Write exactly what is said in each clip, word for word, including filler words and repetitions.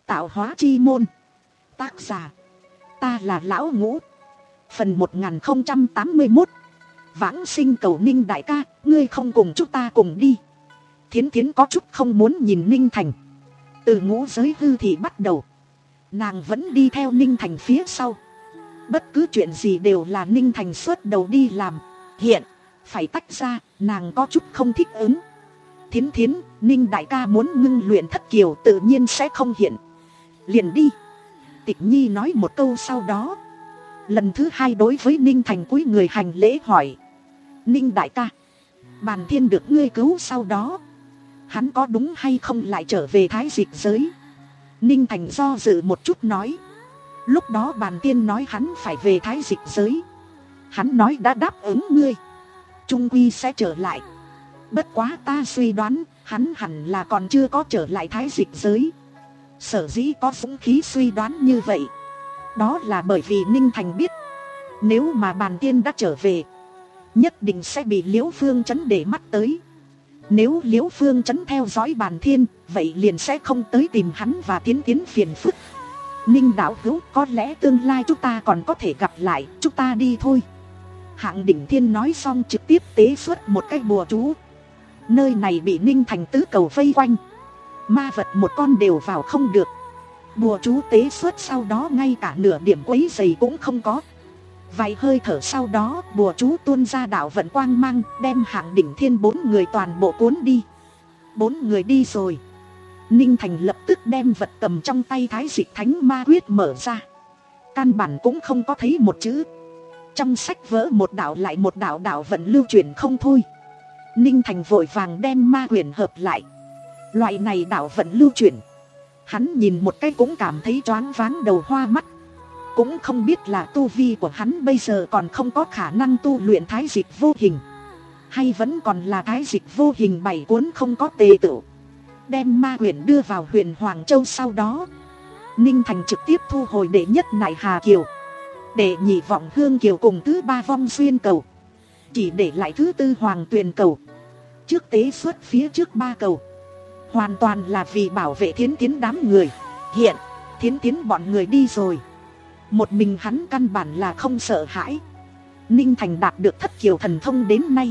Tạo hóa chi môn. Tác giả: ta là Lão Ngũ. Phần một nghìn không trăm tám mươi mốt. Vãng sinh cầu. Ninh đại ca, ngươi không cùng chúng ta cùng đi? Thiến Thiến có chút không muốn nhìn Ninh Thành. Từ ngũ giới hư thị bắt đầu, nàng vẫn đi theo Ninh Thành phía sau. Bất cứ chuyện gì đều là Ninh Thành xuất đầu đi làm. Hiện phải tách ra, nàng có chút không thích ứng. Thiến Thiến, Ninh đại ca muốn ngưng luyện thất kiều tự nhiên sẽ không hiện. Liền đi. Tịch Nhi nói một câu, sau đó lần thứ hai đối với Ninh Thành cúi người hành lễ hỏi: Ninh đại ca, Bàn Thiên được ngươi cứu sau đó, hắn có đúng hay không lại trở về Thái Dịch giới? Ninh Thành do dự một chút nói: lúc đó Bàn Thiên nói hắn phải về Thái Dịch giới. Hắn nói đã đáp ứng ngươi, trung quy sẽ trở lại. Bất quá ta suy đoán hắn hẳn là còn chưa có trở lại Thái Dịch giới. Sở dĩ có dũng khí suy đoán như vậy, đó là bởi vì Ninh Thành biết, nếu mà Bàn Thiên đã trở về, nhất định sẽ bị Liễu Phương Chấn để mắt tới. Nếu Liễu Phương Chấn theo dõi Bàn Thiên, vậy liền sẽ không tới tìm hắn và Thiến Thiến phiền phức. Ninh đạo hữu, có lẽ tương lai chúng ta còn có thể gặp lại, chúng ta đi thôi. Hạng Đỉnh Thiên nói xong trực tiếp tế xuất một cái bùa chú. Nơi này bị Ninh Thành tứ cầu vây quanh, ma vật một con đều vào không được. Bùa chú tế xuất sau đó ngay cả nửa điểm quấy dày cũng không có. Vài hơi thở sau đó, bùa chú tuôn ra đạo vận quang mang, đem Hạng Đỉnh Thiên bốn người toàn bộ cuốn đi. Bốn người đi rồi, Ninh Thành lập tức đem vật cầm trong tay Thái Dịch Thánh Ma Quyết mở ra. Căn bản cũng không có thấy một chữ. Trong sách vỡ một đạo lại một đạo đạo vận lưu chuyển không thôi. Ninh Thành vội vàng đem ma quyển hợp lại. Loại này đạo vận lưu chuyển, hắn nhìn một cái cũng cảm thấy choáng váng đầu hoa mắt. Cũng không biết là tu vi của hắn bây giờ còn không có khả năng tu luyện Thái Dịch vô hình, hay vẫn còn là Thái Dịch vô hình bảy cuốn không có tề tựu. Đem ma quyển đưa vào Huyền Hoàng Châu sau đó, Ninh Thành trực tiếp thu hồi đệ nhất Nại Hà Kiều, đệ nhị Vọng Hương Kiều cùng thứ ba Vong Xuyên Cầu, chỉ để lại thứ tư Hoàng Tuyền Cầu. Trước tế xuất phía trước ba cầu, hoàn toàn là vì bảo vệ Thiến Thiến đám người. Hiện Thiến Thiến bọn người đi rồi, một mình hắn căn bản là không sợ hãi. Ninh Thành đạt được thất kiều thần thông đến nay,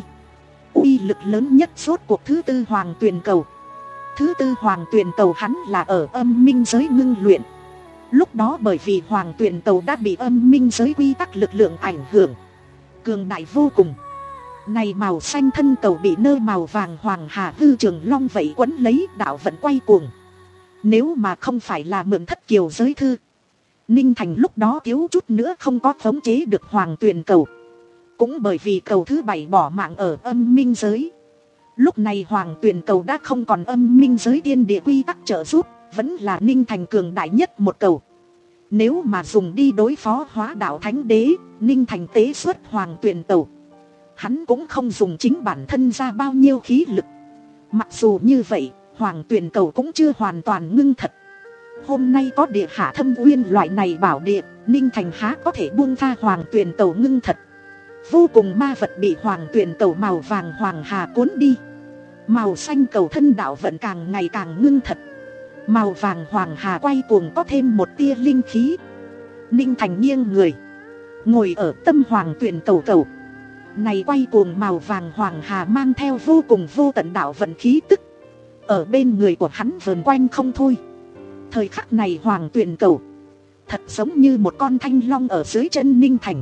uy lực lớn nhất rốt cuộc thứ tư Hoàng Tuyền Cầu. Thứ tư Hoàng Tuyền Cầu hắn là ở âm minh giới ngưng luyện. Lúc đó bởi vì Hoàng Tuyền Cầu đã bị âm minh giới quy tắc lực lượng ảnh hưởng, cường đại vô cùng. Này màu xanh thân cầu bị nơ màu vàng Hoàng Hà Hư Trường Long vậy quấn lấy, đạo vận quay cuồng. Nếu mà không phải là mượn thất kiều giới thư, Ninh Thành lúc đó thiếu chút nữa không có khống chế được Hoàng Tuyền Cầu. Cũng bởi vì cầu thứ bảy bỏ mạng ở âm minh giới, lúc này Hoàng Tuyền Cầu đã không còn âm minh giới thiên địa quy tắc trợ giúp, vẫn là Ninh Thành cường đại nhất một cầu. Nếu mà dùng đi đối phó Hóa Đạo Thánh Đế, Ninh Thành tế xuất Hoàng Tuyền Cầu, hắn cũng không dùng chính bản thân ra bao nhiêu khí lực. Mặc dù như vậy, Hoàng Tuyền Cầu cũng chưa hoàn toàn ngưng thật. Hôm nay có địa hạ thâm uyên loại này bảo địa, Ninh Thành há có thể buông tha Hoàng Tuyền Cầu ngưng thật. Vô cùng ma vật bị Hoàng Tuyền Cầu màu vàng Hoàng Hà cuốn đi. Màu xanh cầu thân đạo vận càng ngày càng ngưng thật. Màu vàng Hoàng Hà quay cuồng có thêm một tia linh khí. Ninh Thành nghiêng người, ngồi ở tâm Hoàng Tuyền Cầu cầu. Này quay cuồng màu vàng Hoàng Hà mang theo vô cùng vô tận đạo vận khí tức, ở bên người của hắn vờn quanh không thôi. Thời khắc này Hoàng Tuyền Cầu thật giống như một con thanh long ở dưới chân Ninh Thành,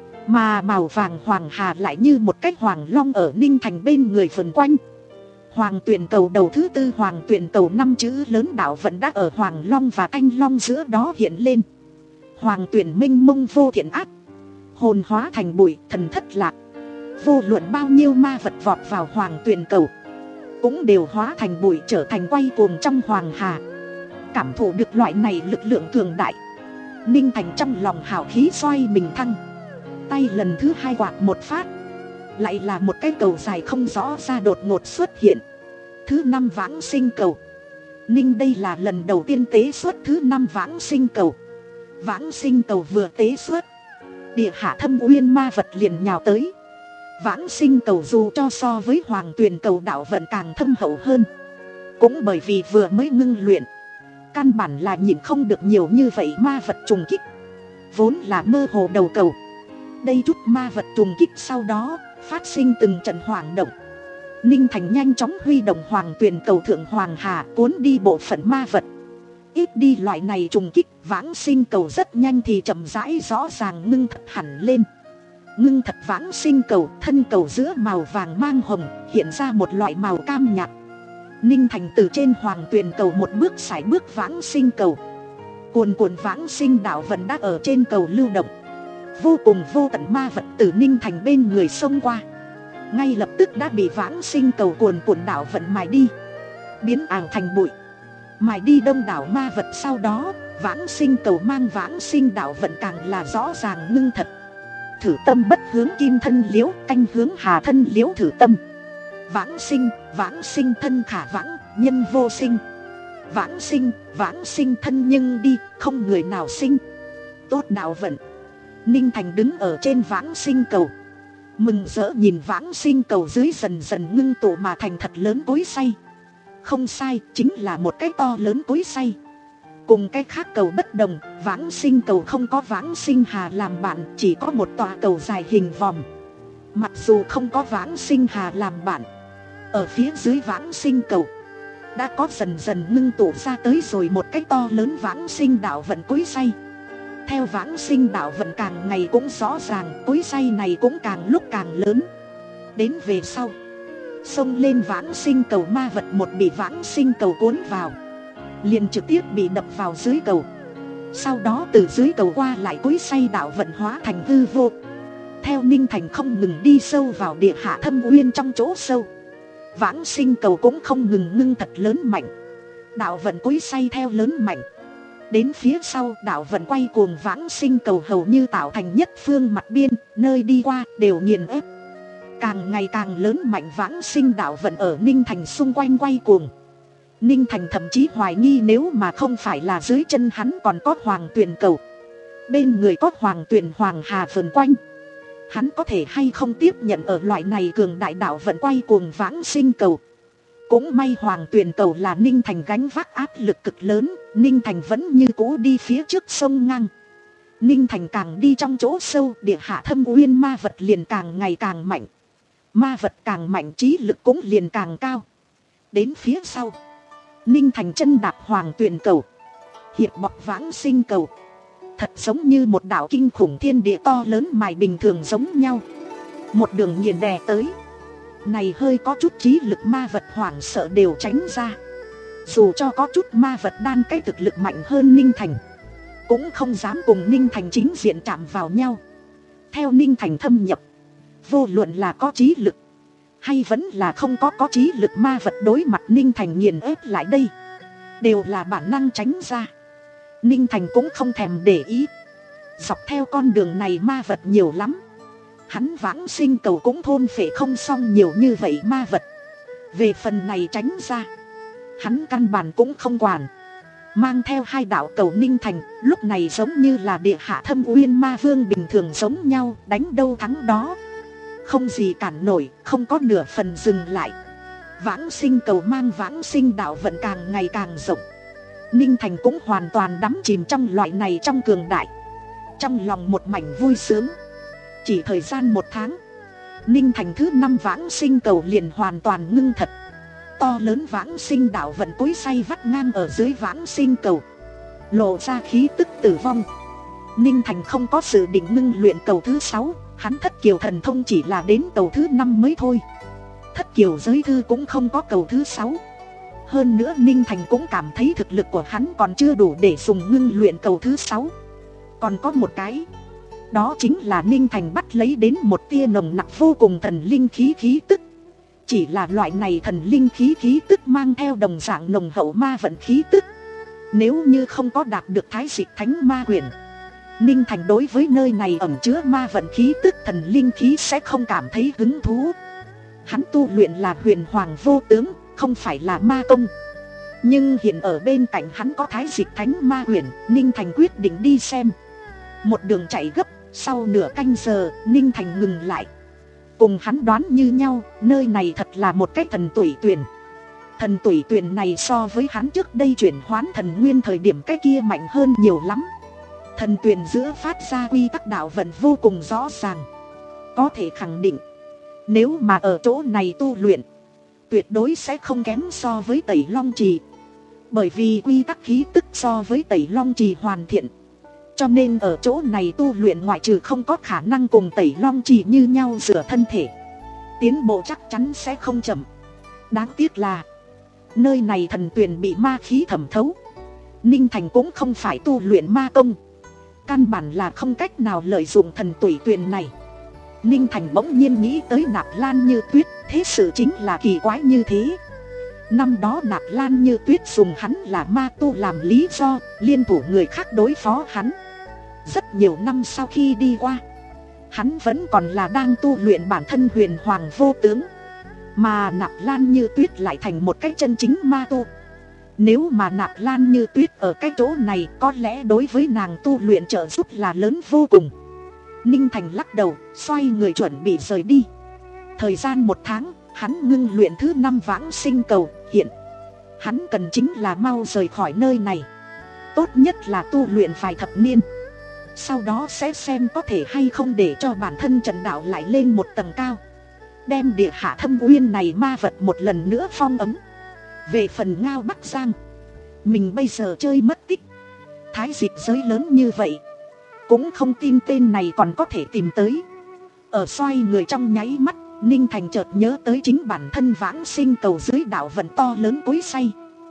mà màu vàng Hoàng Hà lại như một cái hoàng long ở Ninh Thành bên người vần quanh. Hoàng Tuyền Cầu đầu thứ tư Hoàng Tuyền Cầu năm chữ lớn đạo vận đã ở hoàng long và thanh long giữa đó hiện lên. Hoàng Tuyền minh mông vô thiện ác, hồn hóa thành bụi, thần thất lạc. Vô luận bao nhiêu ma vật vọt vào Hoàng Tuyền Cầu, cũng đều hóa thành bụi, trở thành quay cuồng trong Hoàng Hà. Cảm thụ được loại này lực lượng cường đại, Ninh Thành trong lòng hào khí xoay mình thăng. Tay lần thứ hai quạt một phát, lại là một cái cầu dài không rõ ra đột ngột xuất hiện. Thứ năm Vãng Sinh Cầu. Ninh đây là lần đầu tiên tế xuất thứ năm Vãng Sinh Cầu. Vãng Sinh Cầu vừa tế xuất, địa hạ thâm uyên ma vật liền nhào tới. Vãng Sinh Cầu dù cho so với Hoàng Tuyền Cầu đạo vận càng thâm hậu hơn, cũng bởi vì vừa mới ngưng luyện, căn bản là nhìn không được nhiều như vậy ma vật trùng kích, vốn là mơ hồ đầu cầu. Đây chút ma vật trùng kích sau đó phát sinh từng trận hoảng động. Ninh Thành nhanh chóng huy động Hoàng Tuyền cầu thượng Hoàng Hà cuốn đi bộ phận ma vật. Ít đi loại này trùng kích, Vãng Sinh cầu rất nhanh thì chậm rãi rõ ràng ngưng thật hẳn lên. Ngưng thật Vãng Sinh cầu, thân cầu giữa màu vàng mang hồng, hiện ra một loại màu cam nhạt. Ninh Thành từ trên Hoàng Tuyền cầu một bước sải bước Vãng Sinh cầu. Cuồn cuộn Vãng Sinh đạo vận đã ở trên cầu lưu động. Vô cùng vô tận ma vật từ Ninh Thành bên người xông qua, ngay lập tức đã bị Vãng Sinh cầu cuồn cuộn đạo vận mài đi, biến ảo thành bụi, mài đi đông đảo ma vật. Sau đó Vãng Sinh cầu mang Vãng Sinh đạo vận càng là rõ ràng ngưng thật. Thử tâm bất hướng kim thân liễu, canh hướng hà thân liễu thử tâm. Vãng sinh, Vãng sinh thân khả vãng, nhân vô sinh. Vãng sinh, Vãng sinh thân nhưng đi, không người nào sinh. Tốt đạo vận. Ninh Thành đứng ở trên Vãng Sinh cầu, mừng rỡ nhìn Vãng Sinh cầu dưới dần dần ngưng tụ mà thành thật lớn cối xay. Không sai, chính là một cái to lớn cối xay. Cùng cái khác cầu bất đồng, Vãng Sinh cầu không có Vãng Sinh hà làm bạn, chỉ có một tòa cầu dài hình vòm. Mặc dù không có Vãng Sinh hà làm bạn, ở phía dưới Vãng Sinh cầu đã có dần dần ngưng tụ ra tới rồi một cái to lớn Vãng Sinh đạo vận cối xay. Theo Vãng Sinh đạo vận càng ngày cũng rõ ràng, cối xay này cũng càng lúc càng lớn. Đến về sau, xông lên Vãng Sinh cầu ma vật một bị Vãng Sinh cầu cuốn vào, liền trực tiếp bị đập vào dưới cầu. Sau đó từ dưới cầu qua lại cối xay đạo vận hóa thành hư vô. Theo Ninh Thành không ngừng đi sâu vào địa hạ thâm uyên trong chỗ sâu, Vãng Sinh cầu cũng không ngừng ngưng thật lớn mạnh. Đạo vận cối xay theo lớn mạnh. Đến phía sau đạo vận quay cuồng Vãng Sinh cầu hầu như tạo thành nhất phương mặt biên, nơi đi qua đều nghiền ép. Càng ngày càng lớn mạnh Vãng Sinh đạo vận ở Ninh Thành xung quanh quay cuồng. Ninh Thành thậm chí hoài nghi nếu mà không phải là dưới chân hắn còn có Hoàng Tuyền cầu, bên người có Hoàng Tuyền Hoàng Hà vần quanh, hắn có thể hay không tiếp nhận ở loại này cường đại đạo vận quay cuồng Vãng Sinh cầu. Cũng may Hoàng Tuyền cầu là Ninh Thành gánh vác áp lực cực lớn, Ninh Thành vẫn như cũ đi phía trước sông ngang. Ninh Thành càng đi trong chỗ sâu, địa hạ thâm uyên ma vật liền càng ngày càng mạnh. Ma vật càng mạnh trí lực cũng liền càng cao. Đến phía sau, Ninh Thành chân đạp Hoàng Tuyền cầu, hiệp bọc Vãng Sinh cầu, thật giống như một đạo kinh khủng thiên địa to lớn mài bình thường giống nhau. Một đường nghiền đè tới, này hơi có chút trí lực ma vật hoảng sợ đều tránh ra. Dù cho có chút ma vật đan cái thực lực mạnh hơn Ninh Thành, cũng không dám cùng Ninh Thành chính diện chạm vào nhau. Theo Ninh Thành thâm nhập, vô luận là có trí lực hay vẫn là không có có trí lực ma vật đối mặt Ninh Thành nghiền ép lại đây, đều là bản năng tránh ra. Ninh Thành cũng không thèm để ý. Dọc theo con đường này ma vật nhiều lắm, hắn Vãng Sinh cầu cũng thôn phệ không xong nhiều như vậy ma vật. Về phần này tránh ra, hắn căn bản cũng không quản. Mang theo hai đạo cầu Ninh Thành lúc này giống như là địa hạ thâm uyên ma vương bình thường giống nhau, đánh đâu thắng đó, không gì cản nổi, không có nửa phần dừng lại. Vãng Sinh cầu mang Vãng Sinh đạo vận càng ngày càng rộng. Ninh Thành cũng hoàn toàn đắm chìm trong loại này trong cường đại, trong lòng một mảnh vui sướng. Chỉ thời gian một tháng, Ninh Thành thứ năm Vãng Sinh cầu liền hoàn toàn ngưng thật. To lớn Vãng Sinh đạo vận cối xay vắt ngang ở dưới Vãng Sinh cầu, lộ ra khí tức tử vong. Ninh Thành không có dự định ngưng luyện cầu thứ sáu, hắn Thất Kiều thần thông chỉ là đến cầu thứ năm mới thôi. Thất Kiều giới thư cũng không có cầu thứ sáu. Hơn nữa Ninh Thành cũng cảm thấy thực lực của hắn còn chưa đủ để dùng ngưng luyện cầu thứ sáu. Còn có một cái, đó chính là Ninh Thành bắt lấy đến một tia nồng nặc vô cùng thần linh khí khí tức. Chỉ là loại này thần linh khí khí tức mang theo đồng dạng nồng hậu ma vận khí tức. Nếu như không có đạt được Thái Dịch Thánh Ma Quyển, Ninh Thành đối với nơi này ẩn chứa ma vận khí tức thần linh khí sẽ không cảm thấy hứng thú. Hắn tu luyện là Huyền Hoàng Vô Tướng, không phải là ma công. Nhưng hiện ở bên cạnh hắn có Thái Dịch Thánh Ma Quyển, Ninh Thành quyết định đi xem. Một đường chạy gấp, sau nửa canh giờ Ninh Thành ngừng lại. Cùng hắn đoán như nhau, nơi này thật là một cái thần tủy tuyển. Thần tủy tuyền này so với hắn trước đây chuyển hoán thần nguyên thời điểm cái kia mạnh hơn nhiều lắm. Thần tuyền giữa phát ra quy tắc đạo vận vô cùng rõ ràng. Có thể khẳng định, nếu mà ở chỗ này tu luyện, tuyệt đối sẽ không kém so với Tẩy Long Trì. Bởi vì quy tắc khí tức so với Tẩy Long Trì hoàn thiện, cho nên ở chỗ này tu luyện ngoại trừ không có khả năng cùng Tẩy Long Trì như nhau rửa thân thể, tiến bộ chắc chắn sẽ không chậm. Đáng tiếc là nơi này thần tuyền bị ma khí thẩm thấu. Ninh Thành cũng không phải tu luyện ma công, căn bản là không cách nào lợi dụng thần tủy tuyền này. Ninh Thành bỗng nhiên nghĩ tới Nạp Lan Như Tuyết, thế sự chính là kỳ quái như thế. Năm đó Nạp Lan Như Tuyết dùng hắn là ma tu làm lý do, liên thủ người khác đối phó hắn. Rất nhiều năm sau khi đi qua, hắn vẫn còn là đang tu luyện bản thân huyền hoàng vô tướng. Mà Nạp Lan Như Tuyết lại thành một cái chân chính ma tu. Nếu mà Nạp Lan Như Tuyết ở cái chỗ này, có lẽ đối với nàng tu luyện trợ giúp là lớn vô cùng. Ninh Thành lắc đầu, xoay người chuẩn bị rời đi. Thời gian một tháng, hắn ngưng luyện thứ năm vãng sinh cầu. Hiện hắn cần chính là mau rời khỏi nơi này. Tốt nhất là tu luyện vài thập niên, sau đó sẽ xem có thể hay không để cho bản thân trận đạo lại lên một tầng cao, đem địa hạ thâm uyên này ma vật một lần nữa phong ấm. Về phần Ngao Bắc Giang, mình bây giờ chơi mất tích. Thái dịch giới lớn như vậy, cũng không tin tên này còn có thể tìm tới. Ở xoay người trong nháy mắt, Ninh Thành chợt nhớ tới chính bản thân vãng sinh cầu dưới đạo vận to lớn cối xay.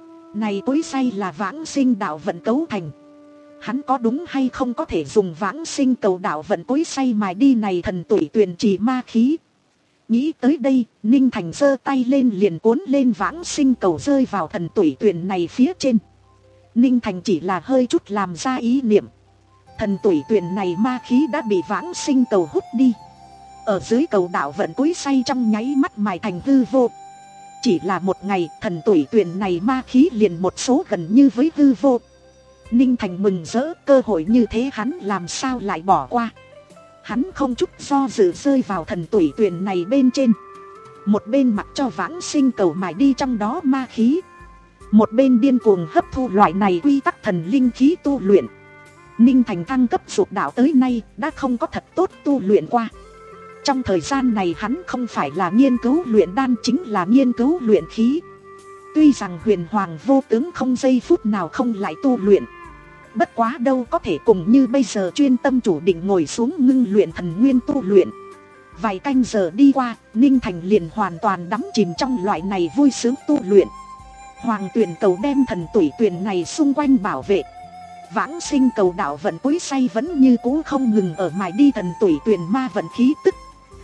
Này cối xay là vãng sinh đạo vận cấu thành. Hắn có đúng hay không có thể dùng vãng sinh cầu đạo vận cối xay mài đi này thần tủy tuyền trì ma khí. Nghĩ tới đây, Ninh Thành giơ tay lên liền cuốn lên vãng sinh cầu rơi vào thần tủy tuyền này phía trên. Ninh Thành chỉ là hơi chút làm ra ý niệm, thần tủy tuyền này ma khí đã bị vãng sinh cầu hút đi. Ở dưới cầu đạo vận cối xay trong nháy mắt mài thành hư vô. Chỉ là một ngày, thần tủy tuyền này ma khí liền một số gần như với hư vô. Ninh Thành mừng rỡ, cơ hội như thế hắn làm sao lại bỏ qua. Hắn không chút do dự rơi vào thần tủy tuyền này bên trên. Một bên mặc cho vãng sinh cầu mài đi trong đó ma khí, một bên điên cuồng hấp thu loại này quy tắc thần linh khí tu luyện. Ninh Thành thăng cấp dục đạo tới nay đã không có thật tốt tu luyện qua. Trong thời gian này hắn không phải là nghiên cứu luyện đan, chính là nghiên cứu luyện khí. Tuy rằng huyền hoàng vô tướng không giây phút nào không lại tu luyện, bất quá đâu có thể cùng như bây giờ chuyên tâm chủ định ngồi xuống ngưng luyện thần nguyên tu luyện. Vài canh giờ đi qua, Ninh Thành liền hoàn toàn đắm chìm trong loại này vui sướng tu luyện. Hoàng tuyển cầu đem thần tủy tuyền này xung quanh bảo vệ. Vãng sinh cầu đạo vận cối xay vẫn như cũ không ngừng ở mài đi thần tủy tuyền ma vận khí tức.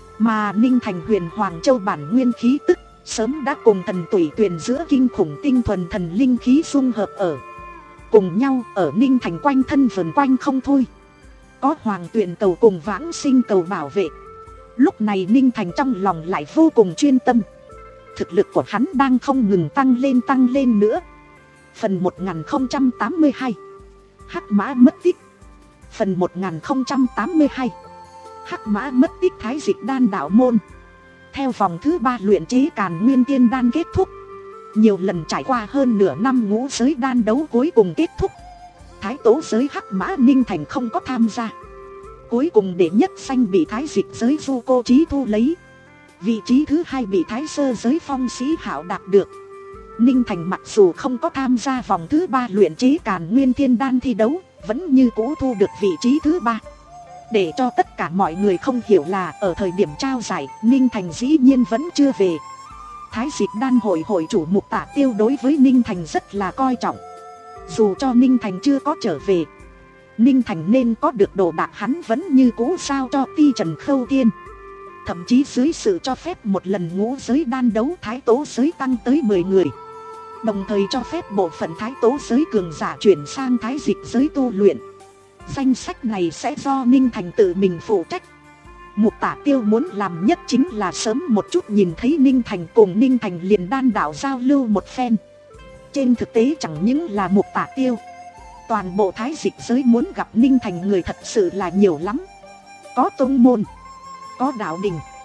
Mà Ninh Thành huyền hoàng châu bản nguyên khí tức sớm đã cùng thần tủy tuyền giữa kinh khủng tinh thuần thần linh khí dung hợp ở cùng nhau, ở Ninh Thành quanh thân vần quanh không thôi. Có hoàng tuyển cầu cùng vãng sinh cầu bảo vệ, lúc này Ninh Thành trong lòng lại vô cùng chuyên tâm. Thực lực của hắn đang không ngừng tăng lên tăng lên nữa. Phần một nghìn không trăm tám mươi hai, Hắc Mã mất tích. Phần một nghìn không trăm tám mươi hai, Hắc Mã mất tích. Thái dịch đan đạo môn theo vòng thứ ba luyện chế Càn Nguyên Tiên đan kết thúc. Nhiều lần trải qua hơn nửa năm ngũ giới đan đấu cuối cùng kết thúc. Thái tố giới Hắc Mã Ninh Thành không có tham gia. Cuối cùng đệ nhất danh bị thái dịch giới Du Cô Chí thu lấy. Vị trí thứ hai bị thái sơ giới Phong Sĩ Hạo đạt được. Ninh Thành mặc dù không có tham gia vòng thứ ba luyện chế Càn Nguyên Thiên đan thi đấu, vẫn như cũ thu được vị trí thứ ba. Để cho tất cả mọi người không hiểu là ở thời điểm trao giải, Ninh Thành dĩ nhiên vẫn chưa về. Thái dịch đan hội hội chủ Mục Tả Tiêu đối với Ninh Thành rất là coi trọng. Dù cho Ninh Thành chưa có trở về, Ninh Thành nên có được đồ đạc hắn vẫn như cũ sao cho Ti Trần Khâu Tiên. Thậm chí dưới sự cho phép một lần ngũ giới đan đấu, thái tố giới tăng tới mười người. Đồng thời cho phép bộ phận thái tố giới cường giả chuyển sang thái dịch giới tu luyện. Danh sách này sẽ do Ninh Thành tự mình phụ trách. Mục Tả Tiêu muốn làm nhất chính là sớm một chút nhìn thấy Ninh Thành, cùng Ninh Thành liền đan đạo giao lưu một phen. Trên thực tế chẳng những là Mục Tả Tiêu, toàn bộ thái dịch giới muốn gặp Ninh Thành người thật sự là nhiều lắm. Có tông môn, có đạo đình,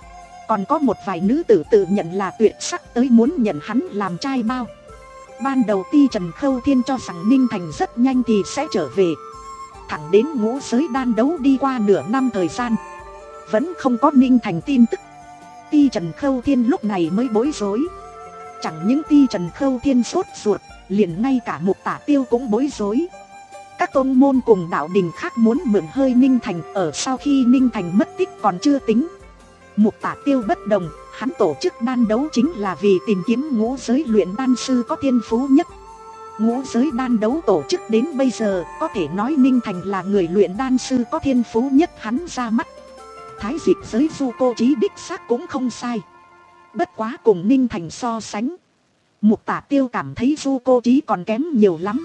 Còn có một vài nữ tử tự nhận là tuyệt sắc tới muốn nhận hắn làm trai bao. Ban đầu Ti Trần Khâu Thiên cho rằng Ninh Thành rất nhanh thì sẽ trở về. Thẳng đến ngũ giới đan đấu đi qua nửa năm thời gian, vẫn không có Ninh Thành tin tức. Ti Trần Khâu Thiên lúc này mới bối rối. Chẳng những Ti Trần Khâu Thiên sốt ruột, liền ngay cả Mục Tả Tiêu cũng bối rối. Các tôn môn cùng đạo đình khác muốn mượn hơi Ninh Thành ở sau khi Ninh Thành mất tích còn chưa tính. Mục Tả Tiêu bất đồng, hắn tổ chức đan đấu chính là vì tìm kiếm ngũ giới luyện đan sư có thiên phú nhất. Ngũ giới đan đấu tổ chức đến bây giờ, có thể nói Ninh Thành là người luyện đan sư có thiên phú nhất hắn ra mắt. Thái dịch giới Du Cô Chí đích xác cũng không sai. Bất quá cùng Ninh Thành so sánh, Mục Tả Tiêu cảm thấy Du Cô Chí còn kém nhiều lắm.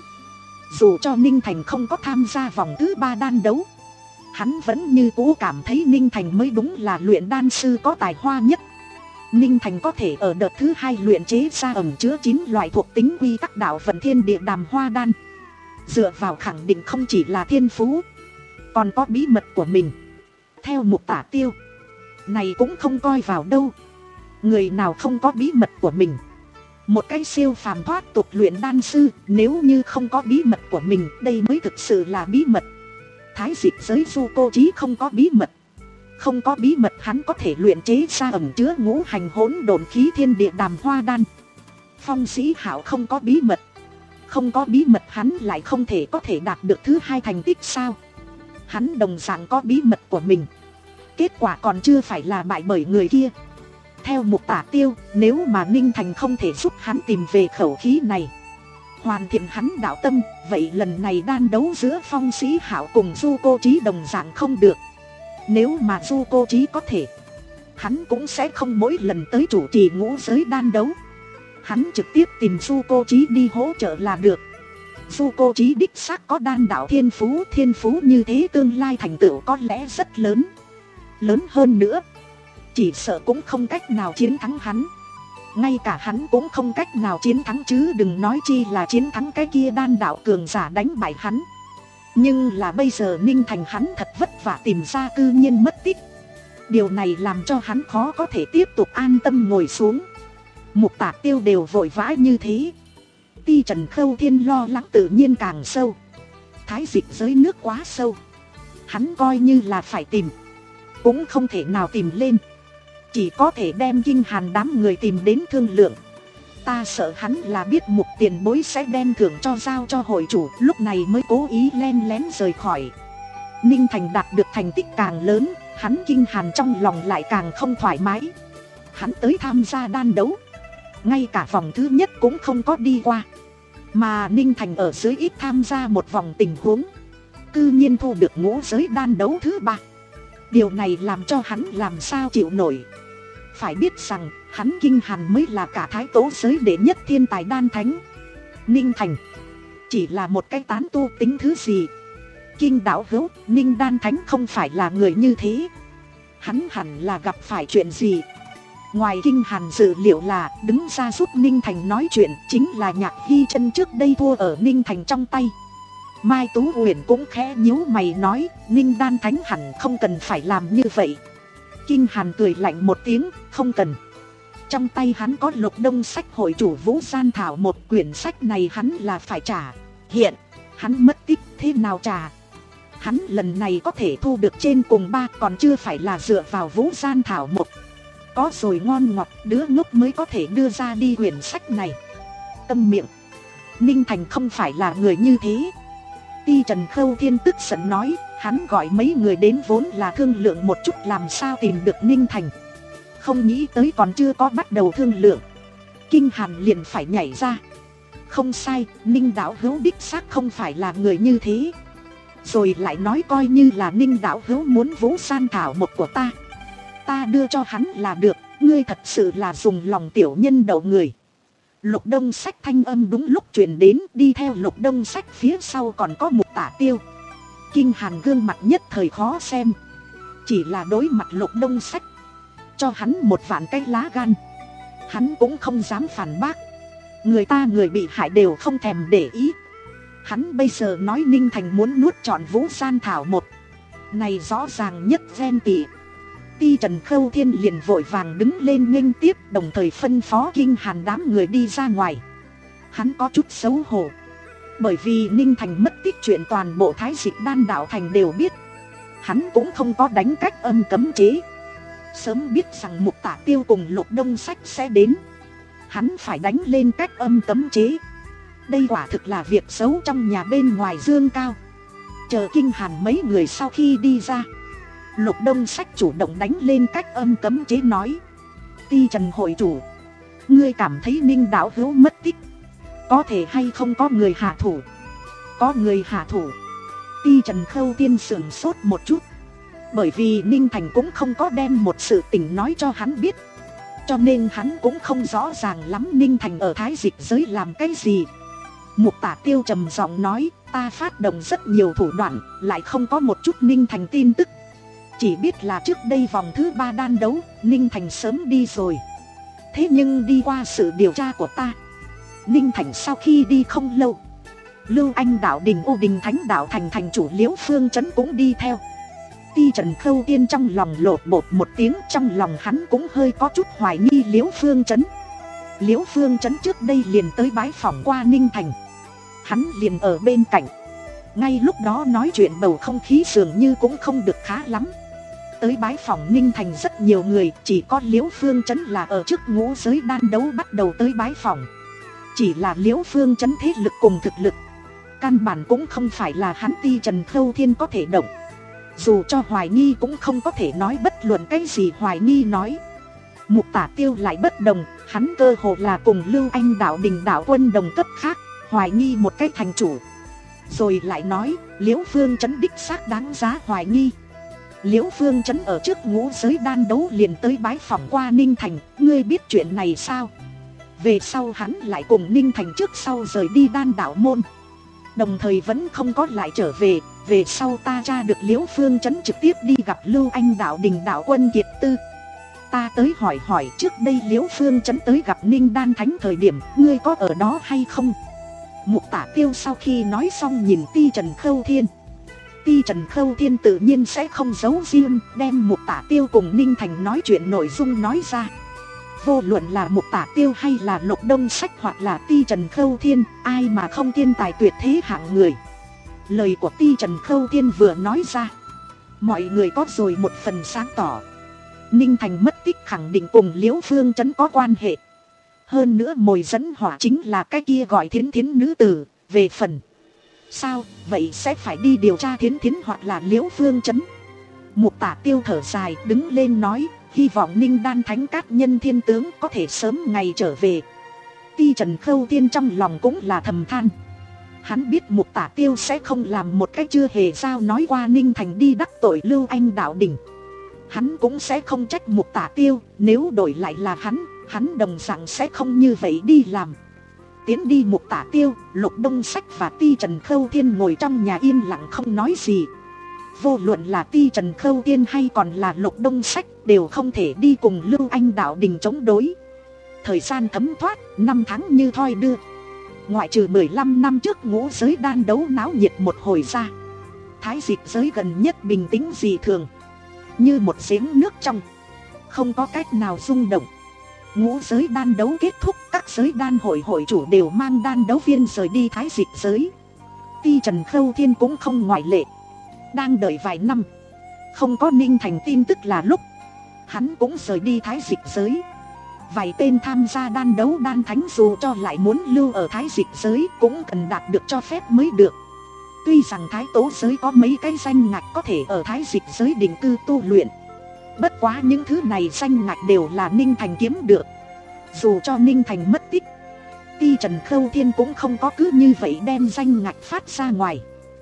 Dù cho Ninh Thành không có tham gia vòng thứ ba đan đấu, hắn vẫn như cũ cảm thấy Ninh Thành mới đúng là luyện đan sư có tài hoa nhất. Ninh Thành có thể ở đợt thứ hai luyện chế ra ẩn chứa chín loại thuộc tính quy tắc đạo vận thiên địa đàm hoa đan. Dựa vào khẳng định không chỉ là thiên phú, còn có bí mật của mình. Theo Mục Tả Tiêu, này cũng không coi vào đâu. Người nào không có bí mật của mình. Một cái siêu phàm thoát tục luyện đan sư, nếu như không có bí mật của mình, đây mới thực sự là bí mật. Thái dịch giới Du Cô Chí không có bí mật. Không có bí mật hắn có thể luyện chế ra ẩn chứa ngũ hành hỗn độn khí thiên địa đàm hoa đan. Phong Sĩ Hạo không có bí mật. Không có bí mật hắn lại không thể có thể đạt được thứ hai thành tích sao. Hắn đồng dạng có bí mật của mình. Kết quả còn chưa phải là bại bởi người kia. Theo Mục Tả Tiêu, nếu mà Ninh Thành không thể giúp hắn tìm về khẩu khí này, hoàn thiện hắn đạo tâm, vậy lần này đan đấu giữa Phong Sĩ Hạo cùng Du Cô Chí đồng dạng không được. Nếu mà Du Cô Chí có thể, hắn cũng sẽ không mỗi lần tới chủ trì ngũ giới đan đấu. Hắn trực tiếp tìm Du Cô Chí đi hỗ trợ là được. Du Cô Chí đích xác có đan đạo thiên phú, thiên phú như thế tương lai thành tựu có lẽ rất lớn. Lớn hơn nữa, chỉ sợ cũng không cách nào chiến thắng hắn. Ngay cả hắn cũng không cách nào chiến thắng chứ đừng nói chi là chiến thắng cái kia đan đạo cường giả đánh bại hắn. Nhưng là bây giờ Ninh Thành hắn thật vất vả tìm ra cư nhiên mất tích. Điều này làm cho hắn khó có thể tiếp tục an tâm ngồi xuống. Mục Tả Tiêu đều vội vã như thế, Ti Trần Khâu Thiên lo lắng tự nhiên càng sâu. Thái dịch giới nước quá sâu, hắn coi như là phải tìm, cũng không thể nào tìm lên. Chỉ có thể đem Kinh Hàn đám người tìm đến thương lượng. Ta sợ hắn là biết Mục tiền bối sẽ đem thưởng cho giao cho hội chủ, lúc này mới cố ý len lén rời khỏi. Ninh Thành đạt được thành tích càng lớn, hắn Kinh Hàn trong lòng lại càng không thoải mái. Hắn tới tham gia đan đấu, ngay cả vòng thứ nhất cũng không có đi qua. Mà Ninh Thành ở dưới ít tham gia một vòng tình huống, cư nhiên thu được ngũ giới đan đấu thứ ba. Điều này làm cho hắn làm sao chịu nổi. Phải biết rằng hắn Kinh Hàn mới là cả Thái Tố giới đệ nhất thiên tài đan thánh. Ninh Thành chỉ là một cái tán tu tính thứ gì. Kinh đạo hữu, Ninh đan thánh không phải là người như thế. Hắn hẳn là gặp phải chuyện gì. Ngoài Kinh Hàn dự liệu là đứng ra giúp Ninh Thành nói chuyện chính là Nhạc Hy Chân trước đây thua ở Ninh Thành trong tay. Mai Tú Huyền cũng khẽ nhíu mày nói, Ninh đan thánh hẳn không cần phải làm như vậy. Kinh Hàn cười lạnh một tiếng, không cần. Trong tay hắn có Lục Đông sách hội chủ Vũ Gian Thảo, một quyển sách này hắn là phải trả. Hiện hắn mất tích, thế nào trả? Hắn lần này có thể thu được trên cùng ba, còn chưa phải là dựa vào Vũ Gian Thảo một. Có rồi ngon ngọt, đứa ngốc mới có thể đưa ra đi quyển sách này. Câm miệng, Ninh Thành không phải là người như thế. Ti Trần Khâu Thiên tức giận nói, hắn gọi mấy người đến vốn là thương lượng một chút làm sao tìm được Ninh Thành. Không nghĩ tới còn chưa có bắt đầu thương lượng, Kinh Hàn liền phải nhảy ra. Không sai, Ninh đạo hữu đích xác không phải là người như thế. Rồi lại nói coi như là Ninh đạo hữu muốn Vũ San Thảo một của ta, ta đưa cho hắn là được, ngươi thật sự là dùng lòng tiểu nhân đậu người. Lục Đông sách thanh âm đúng lúc truyền đến, đi theo Lục Đông sách phía sau còn có Mục Tả Tiêu. Kinh Hàn gương mặt nhất thời khó xem, chỉ là đối mặt Lục Đông sách, cho hắn một vạn cái lá gan, hắn cũng không dám phản bác. Người ta người bị hại đều không thèm để ý. Hắn bây giờ nói Ninh Thành muốn nuốt trọn Vũ San Thảo một, này rõ ràng nhất ghen tị. Ti Trần Khâu Thiên liền vội vàng đứng lên nghênh tiếp, đồng thời phân phó Kinh Hàn đám người đi ra ngoài. Hắn có chút xấu hổ, bởi vì Ninh Thành mất tích chuyện toàn bộ Thái Dịch Đan Đạo Thành đều biết. Hắn cũng không có đánh cách âm cấm chế, sớm biết rằng Mục Tả Tiêu cùng Lục Đông Sách sẽ đến, hắn phải đánh lên cách âm cấm chế. Đây quả thực là việc xấu trong nhà bên ngoài dương cao. Chờ Kinh Hàn mấy người sau khi đi ra, Lục Đông Sách chủ động đánh lên cách âm cấm chế nói: Ti Trần hội chủ, ngươi cảm thấy Ninh đạo hữu mất tích, có thể hay không có người hạ thủ? Có người hạ thủ. Ti Trần Khâu Thiên sửng sốt một chút, bởi vì Ninh Thành cũng không có đem một sự tình nói cho hắn biết, cho nên hắn cũng không rõ ràng lắm Ninh Thành ở Thái Dịch giới làm cái gì. Mục Tả Tiêu trầm giọng nói: ta phát động rất nhiều thủ đoạn, lại không có một chút Ninh Thành tin tức. Chỉ biết là trước đây vòng thứ ba đan đấu, Ninh Thành sớm đi rồi. Thế nhưng đi qua sự điều tra của ta, Ninh Thành sau khi đi không lâu, Lưu Anh Đạo Đình, Ô Đình Thánh Đạo Thành thành chủ Liễu Phương Trấn cũng đi theo. Ti Trần Khâu Thiên trong lòng lột bột một tiếng, trong lòng hắn cũng hơi có chút hoài nghi Liễu Phương Trấn. Liễu Phương Trấn trước đây liền tới bái phỏng qua Ninh Thành, hắn liền ở bên cạnh. Ngay lúc đó nói chuyện bầu không khí dường như cũng không được khá lắm. Tới bái phỏng Ninh Thành rất nhiều người, chỉ có Liễu Phương Trấn là ở trước ngũ giới đan đấu bắt đầu tới bái phỏng. Chỉ là Liễu Phương Trấn thế lực cùng thực lực, căn bản cũng không phải là hắn Ti Trần Khâu Thiên có thể động. Dù cho hoài nghi cũng không có thể nói bất luận cái gì hoài nghi nói. Mục Tả Tiêu lại bất đồng, hắn cơ hồ là cùng Lưu Anh Đạo Đình đạo quân đồng cấp khác, hoài nghi một cách thành chủ. Rồi lại nói, Liễu Phương Trấn đích xác đáng giá hoài nghi. Liễu Phương Trấn ở trước ngũ giới đan đấu liền tới bái phỏng qua Ninh Thành, ngươi biết chuyện này sao? Về sau hắn lại cùng Ninh Thành trước sau rời đi đan đạo môn, đồng thời vẫn không có lại trở về. Về sau ta tra được Liễu Phương Trấn trực tiếp đi gặp Lưu Anh Đạo Đình đạo quân Kiệt Tư. Ta tới hỏi hỏi trước đây Liễu Phương Trấn tới gặp Ninh Đan Thánh thời điểm, ngươi có ở đó hay không? Mục Tả Tiêu sau khi nói xong nhìn Ti Trần Khâu Thiên. Ti Trần Khâu Thiên tự nhiên sẽ không giấu riêng, đem Mục Tả Tiêu cùng Ninh Thành nói chuyện nội dung nói ra. Vô luận là Mục Tả Tiêu hay là Lục Đông Sách hoặc là Ti Trần Khâu Thiên, ai mà không thiên tài tuyệt thế hạng người. Lời của Ti Trần Khâu Thiên vừa nói ra, mọi người có rồi một phần sáng tỏ. Ninh Thành mất tích khẳng định cùng Liễu Phương Trấn có quan hệ. Hơn nữa mồi dẫn hỏa chính là cái kia gọi Thiến Thiến nữ tử. Về phần sao, vậy sẽ phải đi điều tra Thiến Thiến hoặc là Liễu Phương Trấn. Mục Tả Tiêu thở dài đứng lên nói: hy vọng Ninh Đan Thánh Cát Nhân Thiên Tướng có thể sớm ngày trở về. Ti Trần Khâu Thiên trong lòng cũng là thầm than. Hắn biết Mục Tả Tiêu sẽ không làm một cái chưa hề giao nói qua Ninh Thành đi đắc tội Lưu Anh Đạo Đình. Hắn cũng sẽ không trách Mục Tả Tiêu, nếu đổi lại là hắn, hắn đồng dạng sẽ không như vậy đi làm. Tiến đi Mục Tả Tiêu, Lục Đông Sách và Ti Trần Khâu Thiên ngồi trong nhà yên lặng không nói gì. Vô luận là Ti Trần Khâu Thiên hay còn là Lục Đông Sách đều không thể đi cùng Lưu Anh Đạo Đình chống đối. Thời gian thấm thoát, năm tháng như thoi đưa. Ngoại trừ mười lăm năm trước ngũ giới đan đấu náo nhiệt một hồi ra, Thái Dịch giới gần nhất bình tĩnh dị thường, như một giếng nước trong, không có cách nào rung động. Ngũ giới đan đấu kết thúc, các giới đan hội hội chủ đều mang đan đấu viên rời đi Thái Dịch giới. Ti Trần Khâu Thiên cũng không ngoại lệ. Đang đợi vài năm, không có Ninh Thành tin tức là lúc, hắn cũng rời đi Thái Dịch giới. Vài tên tham gia đan đấu đan thánh dù cho lại muốn lưu ở Thái Dịch giới cũng cần đạt được cho phép mới được. Tuy rằng Thái Tố giới có mấy cái danh ngạch có thể ở Thái Dịch giới định cư tu luyện, bất quá những thứ này danh ngạch đều là Ninh Thành kiếm được. Dù cho Ninh Thành mất tích, Ti Trần Khâu Thiên cũng không có cứ như vậy đem danh ngạch phát ra ngoài,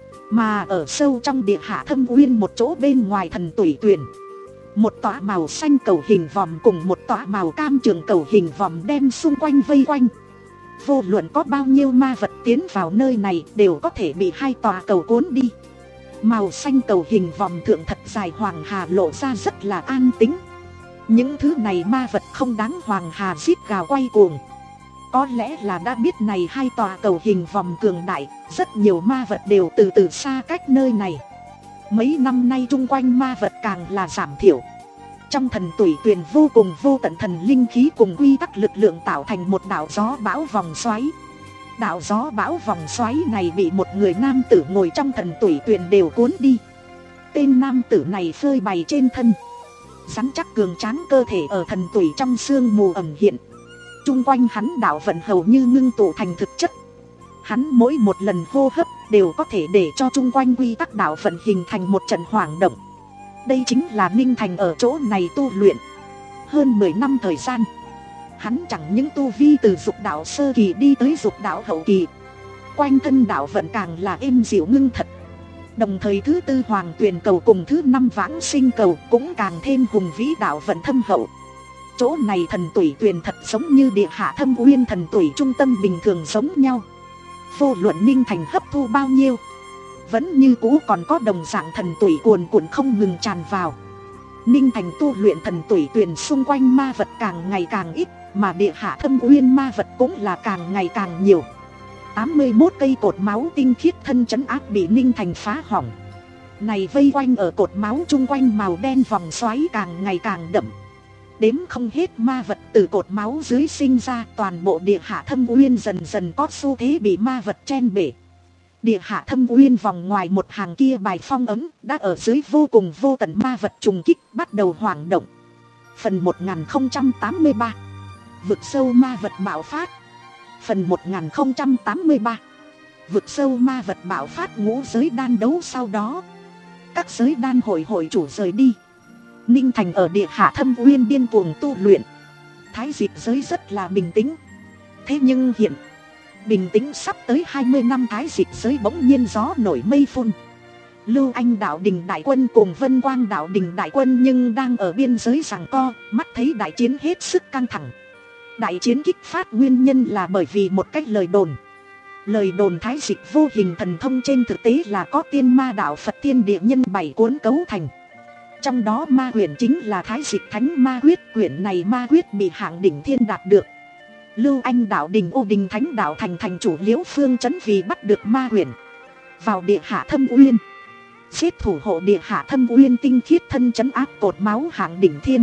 mà ở sâu trong địa hạ thâm uyên một chỗ bên ngoài thần tủy tuyển, một tọa màu xanh cầu hình vòm cùng một tọa màu cam trường cầu hình vòm đem xung quanh vây quanh. Vô luận có bao nhiêu ma vật tiến vào nơi này đều có thể bị hai tọa cầu cuốn đi. Màu xanh cầu hình vòm thượng thật dài Hoàng Hà lộ ra rất là an tĩnh. Những thứ này ma vật không đáng Hoàng Hà rít gào quay cuồng. Có lẽ là đã biết này hai tòa cầu hình vòm cường đại, rất nhiều ma vật đều từ từ xa cách nơi này. Mấy năm nay chung quanh ma vật càng là giảm thiểu. Trong thần tủy tuyền vô cùng vô tận thần linh khí cùng quy tắc lực lượng tạo thành một đạo gió bão vòng xoáy. Đạo gió bão vòng xoáy này bị một người nam tử ngồi trong thần tủy tuyền đều cuốn đi. Tên nam tử này phơi bày trên thân, rắn chắc cường tráng cơ thể ở thần tủy trong sương mù ẩn hiện. Chung quanh hắn đạo vận hầu như ngưng tụ thành thực chất. Hắn mỗi một lần hô hấp đều có thể để cho chung quanh quy tắc đạo vận hình thành một trận hoảng động. Đây chính là Ninh Thành ở chỗ này tu luyện. Hơn mười năm thời gian, hắn chẳng những tu vi từ dục đạo sơ kỳ đi tới dục đạo hậu kỳ, quanh thân đạo vận càng là êm dịu ngưng thật. Đồng thời thứ tư hoàng tuyền cầu cùng thứ năm vãng sinh cầu cũng càng thêm hùng vĩ đạo vận thâm hậu. Chỗ này thần tủy tuyền thật giống như địa hạ thâm uyên thần tủy trung tâm bình thường giống nhau. Vô luận Ninh Thành hấp thu bao nhiêu, vẫn như cũ còn có đồng dạng thần tủy cuồn cuộn không ngừng tràn vào. Ninh Thành tu luyện thần tủy tuyền xung quanh ma vật càng ngày càng ít, mà địa hạ thâm uyên ma vật cũng là càng ngày càng nhiều. Tám mươi mốt cây cột máu tinh khiết thân trấn áp bị Ninh Thành phá hỏng. Này vây quanh ở cột máu chung quanh màu đen vòng xoáy càng ngày càng đậm. Đếm không hết ma vật từ cột máu dưới sinh ra, toàn bộ địa hạ thâm uyên dần dần có xu thế bị ma vật chen bể. Địa hạ thâm uyên vòng ngoài một hàng kia bài phong ấm đã ở dưới vô cùng vô tận ma vật trùng kích bắt đầu hoảng động. Phần một nghìn không trăm tám mươi ba, vực sâu ma vật bạo phát. Phần một nghìn không trăm tám mươi ba, vực sâu ma vật bạo phát. Ngũ giới đan đấu sau đó, các giới đan hội hội chủ rời đi. Ninh Thành ở địa hạ thâm uyên điên cuồng tu luyện. Thái dịch giới rất là bình tĩnh. Thế nhưng hiện bình tĩnh sắp tới hai mươi năm thái dịch giới bỗng nhiên gió nổi mây phun. Lưu Anh đạo đình đại quân cùng Vân Quang đạo đình đại quân nhưng đang ở biên giới giằng co, mắt thấy đại chiến hết sức căng thẳng. Đại chiến kích phát nguyên nhân là bởi vì một cách lời đồn. Lời đồn thái dịch vô hình thần thông trên thực tế là có tiên ma đạo Phật tiên địa nhân bảy cuốn cấu thành. Trong đó ma quyển chính là thái dịch thánh ma quyết. Quyển này ma quyết bị hạng đỉnh thiên đạt được. Lưu Anh đạo đình ô đình thánh đạo thành thành chủ Liễu Phương Chấn vì bắt được ma quyển, vào địa hạ thâm uyên, giết thủ hộ địa hạ thâm uyên tinh khiết thân trấn áp cột máu hạng đỉnh thiên.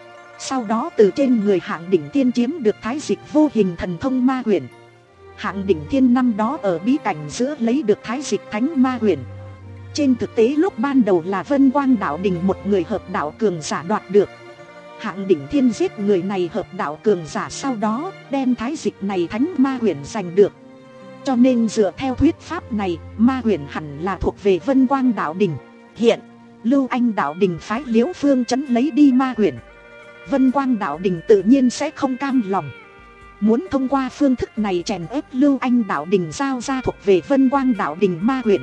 Sau đó từ trên người hạng đỉnh thiên chiếm được thái dịch vô hình thần thông ma quyển. Hạng đỉnh thiên năm đó ở bí cảnh giữa lấy được thái dịch thánh ma quyển. Trên thực tế lúc ban đầu là Vân Quang đạo đình một người hợp đạo cường giả đoạt được. Hạng đỉnh thiên giết người này hợp đạo cường giả, sau đó đem thái dịch này thánh ma quyển giành được. Cho nên dựa theo thuyết pháp này, ma quyển hẳn là thuộc về Vân Quang đạo đình. Hiện Lưu Anh đạo đình phái Liễu Phương Chấn lấy đi ma quyển, Vân Quang đạo đình tự nhiên sẽ không cam lòng, muốn thông qua phương thức này chèn ép Lưu Anh đạo đình giao ra thuộc về Vân Quang đạo đình ma quyển.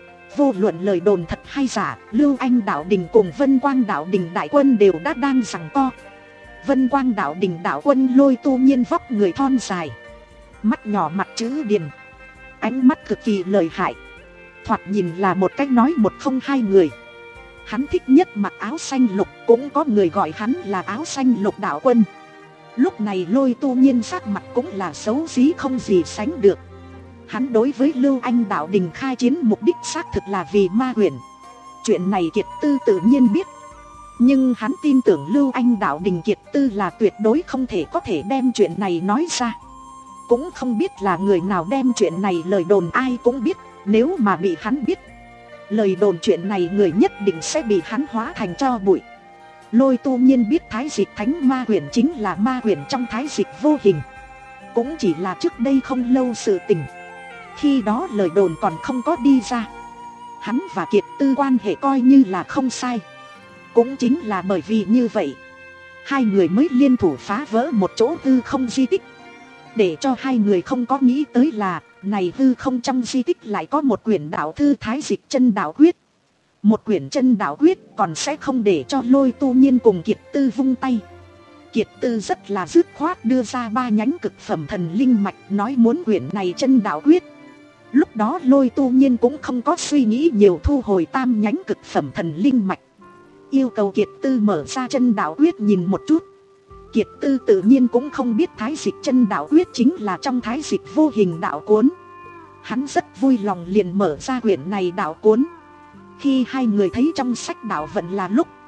Vô luận lời đồn thật hay giả, Lưu Anh đạo đình cùng Vân Quang đạo đình đại quân đều đã đang giằng co. Vân Quang đạo đình đạo quân Lôi Tu Nhiên vóc người thon dài, mắt nhỏ mặt chữ điền, ánh mắt cực kỳ lợi hại, thoạt nhìn là một cách nói một không hai người. Hắn thích nhất mặc áo xanh lục, cũng có người gọi hắn là áo xanh lục đạo quân. Lúc này Lôi Tu Nhiên sắc mặt cũng là xấu xí không gì sánh được. Hắn đối với Lưu Anh đạo đình khai chiến mục đích xác thực là vì ma quyển. Chuyện này Kiệt Tư tự nhiên biết, nhưng hắn tin tưởng Lưu Anh đạo đình Kiệt Tư là tuyệt đối không thể có thể đem chuyện này nói ra. Cũng không biết là người nào đem chuyện này lời đồn, ai cũng biết. Nếu mà bị hắn biết, lời đồn chuyện này người nhất định sẽ bị hắn hóa thành tro bụi. Lôi Tu Nhiên biết thái dịch thánh ma quyển chính là ma quyển trong thái dịch vô hình. Cũng chỉ là trước đây không lâu sự tình, khi đó lời đồn còn không có đi ra, hắn và Kiệt Tư quan hệ coi như là không sai. Cũng chính là bởi vì như vậy, hai người mới liên thủ phá vỡ một chỗ hư không di tích. Để cho hai người không có nghĩ tới là, này hư không trong di tích lại có một quyển đạo thư thái dịch chân đạo quyết. Một quyển chân đạo quyết còn sẽ không để cho Lôi Tu Nhiên cùng Kiệt Tư vung tay. Kiệt Tư rất là dứt khoát đưa ra ba nhánh cực phẩm thần linh mạch, nói muốn quyển này chân đạo quyết. Lúc đó Lôi Tu Nhiên cũng không có suy nghĩ nhiều, thu hồi tam nhánh cực phẩm thần linh mạch, yêu cầu Kiệt Tư mở ra chân đạo quyết nhìn một chút. Kiệt Tư tự nhiên cũng không biết thái dịch chân đạo quyết chính là trong thái dịch vô hình đạo cuốn. Hắn rất vui lòng liền mở ra quyển này đạo cuốn. Khi hai người thấy trong sách đạo vận là lúc,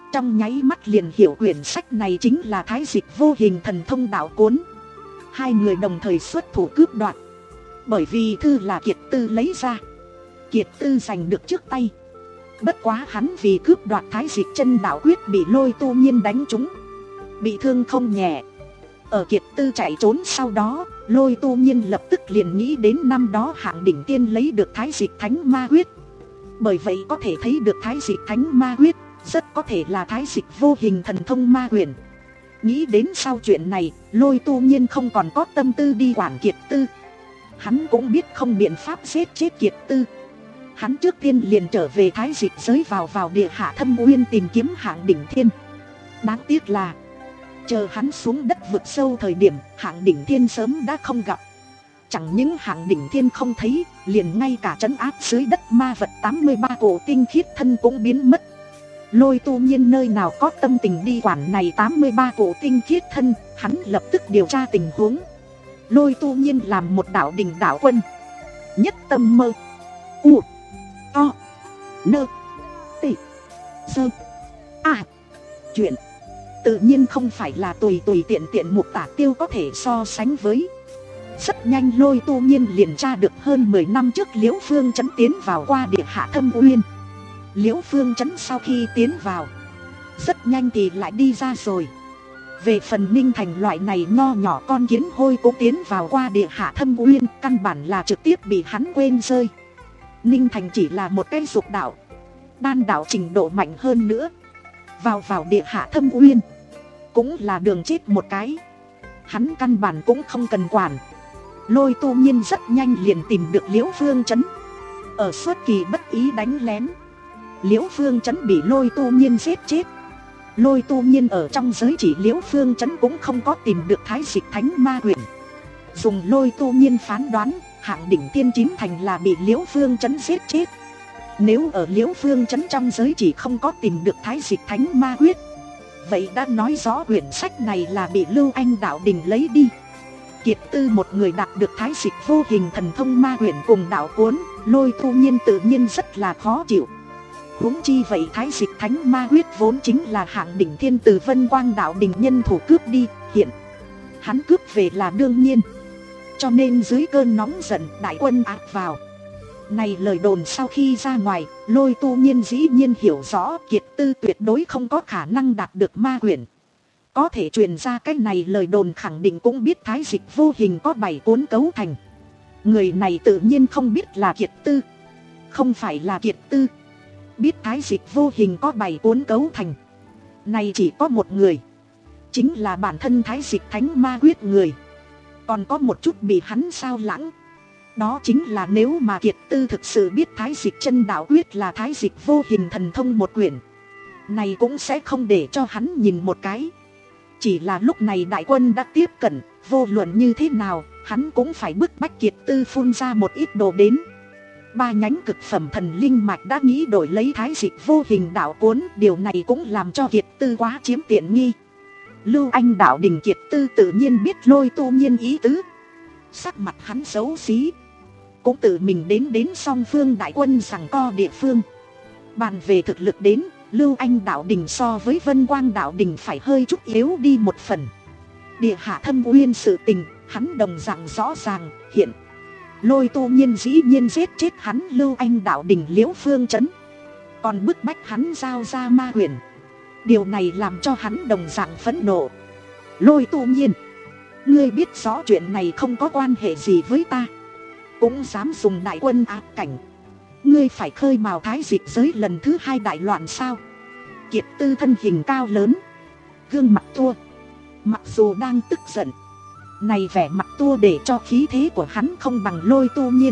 Trong nháy mắt liền hiểu quyển sách này chính là Thái Dịch Vô Hình Thần Thông đạo cuốn. Hai người đồng thời xuất thủ cướp đoạt. Bởi vì thư là Kiệt Tư lấy ra, Kiệt Tư giành được trước tay. Bất quá hắn vì cướp đoạt Thái Dịch Chân Đạo Quyết bị Lôi Tu Nhiên đánh trúng, bị thương không nhẹ. Ở Kiệt Tư chạy trốn sau đó, Lôi Tu Nhiên lập tức liền nghĩ đến năm đó Hạng Đỉnh Tiên lấy được Thái Dịch Thánh Ma Quyết. Bởi vậy có thể thấy được Thái Dịch Thánh Ma Quyết rất có thể là Thái Dịch Vô Hình Thần Thông Ma Quyển. Nghĩ đến sau chuyện này, Lôi Tu Nhiên không còn có tâm tư đi quản Kiệt Tư. Hắn cũng biết không biện pháp giết chết Kiệt Tư. Hắn trước tiên liền trở về Thái Dịch giới vào vào địa hạ thâm uyên tìm kiếm Hạng Đỉnh Thiên. Đáng tiếc là chờ hắn xuống đất vực sâu thời điểm, Hạng Đỉnh Thiên sớm đã không gặp. Chẳng những Hạng Đỉnh Thiên không thấy, liền ngay cả trấn áp dưới đất ma vật tám mươi ba cổ tinh khiết thân cũng biến mất. Lôi Tu Nhiên nơi nào có tâm tình đi quản này tám mươi ba cổ tinh khiết thân, hắn lập tức điều tra tình huống. Lôi Tu Nhiên làm một đạo đình đạo quân, nhất tâm mơ u to nơ tị sơ a chuyện tự nhiên không phải là tùy tùy tiện tiện mục tả tiêu có thể so sánh với. Rất nhanh Lôi Tu Nhiên liền tra được hơn mười năm trước Liễu Phương Trấn tiến vào qua địa hạ thâm uyên. Liễu Phương Trấn sau khi tiến vào, rất nhanh thì lại đi ra rồi. Về phần Ninh Thành loại này nho nhỏ con kiến hôi cũng tiến vào qua địa hạ thâm uyên, căn bản là trực tiếp bị hắn quên rơi. Ninh Thành chỉ là một cái dục đạo, đan đạo trình độ mạnh hơn nữa, vào vào địa hạ thâm uyên cũng là đường chết một cái. Hắn căn bản cũng không cần quản. Lôi Tu Nhiên rất nhanh liền tìm được Liễu Phương Trấn. Ở suốt kỳ bất ý đánh lén, Liễu Phương Trấn bị Lôi Tu Nhiên giết chết. Lôi Tu Nhiên ở trong giới chỉ Liễu Phương Trấn cũng không có tìm được Thái Dịch Thánh Ma Quyển. Dùng Lôi Tu Nhiên phán đoán, Hạng Đỉnh Thiên chín thành là bị Liễu Phương Trấn giết chết. Nếu ở Liễu Phương Trấn trong giới chỉ không có tìm được Thái Dịch Thánh Ma Quyết, vậy đã nói rõ quyển sách này là bị Lưu Anh Đạo Đình lấy đi. Kiệt Tư một người đạt được Thái Dịch Vô Hình Thần Thông Ma Quyển cùng đạo cuốn, Lôi Tu Nhiên tự nhiên rất là khó chịu. Huống chi vậy Thái Dịch Thánh Ma Quyết vốn chính là Hạng Đỉnh Thiên từ Vân Quang Đạo Đình nhân thủ cướp đi, hiện hắn cướp về là đương nhiên. Cho nên dưới cơn nóng giận, đại quân áp vào. Này lời đồn sau khi ra ngoài, Lôi Tu Nhiên dĩ nhiên hiểu rõ Kiệt Tư tuyệt đối không có khả năng đạt được ma quyển. Có thể truyền ra cái này lời đồn khẳng định cũng biết Thái Dịch Vô Hình có bảy cuốn cấu thành. Người này tự nhiên không biết là Kiệt Tư. Không phải là Kiệt Tư. Biết Thái Dịch Vô Hình có bảy cuốn cấu thành, này chỉ có một người, chính là bản thân Thái Dịch Thánh Ma Quyết người. Còn có một chút bị hắn sao lãng, đó chính là nếu mà Kiệt Tư thực sự biết Thái Dịch Chân Đạo Quyết là Thái Dịch Vô Hình Thần Thông một quyển, này cũng sẽ không để cho hắn nhìn một cái. Chỉ là lúc này đại quân đã tiếp cận, vô luận như thế nào, hắn cũng phải bức bách Kiệt Tư phun ra một ít đồ đến. Ba nhánh cực phẩm thần linh mạch đã nghĩ đổi lấy Thái Dịch Vô Hình đạo cuốn, điều này cũng làm cho Kiệt Tư quá chiếm tiện nghi. Lưu Anh Đạo Đình Kiệt Tư tự nhiên biết Lôi Tu Nhiên ý tứ, sắc mặt hắn xấu xí, cũng tự mình đến đến song phương đại quân giằng co địa phương. Bàn về thực lực đến, Lưu Anh Đạo Đình so với Vân Quang Đạo Đình phải hơi chút yếu đi một phần. Địa hạ thâm uyên sự tình, hắn đồng dạng rõ ràng, hiện Lôi Tu Nhiên dĩ nhiên giết chết hắn Lưu Anh Đạo Đình Liễu Phương Trấn, còn bức bách hắn giao ra ma huyền. Điều này làm cho hắn đồng dạng phẫn nộ. Lôi Tu Nhiên, ngươi biết rõ chuyện này không có quan hệ gì với ta, cũng dám dùng đại quân áp cảnh. Ngươi phải khơi mào Thái Dịch giới lần thứ hai đại loạn sao? Kiệt Tư thân hình cao lớn, gương mặt tua, mặc dù đang tức giận, này vẻ mặt tua để cho khí thế của hắn không bằng Lôi Tu Nhiên.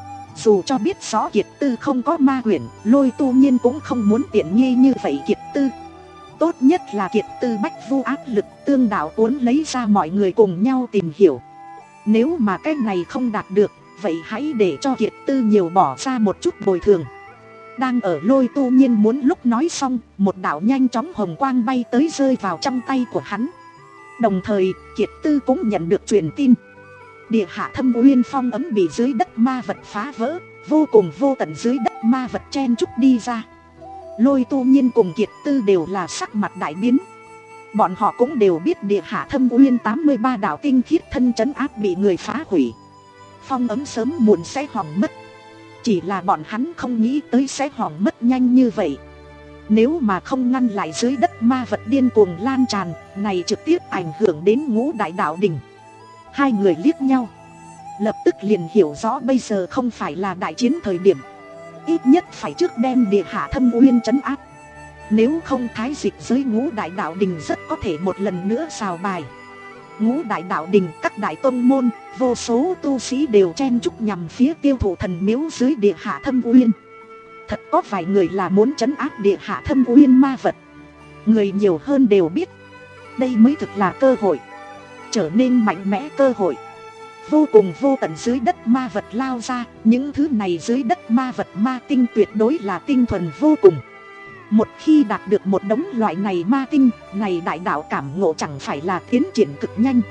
Dù cho biết rõ Kiệt Tư không có ma quyển, Lôi Tu Nhiên cũng không muốn tiện nghi như vậy Kiệt Tư. Tốt nhất là Kiệt Tư bách vu áp lực tương đạo cuốn lấy ra mọi người cùng nhau tìm hiểu. Nếu mà cái này không đạt được, vậy hãy để cho Kiệt Tư nhiều bỏ ra một chút bồi thường. Đang ở Lôi Tu Nhiên muốn lúc nói xong, một đạo nhanh chóng hồng quang bay tới rơi vào trong tay của hắn. Đồng thời Kiệt Tư cũng nhận được truyền tin, địa hạ thâm uyên phong ấm bị dưới đất ma vật phá vỡ, vô cùng vô tận dưới đất ma vật chen chúc đi ra. Lôi Tu Nhiên cùng Kiệt Tư đều là sắc mặt đại biến. Bọn họ cũng đều biết địa hạ thâm uyên tám mươi ba đạo tinh khiết thân trấn áp bị người phá hủy, phong ấm sớm muộn sẽ hỏng mất. Chỉ là bọn hắn không nghĩ tới sẽ hỏng mất nhanh như vậy. Nếu mà không ngăn lại dưới đất ma vật điên cuồng lan tràn, này trực tiếp ảnh hưởng đến ngũ đại đạo đỉnh. Hai người liếc nhau, lập tức liền hiểu rõ bây giờ không phải là đại chiến thời điểm. Ít nhất phải trước đem địa hạ thâm uyên trấn áp. Nếu không thái dịch giới ngũ đại đạo đình rất có thể một lần nữa xào bài. Ngũ đại đạo đình, các đại tông môn, vô số tu sĩ đều chen chúc nhằm phía tiêu thụ thần miếu dưới địa hạ thâm uyên. Thật có vài người là muốn trấn áp địa hạ thâm uyên ma vật. Người nhiều hơn đều biết đây mới thực là cơ hội, trở nên mạnh mẽ cơ hội. Vô cùng vô tận dưới đất ma vật lao ra. Những thứ này dưới đất ma vật ma tinh tuyệt đối là tinh thuần vô cùng. Một khi đạt được một đống loại này ma tinh, này đại đạo cảm ngộ chẳng phải là tiến triển cực nhanh.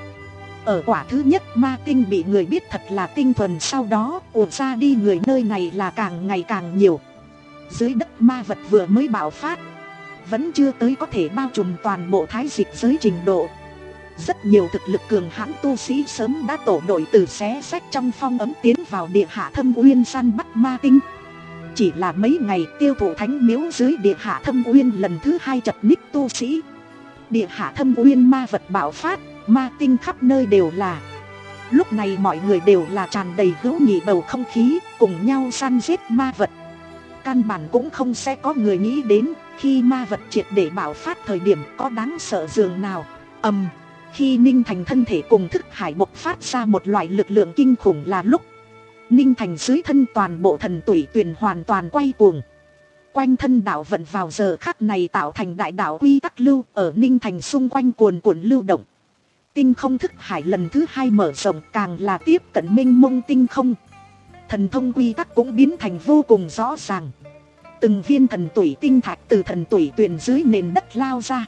Ở quả thứ nhất ma tinh bị người biết thật là tinh thuần, sau đó ùa ra đi người nơi này là càng ngày càng nhiều. Dưới đất ma vật vừa mới bạo phát, vẫn chưa tới có thể bao trùm toàn bộ thái dịch giới trình độ. Rất nhiều thực lực cường hãn tu sĩ sớm đã tổ đội từ xé sách trong phong ấm tiến vào địa hạ thâm uyên săn bắt ma tinh. Chỉ là mấy ngày tiêu thụ thánh miếu dưới địa hạ thâm uyên lần thứ hai chật ních tu sĩ. Địa hạ thâm uyên ma vật bạo phát, ma tinh khắp nơi đều là. Lúc này mọi người đều là tràn đầy hữu nghị bầu không khí, cùng nhau săn giết ma vật. Căn bản cũng không sẽ có người nghĩ đến khi ma vật triệt để bạo phát thời điểm có đáng sợ dường nào. Ầm, khi Ninh Thành thân thể cùng thức hải bộc phát ra một loại lực lượng kinh khủng là lúc Ninh Thành dưới thân toàn bộ thần tủy tuyền hoàn toàn quay cuồng. Quanh thân đạo vận vào giờ khắc này tạo thành đại đạo quy tắc lưu ở Ninh Thành xung quanh cuồn cuộn lưu động. Tinh không thức hải lần thứ hai mở rộng, càng là tiếp cận mênh mông tinh không. Thần thông quy tắc cũng biến thành vô cùng rõ ràng. Từng viên thần tủy tinh thạch từ thần tủy tuyền dưới nền đất lao ra,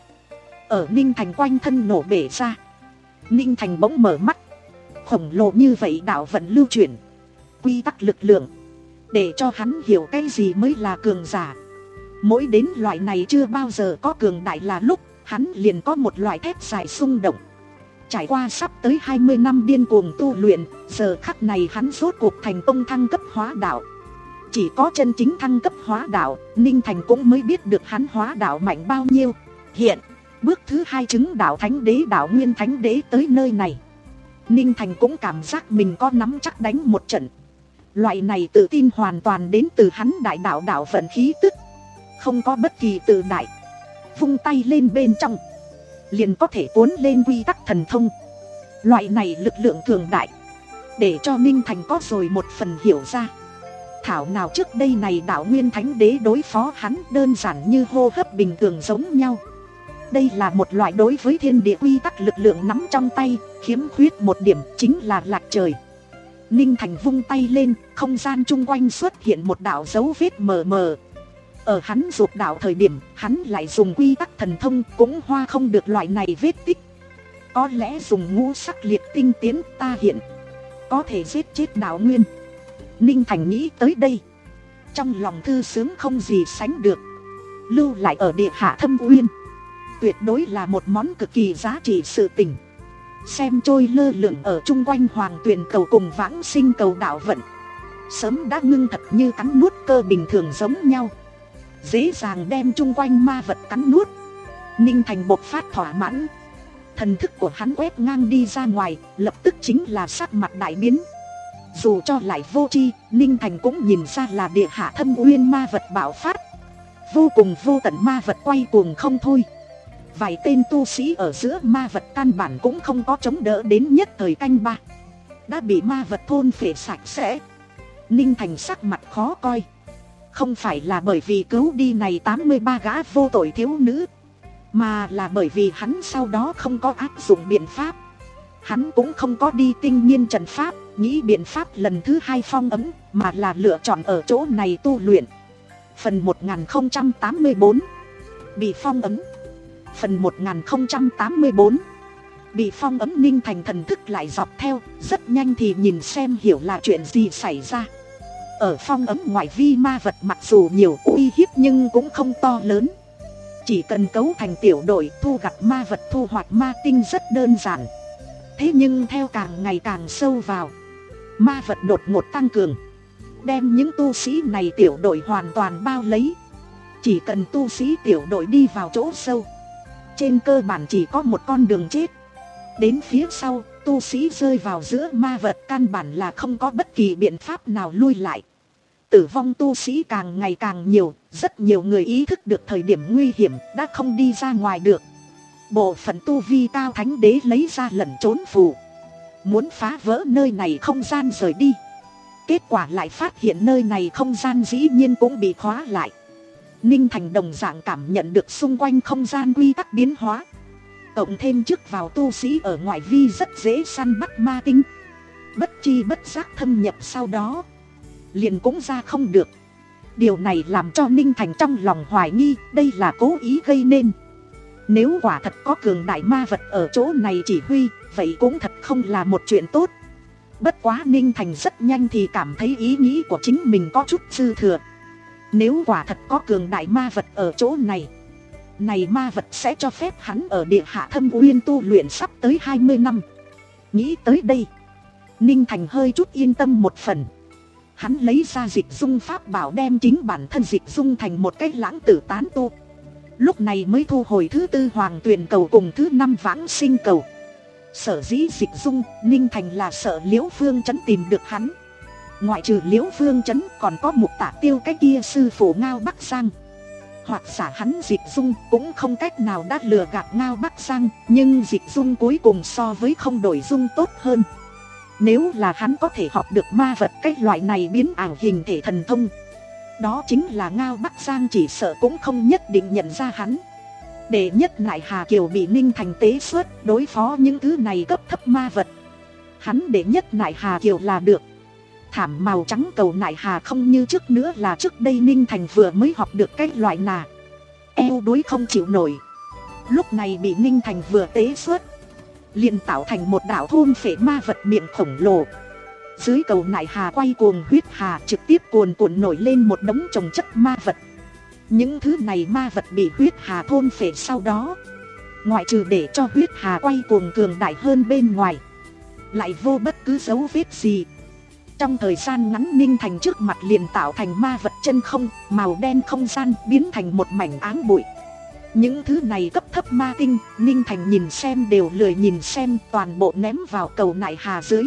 ở Ninh Thành quanh thân nổ bể ra. Ninh Thành bỗng mở mắt, khổng lồ như vậy đạo vận lưu chuyển, quy tắc lực lượng, để cho hắn hiểu cái gì mới là cường giả. Mỗi đến loại này chưa bao giờ có cường đại là lúc, hắn liền có một loại thét dài xung động. Trải qua sắp tới hai mươi năm điên cuồng tu luyện, giờ khắc này hắn rốt cuộc thành công thăng cấp hóa đạo. Chỉ có chân chính thăng cấp hóa đạo, Ninh Thành cũng mới biết được hắn hóa đạo mạnh bao nhiêu. Hiện, bước thứ hai chứng đạo thánh đế đạo nguyên thánh đế tới nơi này, Ninh Thành cũng cảm giác mình có nắm chắc đánh một trận. Loại này tự tin hoàn toàn đến từ hắn đại đạo đạo vận khí tức, không có bất kỳ tự đại. Vung tay lên bên trong, liền có thể cuốn lên quy tắc thần thông. Loại này lực lượng cường đại, để cho Ninh Thành có rồi một phần hiểu ra. Thảo nào trước đây này đạo nguyên thánh đế đối phó hắn đơn giản như hô hấp bình thường giống nhau. Đây là một loại đối với thiên địa quy tắc lực lượng nắm trong tay, khiếm khuyết một điểm chính là lạc trời. Ninh Thành vung tay lên, không gian chung quanh xuất hiện một đạo dấu vết mờ mờ. Ở hắn dục đạo thời điểm, hắn lại dùng quy tắc thần thông cũng hoa không được loại này vết tích. Có lẽ dùng ngũ sắc liệt tinh tiến ta hiện, có thể giết chết đạo nguyên. Ninh Thành nghĩ tới đây, trong lòng thư sướng không gì sánh được. Lưu lại ở địa hạ thâm uyên, tuyệt đối là một món cực kỳ giá trị sự tình. Xem trôi lơ lửng ở chung quanh hoàng tuyền cầu cùng vãng sinh cầu đạo vận, sớm đã ngưng thật như cắn nuốt cơ bình thường giống nhau, dễ dàng đem chung quanh ma vật cắn nuốt. Ninh Thành bộc phát thỏa mãn, thần thức của hắn quét ngang đi ra ngoài, lập tức chính là sắc mặt đại biến. Dù cho lại vô tri, Ninh Thành cũng nhìn ra là địa hạ thâm uyên ma vật bạo phát, vô cùng vô tận ma vật quay cuồng không thôi. Vài tên tu sĩ ở giữa ma vật căn bản cũng không có chống đỡ đến nhất thời canh ba, đã bị ma vật thôn phệ sạch sẽ. Ninh Thành sắc mặt khó coi, không phải là bởi vì cứu đi này tám mươi ba gã vô tội thiếu nữ, mà là bởi vì hắn sau đó không có áp dụng biện pháp. Hắn cũng không có đi tinh nhiên trận pháp, nghĩ biện pháp lần thứ hai phong ấm, mà là lựa chọn ở chỗ này tu luyện. Phần một nghìn không trăm tám mươi bốn, bị phong ấm. Phần một nghìn không trăm tám mươi bốn, bị phong ấm. Ninh Thành thần thức lại dọc theo, rất nhanh thì nhìn xem hiểu là chuyện gì xảy ra. Ở phong ấm ngoại vi ma vật mặc dù nhiều uy hiếp nhưng cũng không to lớn. Chỉ cần cấu thành tiểu đội thu gặt ma vật, thu hoạch ma tinh rất đơn giản. Thế nhưng theo càng ngày càng sâu vào, ma vật đột ngột tăng cường, đem những tu sĩ này tiểu đội hoàn toàn bao lấy. Chỉ cần tu sĩ tiểu đội đi vào chỗ sâu, trên cơ bản chỉ có một con đường chết. Đến phía sau, tu sĩ rơi vào giữa ma vật căn bản là không có bất kỳ biện pháp nào lui lại. Tử vong tu sĩ càng ngày càng nhiều, rất nhiều người ý thức được thời điểm nguy hiểm đã không đi ra ngoài được. Bộ phận tu vi cao thánh đế lấy ra lẩn trốn phù, muốn phá vỡ nơi này không gian rời đi. Kết quả lại phát hiện nơi này không gian dĩ nhiên cũng bị khóa lại. Ninh Thành đồng dạng cảm nhận được xung quanh không gian quy tắc biến hóa. Cộng thêm trước vào tu sĩ ở ngoại vi rất dễ săn bắt ma tinh, bất chi bất giác thâm nhập sau đó liền cũng ra không được. Điều này làm cho Ninh Thành trong lòng hoài nghi đây là cố ý gây nên. Nếu quả thật có cường đại ma vật ở chỗ này chỉ huy, vậy cũng thật không là một chuyện tốt. Bất quá Ninh Thành rất nhanh thì cảm thấy ý nghĩ của chính mình có chút dư thừa. Nếu quả thật có cường đại ma vật ở chỗ này, này ma vật sẽ cho phép hắn ở địa hạ thâm uyên tu luyện sắp tới hai mươi năm. Nghĩ tới đây, Ninh Thành hơi chút yên tâm một phần. Hắn lấy ra dịch dung pháp bảo đem chính bản thân dịch dung thành một cái lãng tử tán tu. Lúc này mới thu hồi thứ tư hoàng tuyền cầu cùng thứ năm vãng sinh cầu. Sở dĩ dịch dung, Ninh Thành là sợ Liễu Phương Trấn tìm được hắn. Ngoại trừ Liễu Phương Trấn còn có Mục Tả Tiêu cái kia sư phụ Ngao Bắc Giang. Hoặc giả hắn dịch dung cũng không cách nào đã lừa gạt Ngao Bắc Giang, nhưng dịch dung cuối cùng so với không đổi dung tốt hơn. Nếu là hắn có thể học được ma vật cái loại này biến ảo hình thể thần thông, đó chính là Ngao Bắc Giang chỉ sợ cũng không nhất định nhận ra hắn. Đệ nhất Nại Hà Kiều bị Ninh Thành tế xuất đối phó những thứ này cấp thấp ma vật. Hắn đệ nhất Nại Hà Kiều là được. Thảm màu trắng cầu Nại Hà không như trước nữa là trước đây Ninh Thành vừa mới học được cái loại nà eo đuối không chịu nổi. Lúc này bị Ninh Thành vừa tế xuất, liền tạo thành một đảo thôn phệ ma vật miệng khổng lồ. Dưới cầu Nại Hà quay cuồng huyết hà trực tiếp cuồn cuộn nổi lên một đống chồng chất ma vật. Những thứ này ma vật bị huyết hà thôn phệ sau đó, ngoại trừ để cho huyết hà quay cuồng cường đại hơn bên ngoài, lại vô bất cứ dấu vết gì. Trong thời gian ngắn Ninh Thành trước mặt liền tạo thành ma vật chân không, màu đen không gian biến thành một mảnh áng bụi. Những thứ này cấp thấp ma tinh, Ninh Thành nhìn xem đều lười nhìn xem, toàn bộ ném vào cầu Nại Hà dưới,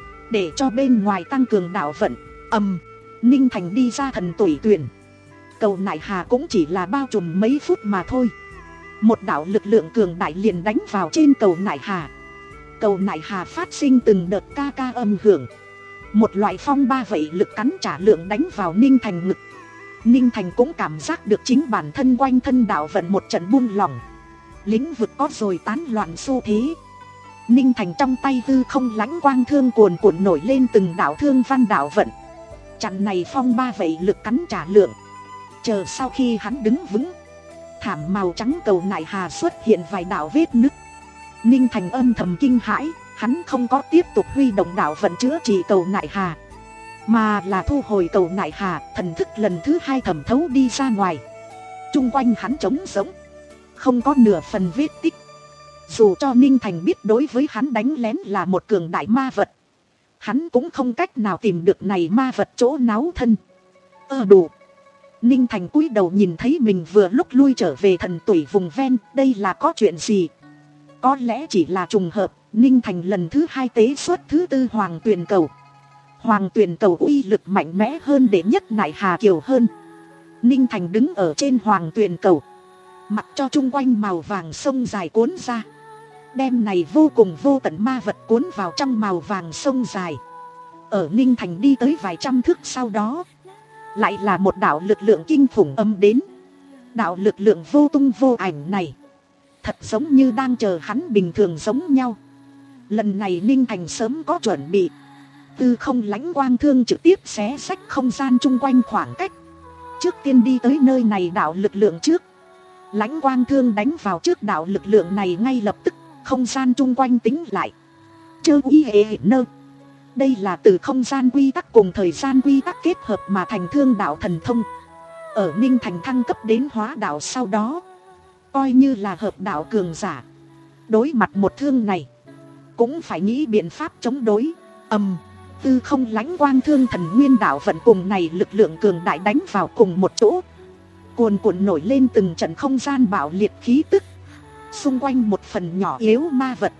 để cho bên ngoài tăng cường đạo vận. Ầm, Ninh Thành đi ra thần tủy tuyển. Cầu Nại Hà cũng chỉ là bao trùm mấy phút mà thôi. Một đạo lực lượng cường đại liền đánh vào trên cầu Nại Hà. Cầu Nại Hà phát sinh từng đợt ca ca âm hưởng. Một loại phong ba vậy lực cắn trả lượng đánh vào Ninh Thành ngực. Ninh Thành cũng cảm giác được chính bản thân quanh thân đạo vận một trận buông lỏng. Lĩnh vực có rồi tán loạn xu thế. Ninh Thành trong tay hư không lãnh quang thương cuồn cuộn nổi lên từng đạo thương văn đạo vận, chặn này phong ba vậy lực cắn trả lượng. Chờ sau khi hắn đứng vững, thảm màu trắng cầu Nại Hà xuất hiện vài đạo vết nứt. Ninh Thành âm thầm kinh hãi, hắn không có tiếp tục huy động đạo vận chữa trị cầu Nại Hà, mà là thu hồi cầu Nại Hà, thần thức lần thứ hai thẩm thấu đi ra ngoài. Trung quanh hắn trống rỗng, không có nửa phần vết tích. Dù cho Ninh Thành biết đối với hắn đánh lén là một cường đại ma vật, hắn cũng không cách nào tìm được này ma vật chỗ náo thân. Ơ đủ. Ninh Thành cúi đầu nhìn thấy mình vừa lúc lui trở về thần tủy vùng ven, đây là có chuyện gì? Có lẽ chỉ là trùng hợp, Ninh Thành lần thứ hai tế xuất thứ tư hoàng tuyền cầu. Hoàng tuyền cầu uy lực mạnh mẽ hơn đệ nhất Nại Hà Kiều hơn. Ninh Thành đứng ở trên hoàng tuyền cầu, mặc cho chung quanh màu vàng sông dài cuốn ra, đem này vô cùng vô tận ma vật cuốn vào trong màu vàng sông dài. Ở Ninh Thành đi tới vài trăm thước sau đó, lại là một đạo lực lượng kinh khủng âm đến. Đạo lực lượng vô tung vô ảnh này thật giống như đang chờ hắn bình thường giống nhau. Lần này Ninh Thành sớm có chuẩn bị, tư không lãnh quang thương trực tiếp xé xách không gian chung quanh khoảng cách. Trước tiên đi tới nơi này đạo lực lượng trước, lãnh quang thương đánh vào trước đạo lực lượng này, ngay lập tức không gian chung quanh tính lại. Chơ uy hệ nơ đây là từ không gian quy tắc cùng thời gian quy tắc kết hợp mà thành thương đạo thần thông. Ở Ninh Thành thăng cấp đến hóa đạo sau đó, coi như là hợp đạo cường giả, đối mặt một thương này cũng phải nghĩ biện pháp chống đối. Ầm, tư không lãnh quang thương thần nguyên đạo vận cùng này lực lượng cường đại đánh vào cùng một chỗ, cuồn cuộn nổi lên từng trận không gian bạo liệt khí tức, xung quanh một phần nhỏ yếu ma vật.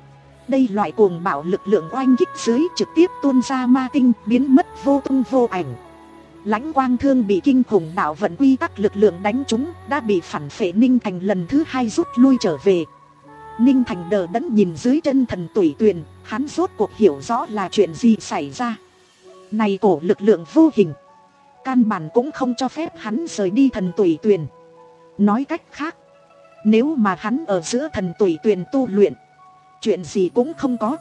Đây loại cuồng bạo lực lượng oanh kích dưới trực tiếp tuôn ra ma tinh, biến mất vô tung vô ảnh. Lãnh quang thương bị kinh khủng đạo vận quy tắc lực lượng đánh trúng, đã bị phản phệ. Ninh Thành lần thứ hai rút lui trở về. Ninh Thành đờ đẫn nhìn dưới chân thần tủy tuyền, hắn rốt cuộc hiểu rõ là chuyện gì xảy ra. Này cổ lực lượng vô hình, căn bản cũng không cho phép hắn rời đi thần tủy tuyền. Nói cách khác, nếu mà hắn ở giữa thần tủy tuyền tu luyện, chuyện gì cũng không có.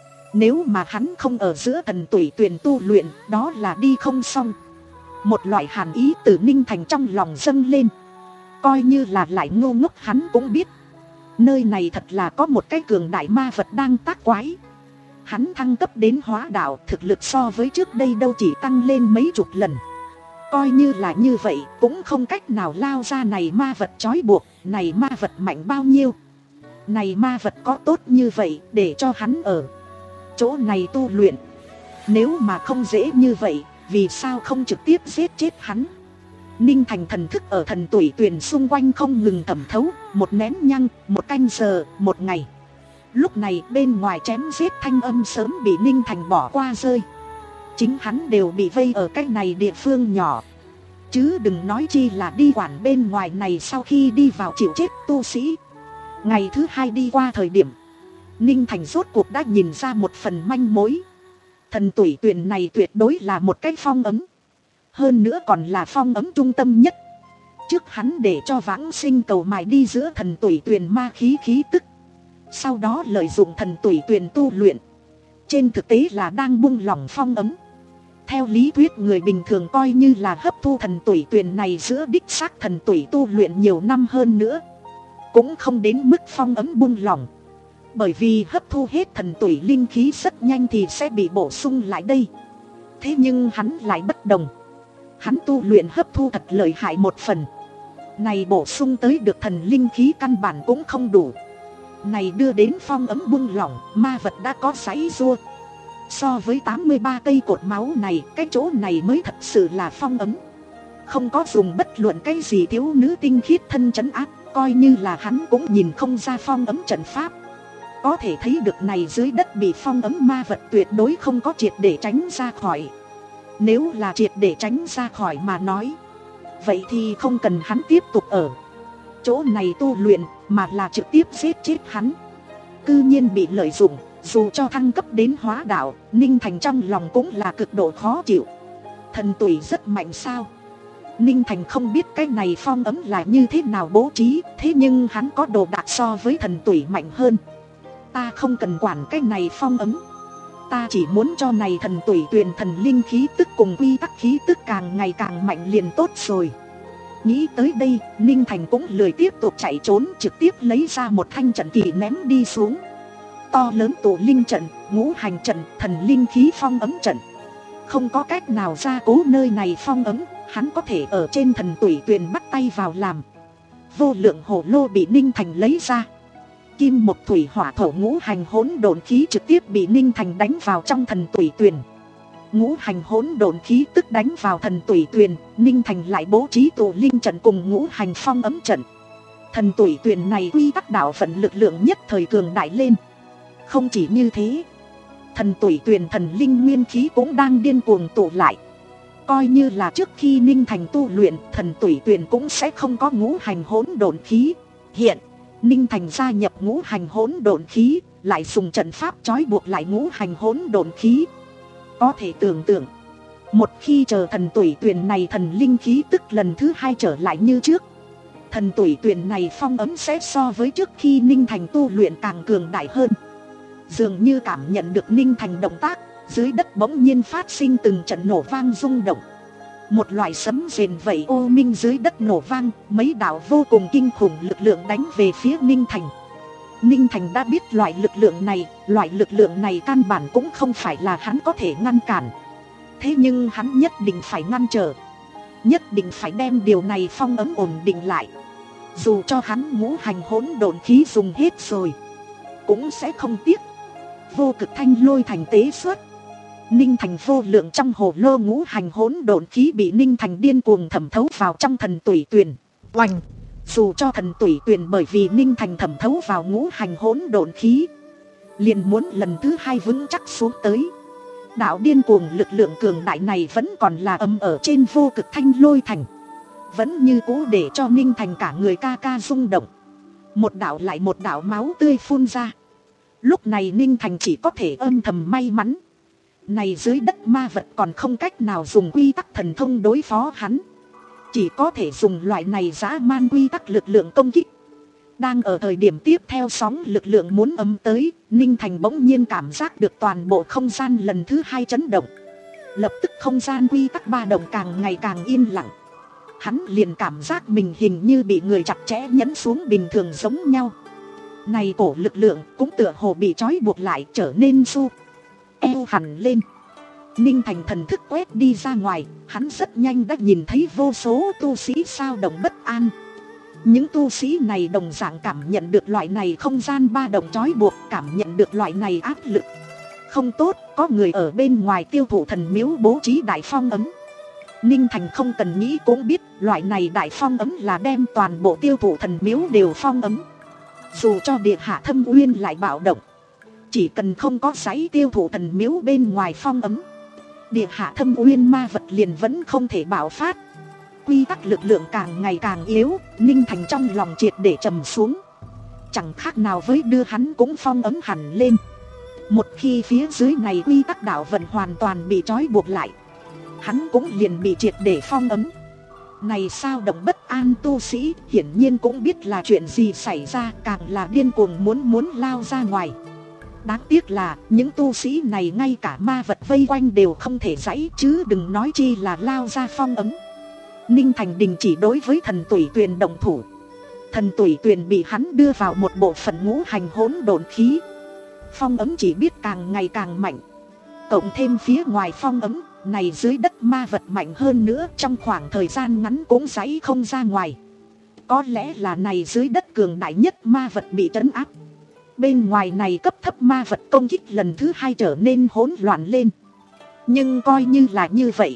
Nếu mà hắn không ở giữa thần tủy tuyền tu luyện, đó là đi không xong. Một loại hàn ý từ Ninh Thành trong lòng dâng lên. Coi như là lại ngu ngốc hắn cũng biết, nơi này thật là có một cái cường đại ma vật đang tác quái. Hắn thăng cấp đến hóa đạo, thực lực so với trước đây đâu chỉ tăng lên mấy chục lần. Coi như là như vậy, cũng không cách nào lao ra này ma vật trói buộc. Này ma vật mạnh bao nhiêu? Này ma vật có tốt như vậy để cho hắn ở chỗ này tu luyện? Nếu mà không dễ như vậy, vì sao không trực tiếp giết chết hắn? Ninh Thành thần thức ở thần tủy tuyền xung quanh không ngừng thẩm thấu, một nén nhang, một canh giờ, một ngày. Lúc này bên ngoài chém giết thanh âm sớm bị Ninh Thành bỏ qua rơi. Chính hắn đều bị vây ở cái này địa phương nhỏ, chứ đừng nói chi là đi quản bên ngoài này. Sau khi đi vào chịu chết tu sĩ, ngày thứ hai đi qua thời điểm, Ninh Thành rốt cuộc đã nhìn ra một phần manh mối. Thần tủy tuyền này tuyệt đối là một cái phong ấm, hơn nữa còn là phong ấm trung tâm nhất. Trước hắn để cho vãng sinh cầu mài đi giữa thần tủy tuyền ma khí khí tức, sau đó lợi dụng thần tủy tuyền tu luyện, trên thực tế là đang buông lỏng phong ấm. Theo lý thuyết, người bình thường coi như là hấp thu thần tủy tuyền này giữa đích xác thần tủy tu luyện nhiều năm hơn nữa, cũng không đến mức phong ấm buông lỏng. Bởi vì hấp thu hết thần tủy linh khí rất nhanh thì sẽ bị bổ sung lại đây. Thế nhưng hắn lại bất đồng. Hắn tu luyện hấp thu thật lợi hại một phần, này bổ sung tới được thần linh khí căn bản cũng không đủ. Này đưa đến phong ấm buông lỏng, ma vật đã có giãy giụa. So với tám mươi ba cây cột máu này, cái chỗ này mới thật sự là phong ấm. Không có dùng bất luận cái gì thiếu nữ tinh khiết thân trấn áp, coi như là hắn cũng nhìn không ra phong ấm trận pháp. Có thể thấy được này dưới đất bị phong ấm ma vật tuyệt đối không có triệt để tránh ra khỏi. Nếu là triệt để tránh ra khỏi mà nói, vậy thì không cần hắn tiếp tục ở chỗ này tu luyện, mà là trực tiếp giết chết hắn. Cư nhiên bị lợi dụng, dù cho thăng cấp đến hóa đạo, Ninh Thành trong lòng cũng là cực độ khó chịu. Thần tủy rất mạnh sao? Ninh Thành không biết cái này phong ấm là như thế nào bố trí, thế nhưng hắn có đồ đạc so với thần tủy mạnh hơn. Ta không cần quản cái này phong ấm, ta chỉ muốn cho này thần tủy tuyền thần linh khí tức cùng quy tắc khí tức càng ngày càng mạnh liền tốt rồi. Nghĩ tới đây, Ninh Thành cũng lười tiếp tục chạy trốn, trực tiếp lấy ra một thanh trận kỳ ném đi xuống. To lớn tụ linh trận, ngũ hành trận, thần linh khí phong ấm trận. Không có cách nào gia cố nơi này phong ấm, hắn có thể ở trên thần tủy tuyền bắt tay vào làm. Vô lượng hổ lô bị Ninh Thành lấy ra. Kim một thủy hỏa thổ ngũ hành hỗn độn khí trực tiếp bị Ninh Thành đánh vào trong thần tủy tuyền. Ngũ hành hỗn độn khí tức đánh vào thần tủy tuyền, Ninh Thành lại bố trí tụ linh trận cùng ngũ hành phong ấm trận. Thần tủy tuyền này quy tắc đạo vận lực lượng nhất thời cường đại lên. Không chỉ như thế, thần tủy tuyền thần linh nguyên khí cũng đang điên cuồng tụ lại. Coi như là trước khi Ninh Thành tu luyện, thần tủy tuyền cũng sẽ không có ngũ hành hỗn độn khí. Hiện Ninh Thành gia nhập ngũ hành hỗn độn khí, lại dùng trận pháp trói buộc lại ngũ hành hỗn độn khí. Có thể tưởng tượng, một khi chờ thần tủy tuyền này thần linh khí tức lần thứ hai trở lại như trước, thần tủy tuyền này phong ấm sẽ so với trước khi Ninh Thành tu luyện càng cường đại hơn. Dường như cảm nhận được Ninh Thành động tác, dưới đất bỗng nhiên phát sinh từng trận nổ vang rung động. Một loại sấm rền vậy ô minh dưới đất nổ vang, mấy đạo vô cùng kinh khủng lực lượng đánh về phía Ninh Thành. Ninh Thành đã biết loại lực lượng này, loại lực lượng này căn bản cũng không phải là hắn có thể ngăn cản. Thế nhưng hắn nhất định phải ngăn trở, nhất định phải đem điều này phong ấn ổn định lại. Dù cho hắn ngũ hành hỗn độn khí dùng hết rồi, cũng sẽ không tiếc. Vô cực thanh lôi thành tế xuất, Ninh Thành vô lượng trong hồ lô ngũ hành hỗn độn khí bị Ninh Thành điên cuồng thẩm thấu vào trong thần tủy tuyền. Oanh! Dù cho thần tủy tuyền bởi vì Ninh Thành thẩm thấu vào ngũ hành hỗn độn khí, liền muốn lần thứ hai vững chắc xuống tới. Đạo điên cuồng lực lượng cường đại này vẫn còn là âm ở trên vô cực thanh lôi thành, vẫn như cũ để cho Ninh Thành cả người ca ca rung động. Một đạo lại một đạo máu tươi phun ra. Lúc này Ninh Thành chỉ có thể âm thầm may mắn, này dưới đất ma vật còn không cách nào dùng quy tắc thần thông đối phó hắn, chỉ có thể dùng loại này dã man quy tắc lực lượng công kích. Đang ở thời điểm tiếp theo sóng lực lượng muốn ấm tới, Ninh Thành bỗng nhiên cảm giác được toàn bộ không gian lần thứ hai chấn động. Lập tức không gian quy tắc ba động càng ngày càng yên lặng. Hắn liền cảm giác mình hình như bị người chặt chẽ nhấn xuống bình thường giống nhau. Này cổ lực lượng cũng tựa hồ bị trói buộc lại, trở nên su eo hẳn lên. Ninh Thành thần thức quét đi ra ngoài, hắn rất nhanh đã nhìn thấy vô số tu sĩ sao động bất an. Những tu sĩ này đồng dạng cảm nhận được loại này không gian ba động trói buộc, cảm nhận được loại này áp lực. Không tốt, có người ở bên ngoài tiêu thụ thần miếu bố trí đại phong ấm. Ninh Thành không cần nghĩ cũng biết loại này đại phong ấm là đem toàn bộ tiêu thụ thần miếu đều phong ấm. Dù cho địa hạ thâm uyên lại bạo động, chỉ cần không có giấy tiêu thụ thần miếu bên ngoài phong ấm, địa hạ thâm uyên ma vật liền vẫn không thể bạo phát. Quy tắc lực lượng càng ngày càng yếu, Ninh Thành trong lòng triệt để trầm xuống. Chẳng khác nào với đưa hắn cũng phong ấm hẳn lên. Một khi phía dưới này quy tắc đạo vận hoàn toàn bị trói buộc lại, hắn cũng liền bị triệt để phong ấm. Này sao động bất an tu sĩ hiển nhiên cũng biết là chuyện gì xảy ra, càng là điên cuồng muốn muốn lao ra ngoài. Đáng tiếc là những tu sĩ này ngay cả ma vật vây quanh đều không thể giãy, chứ đừng nói chi là lao ra phong ấm. Ninh Thành đình chỉ đối với thần tủy tuyền động thủ. Thần tủy tuyền bị hắn đưa vào một bộ phận ngũ hành hỗn độn khí, phong ấm chỉ biết càng ngày càng mạnh. Cộng thêm phía ngoài phong ấm này, dưới đất ma vật mạnh hơn nữa, trong khoảng thời gian ngắn cũng giãy không ra ngoài. Có lẽ là này dưới đất cường đại nhất ma vật bị trấn áp. Bên ngoài này cấp thấp ma vật công kích lần thứ hai trở nên hỗn loạn lên. Nhưng coi như là như vậy,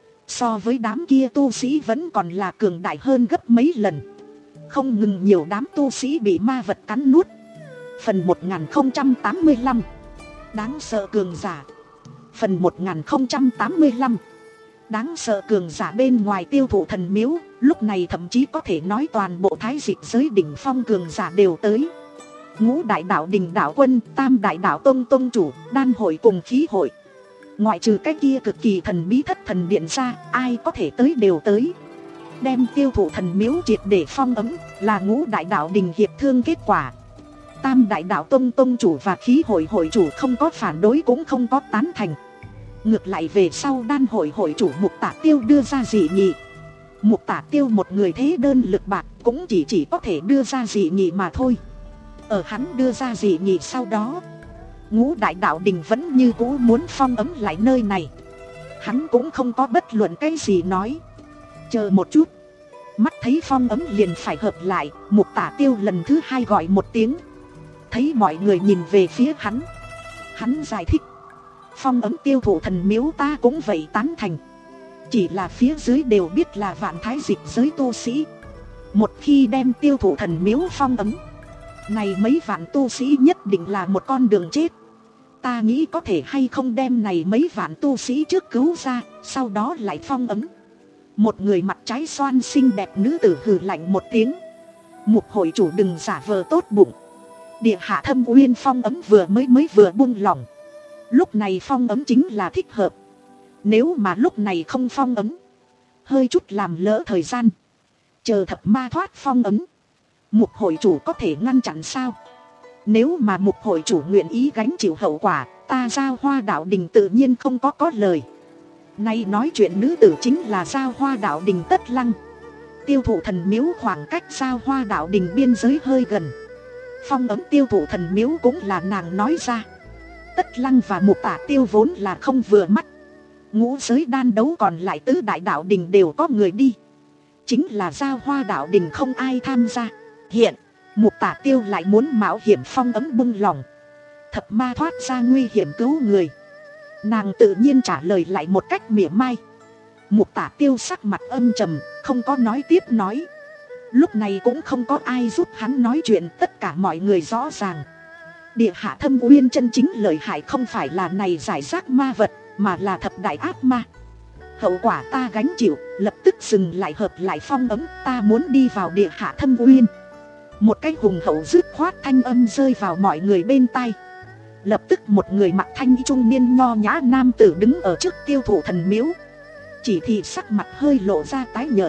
so với đám kia tu sĩ vẫn còn là cường đại hơn gấp mấy lần. Không ngừng nhiều đám tu sĩ bị ma vật cắn nuốt. Phần một nghìn không trăm tám mươi lăm, đáng sợ cường giả. Phần một nghìn không trăm tám mươi lăm, đáng sợ cường giả bên ngoài tiêu thụ thần miếu. Lúc này thậm chí có thể nói toàn bộ thái dịch giới đỉnh phong cường giả đều tới. Ngũ đại đạo đình đạo quân, tam đại đạo tông tông chủ, đan hội cùng khí hội, ngoại trừ cái kia cực kỳ thần bí thất thần điện ra, ai có thể tới đều tới. Đem tiêu thụ thần miếu triệt để phong ấm là ngũ đại đạo đình hiệp thương kết quả. Tam đại đạo tông tông chủ và khí hội hội chủ không có phản đối cũng không có tán thành. Ngược lại về sau đan hội hội chủ Mục Tả Tiêu đưa ra dị nghị. Mục Tả Tiêu một người thế đơn lực bạc, cũng chỉ chỉ có thể đưa ra dị nghị mà thôi. Ở hắn đưa ra dị nghị sau đó, ngũ đại đạo đình vẫn như cũ muốn phong ấm lại nơi này. Hắn cũng không có bất luận cái gì nói. Chờ một chút, mắt thấy phong ấm liền phải hợp lại, Mục Tả Tiêu lần thứ hai gọi một tiếng. Thấy mọi người nhìn về phía hắn, hắn giải thích: phong ấm tiêu thụ thần miếu ta cũng vậy tán thành. Chỉ là phía dưới đều biết là vạn thái dịch giới tu sĩ, một khi đem tiêu thụ thần miếu phong ấm, này mấy vạn tu sĩ nhất định là một con đường chết. Ta nghĩ có thể hay không đem này mấy vạn tu sĩ trước cứu ra, sau đó lại phong ấm. Một người mặt trái xoan xinh đẹp nữ tử hừ lạnh một tiếng. Mục hội chủ đừng giả vờ tốt bụng. Địa hạ thâm uyên phong ấm vừa mới mới vừa buông lỏng, lúc này phong ấm chính là thích hợp. Nếu mà lúc này không phong ấm, hơi chút làm lỡ thời gian, chờ thập ma thoát phong ấm, Mục hội chủ có thể ngăn chặn sao? Nếu mà Mục hội chủ nguyện ý gánh chịu hậu quả, ta Giao Hoa đạo đình tự nhiên không có có lời. Nay nói chuyện nữ tử chính là Giao Hoa đạo đình Tất Lăng. Tiêu thụ thần miếu khoảng cách Giao Hoa đạo đình biên giới hơi gần. Phong ấn tiêu thụ thần miếu cũng là nàng nói ra. Tất Lăng và Mục Tả Tiêu vốn là không vừa mắt. Ngũ giới đan đấu còn lại tứ đại đạo đình đều có người đi, chính là Giao Hoa đạo đình không ai tham gia. Hiện Mục Tả Tiêu lại muốn mạo hiểm phong ấn bung lòng, thập ma thoát ra nguy hiểm cứu người. Nàng tự nhiên trả lời lại một cách mỉa mai. Mục Tả Tiêu sắc mặt âm trầm, không có nói tiếp nói. Lúc này cũng không có ai giúp hắn nói chuyện, tất cả mọi người rõ ràng. Địa Hạ Thâm Uyên chân chính lợi hại không phải là này giải rác ma vật, mà là thập đại ác ma. Hậu quả ta gánh chịu, lập tức dừng lại hợp lại phong ấm, ta muốn đi vào Địa Hạ Thâm Uyên. Một cái hùng hậu dứt khoát thanh âm rơi vào mọi người bên tai. Lập tức một người mặc thanh y trung niên nho nhã nam tử đứng ở trước tiêu thụ thần miếu. Chỉ thì sắc mặt hơi lộ ra tái nhợt.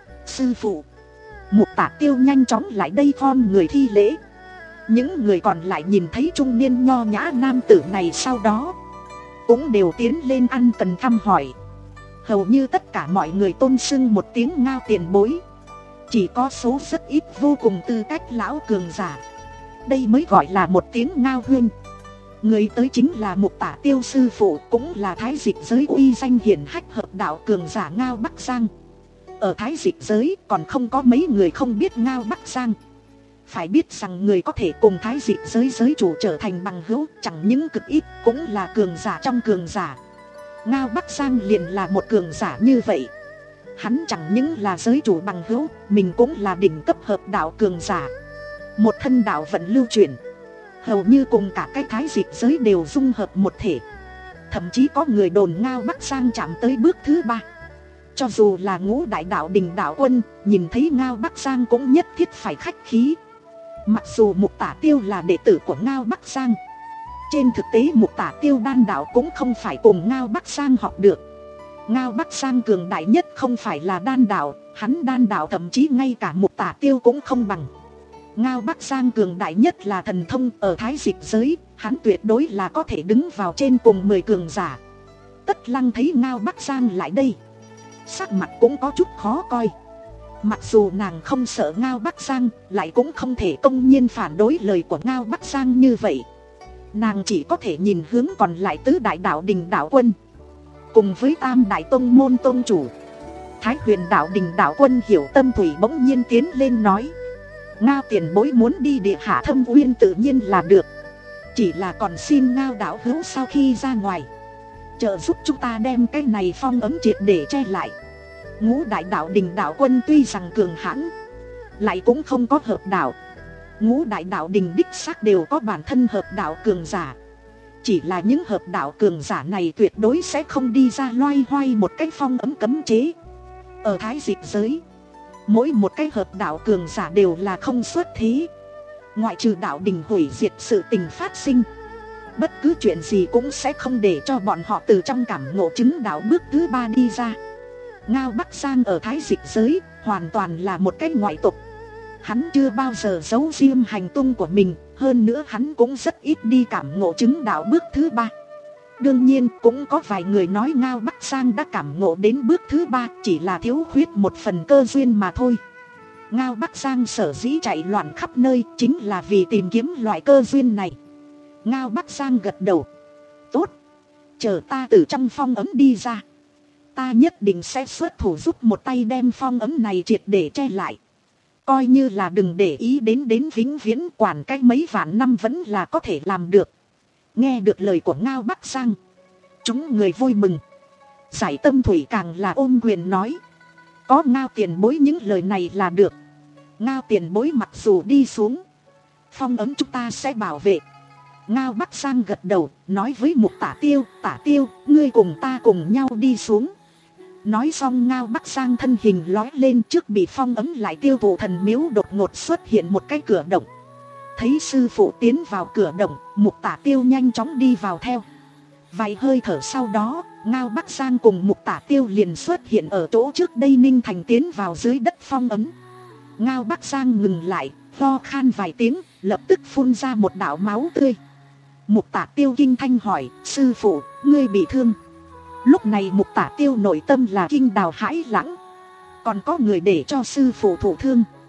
Sư phụ. Mục Tả Tiêu nhanh chóng lại đây khom người thi lễ. Những người còn lại nhìn thấy trung niên nho nhã nam tử này sau đó cũng đều tiến lên ăn cần thăm hỏi. Hầu như tất cả mọi người tôn xưng một tiếng Ngao tiền bối. Chỉ có số rất ít vô cùng tư cách lão cường giả, đây mới gọi là một tiếng Ngao huynh. Người tới chính là Mục Tả Tiêu sư phụ, cũng là Thái Dịch giới uy danh hiển hách hợp đạo cường giả Ngao Bắc Giang. Ở Thái Dịch giới còn không có mấy người không biết Ngao Bắc Giang. Phải biết rằng người có thể cùng Thái Dịch giới giới chủ trở thành bằng hữu chẳng những cực ít, cũng là cường giả trong cường giả. Ngao Bắc Giang liền là một cường giả như vậy. Hắn chẳng những là giới chủ bằng hữu, mình cũng là đỉnh cấp hợp đạo cường giả. Một thân đạo vận lưu chuyển, hầu như cùng cả cái Thái Dịch giới đều dung hợp một thể. Thậm chí có người đồn Ngao Bắc Giang chạm tới bước thứ ba. Cho dù là ngũ đại đạo đình đạo quân, nhìn thấy Ngao Bắc Giang cũng nhất thiết phải khách khí. Mặc dù Mục Tả Tiêu là đệ tử của Ngao Bắc Giang, trên thực tế Mục Tả Tiêu đan đạo cũng không phải cùng Ngao Bắc Giang học được. Ngao Bắc Giang cường đại nhất không phải là đan đạo, hắn đan đạo thậm chí ngay cả Mục Tả Tiêu cũng không bằng. Ngao Bắc Giang cường đại nhất là thần thông, ở Thái Dịch giới, hắn tuyệt đối là có thể đứng vào trên cùng mười cường giả. Tất Lăng thấy Ngao Bắc Giang lại đây, sắc mặt cũng có chút khó coi. Mặc dù nàng không sợ Ngao Bắc Giang, lại cũng không thể công nhiên phản đối lời của Ngao Bắc Giang như vậy. Nàng chỉ có thể nhìn hướng còn lại tứ đại đạo đình đạo quân, cùng với tam đại tông môn tông chủ. Thái Huyền đạo đình đạo quân Hiểu Tâm Thủy bỗng nhiên tiến lên nói: Ngao tiền bối muốn đi Địa Hạ Thâm Uyên tự nhiên là được, chỉ là còn xin Ngao đạo hữu sau khi ra ngoài trợ giúp chúng ta đem cái này phong ấn triệt để che lại. Ngũ đại đạo đình đạo quân tuy rằng cường hãn, lại cũng không có hợp đạo. Ngũ đại đạo đình đích xác đều có bản thân hợp đạo cường giả, chỉ là những hợp đạo cường giả này tuyệt đối sẽ không đi ra loay hoay một cái phong ấn cấm chế. Ở Thái Dịch giới, mỗi một cái hợp đạo cường giả đều là không xuất thế, ngoại trừ đạo đình hủy diệt sự tình phát sinh, bất cứ chuyện gì cũng sẽ không để cho bọn họ từ trong cảm ngộ chứng đạo bước thứ ba đi ra. Ngao Bắc Giang ở Thái Dịch giới hoàn toàn là một cái ngoại tục. Hắn chưa bao giờ giấu riêng hành tung của mình, hơn nữa hắn cũng rất ít đi cảm ngộ chứng đạo bước thứ ba. Đương nhiên cũng có vài người nói Ngao Bắc Giang đã cảm ngộ đến bước thứ ba, chỉ là thiếu khuyết một phần cơ duyên mà thôi. Ngao Bắc Giang sở dĩ chạy loạn khắp nơi chính là vì tìm kiếm loại cơ duyên này. Ngao Bắc Giang gật đầu: tốt, chờ ta từ trong phong ấn đi ra, ta nhất định sẽ xuất thủ giúp một tay đem phong ấn này triệt để che lại. Coi như là đừng để ý đến đến vĩnh viễn, quản cách mấy vạn năm vẫn là có thể làm được. Nghe được lời của Ngao Bắc Giang, chúng người vui mừng. Giải Tâm Thủy càng là ôm quyền nói: có Ngao tiền bối những lời này là được. Ngao tiền bối mặc dù đi xuống, phong ấn chúng ta sẽ bảo vệ. Ngao Bắc Giang gật đầu, nói với Mục Tả Tiêu: Tả Tiêu, ngươi cùng ta cùng nhau đi xuống. Nói xong Ngao Bắc Giang thân hình lói lên, trước bị phong ấn lại tiêu thụ thần miếu đột ngột xuất hiện một cái cửa động. Thấy sư phụ tiến vào cửa động, Mục Tả Tiêu nhanh chóng đi vào theo. Vài hơi thở sau đó, Ngao Bắc Giang cùng Mục Tả Tiêu liền xuất hiện ở chỗ trước đây Ninh Thành tiến vào dưới đất phong ấn. Ngao Bắc Giang ngừng lại, ho khan vài tiếng, lập tức phun ra một đạo máu tươi. Mục Tả Tiêu kinh thanh hỏi: sư phụ, ngươi bị thương? Lúc này Mục Tả Tiêu nội tâm là kinh đào hãi lãng. Còn có người để cho sư phụ thụ thương.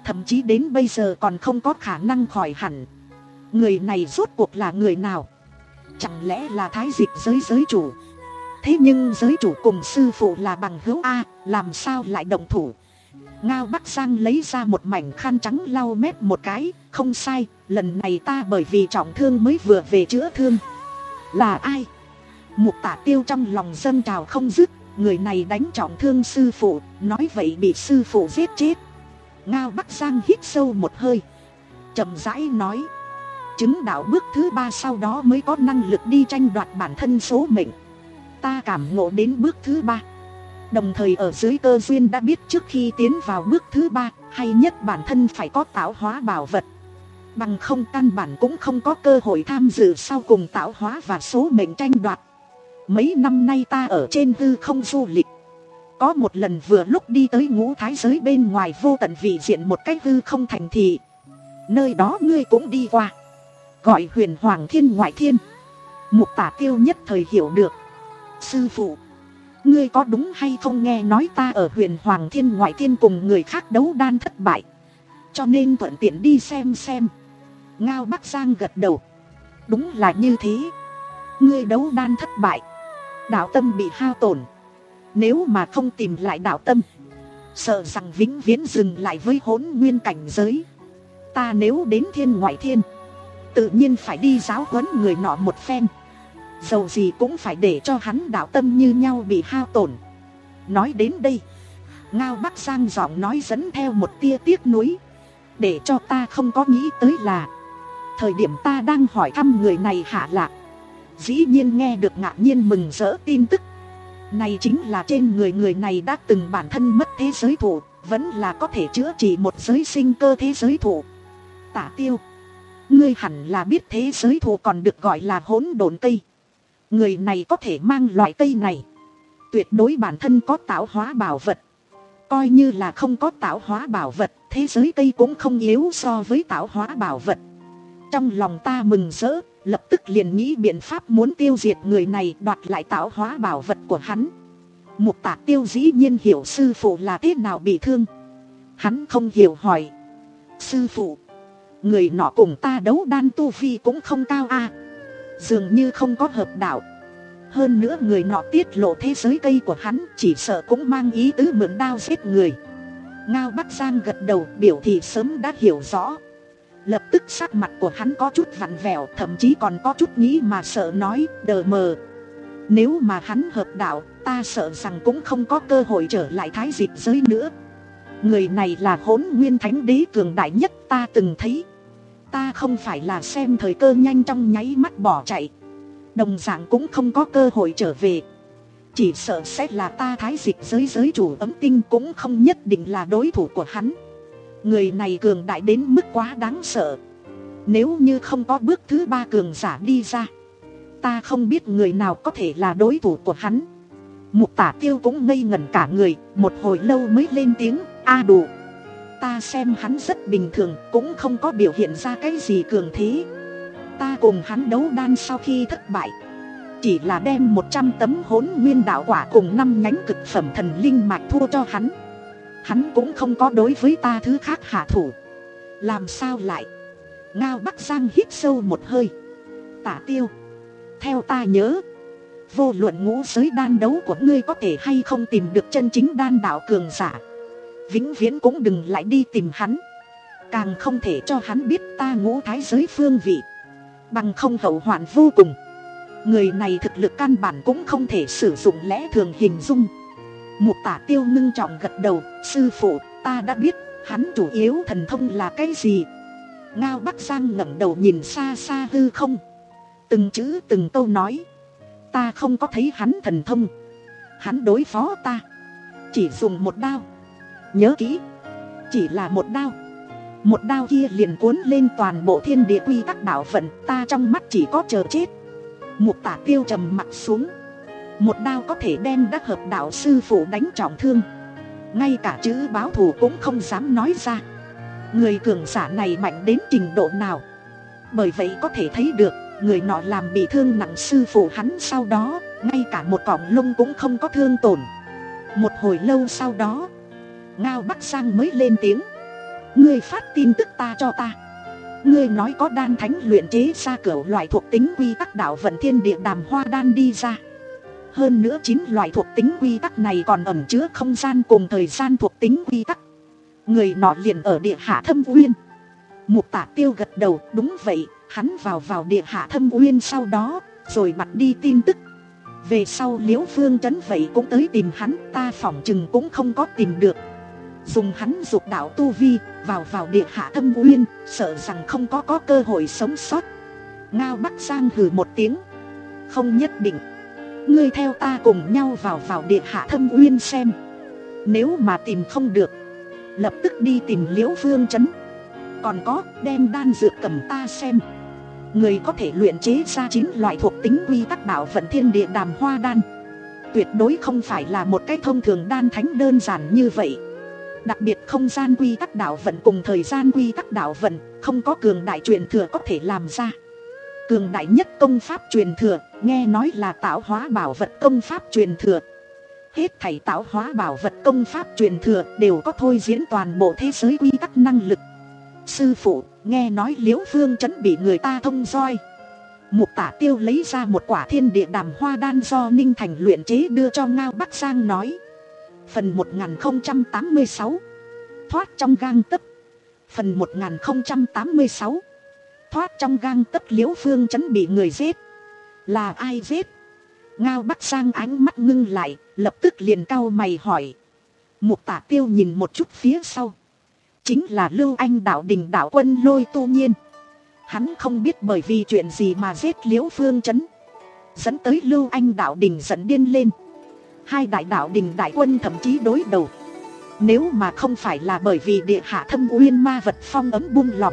thậm chí đến bây giờ còn không có khả năng khỏi hẳn. Người này rốt cuộc là người nào? Chẳng lẽ là Thái Dịch giới giới chủ? Thế nhưng giới chủ cùng sư phụ là bằng hữu a, làm sao lại động thủ? Ngao Bắc Giang lấy ra một mảnh khăn trắng lau mép một cái. Không sai, lần này ta bởi vì trọng thương mới vừa về chữa thương. Là ai? Mục Tả Tiêu trong lòng dâng trào không dứt. Người này đánh trọng thương sư phụ, nói vậy bị sư phụ giết chết. Ngao Bắc Giang hít sâu một hơi, chậm rãi nói: chứng đạo bước thứ ba, sau đó mới có năng lực đi tranh đoạt bản thân số mệnh. Ta cảm ngộ đến bước thứ ba, đồng thời ở dưới cơ duyên đã biết trước khi tiến vào bước thứ ba, hay nhất bản thân phải có tạo hóa bảo vật. Bằng không căn bản cũng không có cơ hội tham dự sau cùng tạo hóa và số mệnh tranh đoạt. Mấy năm nay ta ở trên hư không du lịch, có một lần vừa lúc đi tới ngũ thái giới bên ngoài vô tận vị diện một cái hư không thành thị. Nơi đó ngươi cũng đi qua, gọi Huyền Hoàng Thiên Ngoại Thiên. Mục Tả Tiêu nhất thời hiểu được. Sư phụ, ngươi có đúng hay không nghe nói ta ở Huyền Hoàng Thiên Ngoại Thiên cùng người khác đấu đan thất bại, cho nên thuận tiện đi xem xem. Ngao Bắc Giang gật đầu. Đúng là như thế. Ngươi đấu đan thất bại, đạo tâm bị hao tổn. Nếu mà không tìm lại đạo tâm, sợ rằng vĩnh viễn dừng lại với hỗn nguyên cảnh giới. Ta nếu đến Thiên Ngoại Thiên, tự nhiên phải đi giáo huấn người nọ một phen. Dầu gì cũng phải để cho hắn đạo tâm như nhau bị hao tổn. Nói đến đây, Ngao Bắc Giang giọng nói dẫn theo một tia tiếc nuối. Để cho ta không có nghĩ tới là, thời điểm ta đang hỏi thăm người này hạ lạc, dĩ nhiên nghe được ngạc nhiên mừng rỡ tin tức. Này chính là trên người người này đã từng bản thân mất thế giới thụ, vẫn là có thể chữa trị một giới sinh cơ thế giới thụ. Tả Tiêu, ngươi hẳn là biết thế giới thụ còn được gọi là hỗn độn cây. Người này có thể mang loại cây này, tuyệt đối bản thân có tạo hóa bảo vật. Coi như là không có tạo hóa bảo vật, thế giới cây cũng không yếu so với tạo hóa bảo vật. Trong lòng ta mừng rỡ, lập tức liền nghĩ biện pháp muốn tiêu diệt người này, đoạt lại tạo hóa bảo vật của hắn. Mục Tả Tiêu dĩ nhiên hiểu sư phụ là thế nào bị thương. Hắn không hiểu hỏi: sư phụ, người nọ cùng ta đấu đan tu vi cũng không cao a, dường như không có hợp đạo. Hơn nữa người nọ tiết lộ thế giới cây của hắn, chỉ sợ cũng mang ý tứ mượn đao giết người. Ngao Bắc Giang gật đầu biểu thị sớm đã hiểu rõ. Lập tức sắc mặt của hắn có chút vặn vẹo, thậm chí còn có chút nghĩ mà sợ, nói: đờ mờ, nếu mà hắn hợp đạo, ta sợ rằng cũng không có cơ hội trở lại Thái Dịch giới nữa. Người này là hỗn nguyên thánh đế cường đại nhất ta từng thấy. Ta không phải là xem thời cơ nhanh trong nháy mắt bỏ chạy, đồng dạng cũng không có cơ hội trở về. Chỉ sợ sẽ là ta Thái Dịch giới giới chủ Ấm Tinh cũng không nhất định là đối thủ của hắn. Người này cường đại đến mức quá đáng sợ. Nếu như không có bước thứ ba cường giả đi ra, ta không biết người nào có thể là đối thủ của hắn. Mục Tả Tiêu cũng ngây ngẩn cả người, một hồi lâu mới lên tiếng: a đủ, ta xem hắn rất bình thường, cũng không có biểu hiện ra cái gì cường thế. Ta cùng hắn đấu đan sau khi thất bại, chỉ là đem một trăm tấm hỗn nguyên đạo quả cùng năm nhánh cực phẩm thần linh mạch thua cho hắn. Hắn cũng không có đối với ta thứ khác hạ thủ. Làm sao lại? Ngao Bắc Giang hít sâu một hơi. Tả Tiêu, theo ta nhớ, vô luận ngũ giới đan đấu của ngươi có thể hay không tìm được chân chính đan đạo cường giả, vĩnh viễn cũng đừng lại đi tìm hắn. Càng không thể cho hắn biết ta ngũ thái giới phương vị, bằng không hậu hoạn vô cùng. Người này thực lực căn bản cũng không thể sử dụng lẽ thường hình dung. Mục Tả Tiêu ngưng trọng gật đầu: sư phụ, ta đã biết. Hắn chủ yếu thần thông là cái gì? Ngao Bắc Giang ngẩng đầu nhìn xa xa hư không, từng chữ từng câu nói: ta không có thấy hắn thần thông. Hắn đối phó ta chỉ dùng một đao. Nhớ kỹ, chỉ là một đao. Một đao kia liền cuốn lên toàn bộ thiên địa quy tắc đạo vận. Ta trong mắt chỉ có chờ chết. Mục Tả Tiêu trầm mặt xuống. Một đao có thể đem đắc hợp đạo sư phụ đánh trọng thương, ngay cả chữ báo thù cũng không dám nói ra. Người cường giả này mạnh đến trình độ nào? Bởi vậy có thể thấy được, người nọ làm bị thương nặng sư phụ hắn, sau đó ngay cả một cọng lông cũng không có thương tổn. Một hồi lâu sau đó, Ngao Bắc Giang mới lên tiếng: Ngươi phát tin tức ta cho ta. Ngươi nói có đan thánh luyện chế ra cửu loại thuộc tính quy tắc đạo vận thiên địa đàm hoa đan đi ra. Hơn nữa chín loại thuộc tính quy tắc này còn ẩn chứa không gian cùng thời gian thuộc tính quy tắc. Người nọ liền ở địa hạ thâm uyên. Mục Tả Tiêu gật đầu, đúng vậy, hắn vào vào địa hạ thâm uyên sau đó, rồi bật đi tin tức. Về sau Liễu Phương Trấn vậy cũng tới tìm hắn, ta phỏng chừng cũng không có tìm được. Dùng hắn dục đạo tu vi, vào vào địa hạ thâm uyên, sợ rằng không có có cơ hội sống sót. Ngao Bắc Giang hừ một tiếng. Không nhất định. Ngươi theo ta cùng nhau vào vào địa hạ thâm uyên xem. Nếu mà tìm không được, lập tức đi tìm Liễu Phương Trấn. Còn có, đem đan dược cầm ta xem. Người có thể luyện chế ra chín loại thuộc tính quy tắc đạo vận thiên địa đàm hoa đan. Tuyệt đối không phải là một cái thông thường đan thánh đơn giản như vậy. Đặc biệt không gian quy tắc đạo vận cùng thời gian quy tắc đạo vận, không có cường đại truyền thừa có thể làm ra. Cường đại nhất công pháp truyền thừa, nghe nói là tạo hóa bảo vật công pháp truyền thừa. Hết thảy tạo hóa bảo vật công pháp truyền thừa đều có thôi diễn toàn bộ thế giới quy tắc năng lực. Sư phụ, nghe nói Liễu Phương Trấn bị người ta thông roi. Mục Tả Tiêu lấy ra một quả thiên địa đàm hoa đan do Ninh Thành luyện chế đưa cho Ngao Bắc Giang nói. Phần một nghìn không trăm tám mươi sáu. Thoát trong gang tấc. Phần một nghìn không trăm tám mươi sáu. Thoát trong gang tấc. Liễu Phương Trấn bị người giết. Là ai giết? Ngao Bắc Giang ánh mắt ngưng lại, lập tức liền cau mày hỏi. Mục Tả Tiêu nhìn một chút phía sau. Chính là Lưu Anh đạo đình đạo quân Lôi Tu Nhiên. Hắn không biết bởi vì chuyện gì mà giết Liễu Phương Trấn, dẫn tới Lưu Anh đạo đình giận điên lên. Hai đại đạo đình đại quân thậm chí đối đầu. Nếu mà không phải là bởi vì địa hạ thâm uyên ma vật phong ấm buông lỏng,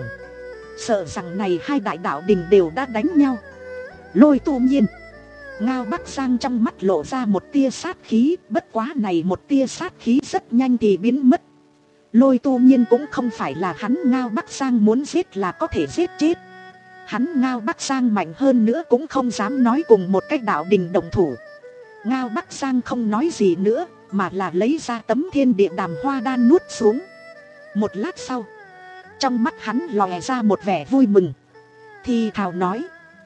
sợ rằng này hai đại đạo đình đều đã đánh nhau. Lôi Tu Nhiên. Ngao Bắc Giang trong mắt lộ ra một tia sát khí, bất quá này một tia sát khí rất nhanh thì biến mất. Lôi Tu Nhiên cũng không phải là hắn Ngao Bắc Giang muốn giết là có thể giết chết. Hắn Ngao Bắc Giang mạnh hơn nữa cũng không dám nói cùng một cách đạo đình đồng thủ. Ngao Bắc Giang không nói gì nữa, mà là lấy ra tấm thiên địa đàm hoa đan nuốt xuống. Một lát sau, trong mắt hắn lòe ra một vẻ vui mừng. Thì thào nói,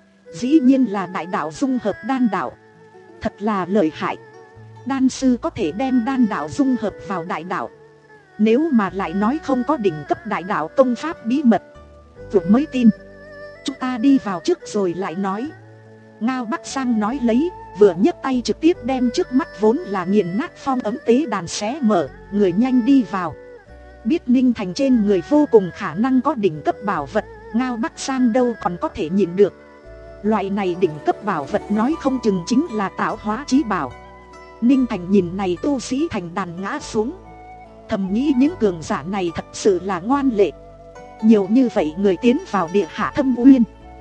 dĩ nhiên là đại đạo dung hợp đan đạo. Thật là lợi hại. Đan sư có thể đem đan đạo dung hợp vào đại đạo. Nếu mà lại nói không có đỉnh cấp đại đạo công pháp bí mật, vừa mới tin. Chúng ta đi vào trước rồi lại nói. Ngao Bắc Giang nói lấy, vừa nhấc tay trực tiếp đem trước mắt vốn là nghiền nát phong ấm tế đàn xé mở, người nhanh đi vào. Biết Ninh Thành trên người vô cùng khả năng có đỉnh cấp bảo vật, Ngao Bắc Giang đâu còn có thể nhịn được. Loại này đỉnh cấp bảo vật nói không chừng chính là tạo hóa chí bảo. Ninh Thành nhìn này tu sĩ thành đàn ngã xuống, thầm nghĩ những cường giả này thật sự là ngoan lệ. Nhiều như vậy người tiến vào địa hạ thâm uyên,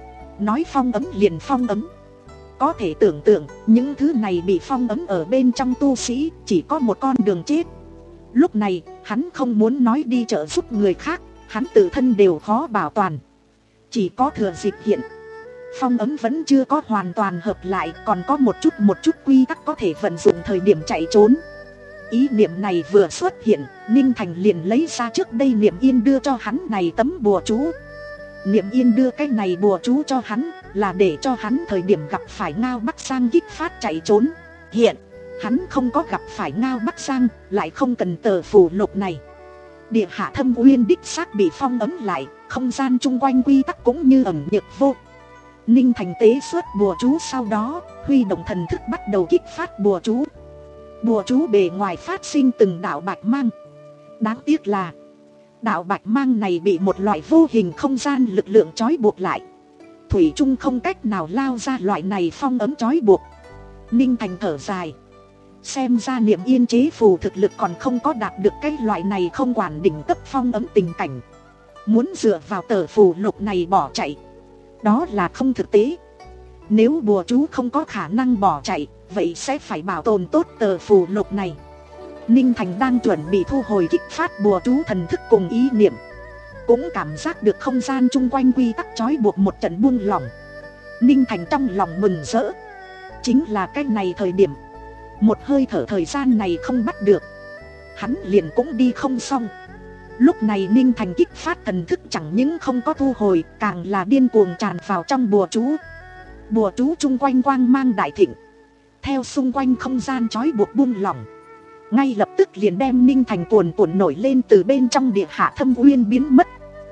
nói phong ấm liền phong ấm. Có thể tưởng tượng những thứ này bị phong ấm ở bên trong tu sĩ chỉ có một con đường chết. Lúc này hắn không muốn nói đi trợ giúp người khác, hắn tự thân đều khó bảo toàn. Chỉ có thừa dịp hiện phong ấm vẫn chưa có hoàn toàn hợp lại, còn có một chút một chút quy tắc có thể vận dụng thời điểm chạy trốn. Ý niệm này vừa xuất hiện, Ninh Thành liền lấy ra trước đây Niệm Yên đưa cho hắn này tấm bùa chú. Niệm Yên đưa cái này bùa chú cho hắn là để cho hắn thời điểm gặp phải Ngao Bắc Giang kích phát chạy trốn. Hiện hắn không có gặp phải Ngao Bắc Giang, lại không cần tờ phù lục này. Địa hạ thâm uyên đích xác bị phong ấm lại, không gian chung quanh quy tắc cũng như ẩn nhược vô. Ninh Thành tế xuất bùa chú, sau đó huy động thần thức bắt đầu kích phát bùa chú. Bùa chú bề ngoài phát sinh từng đạo bạch mang. Đáng tiếc là đạo bạch mang này bị một loại vô hình không gian lực lượng trói buộc lại. Thủy chung không cách nào lao ra loại này phong ấm trói buộc. Ninh Thành thở dài, xem ra Niệm Yên chế phù thực lực còn không có đạt được cái loại này không quản đỉnh cấp phong ấm tình cảnh. Muốn dựa vào tờ phù lục này bỏ chạy, đó là không thực tế. Nếu bùa chú không có khả năng bỏ chạy, vậy sẽ phải bảo tồn tốt tờ phù lục này. Ninh Thành đang chuẩn bị thu hồi kích phát bùa chú thần thức cùng ý niệm, cũng cảm giác được không gian chung quanh quy tắc trói buộc một trận buông lỏng. Ninh Thành trong lòng mừng rỡ. Chính là cái này thời điểm, một hơi thở thời gian này không bắt được, hắn liền cũng đi không xong. Lúc này Ninh Thành kích phát thần thức chẳng những không có thu hồi, càng là điên cuồng tràn vào trong bùa chú. Bùa chú chung quanh quang mang đại thịnh, theo xung quanh không gian trói buộc buông lỏng, ngay lập tức liền đem Ninh Thành cuồn cuộn nổi lên từ bên trong địa hạ thâm uyên biến mất.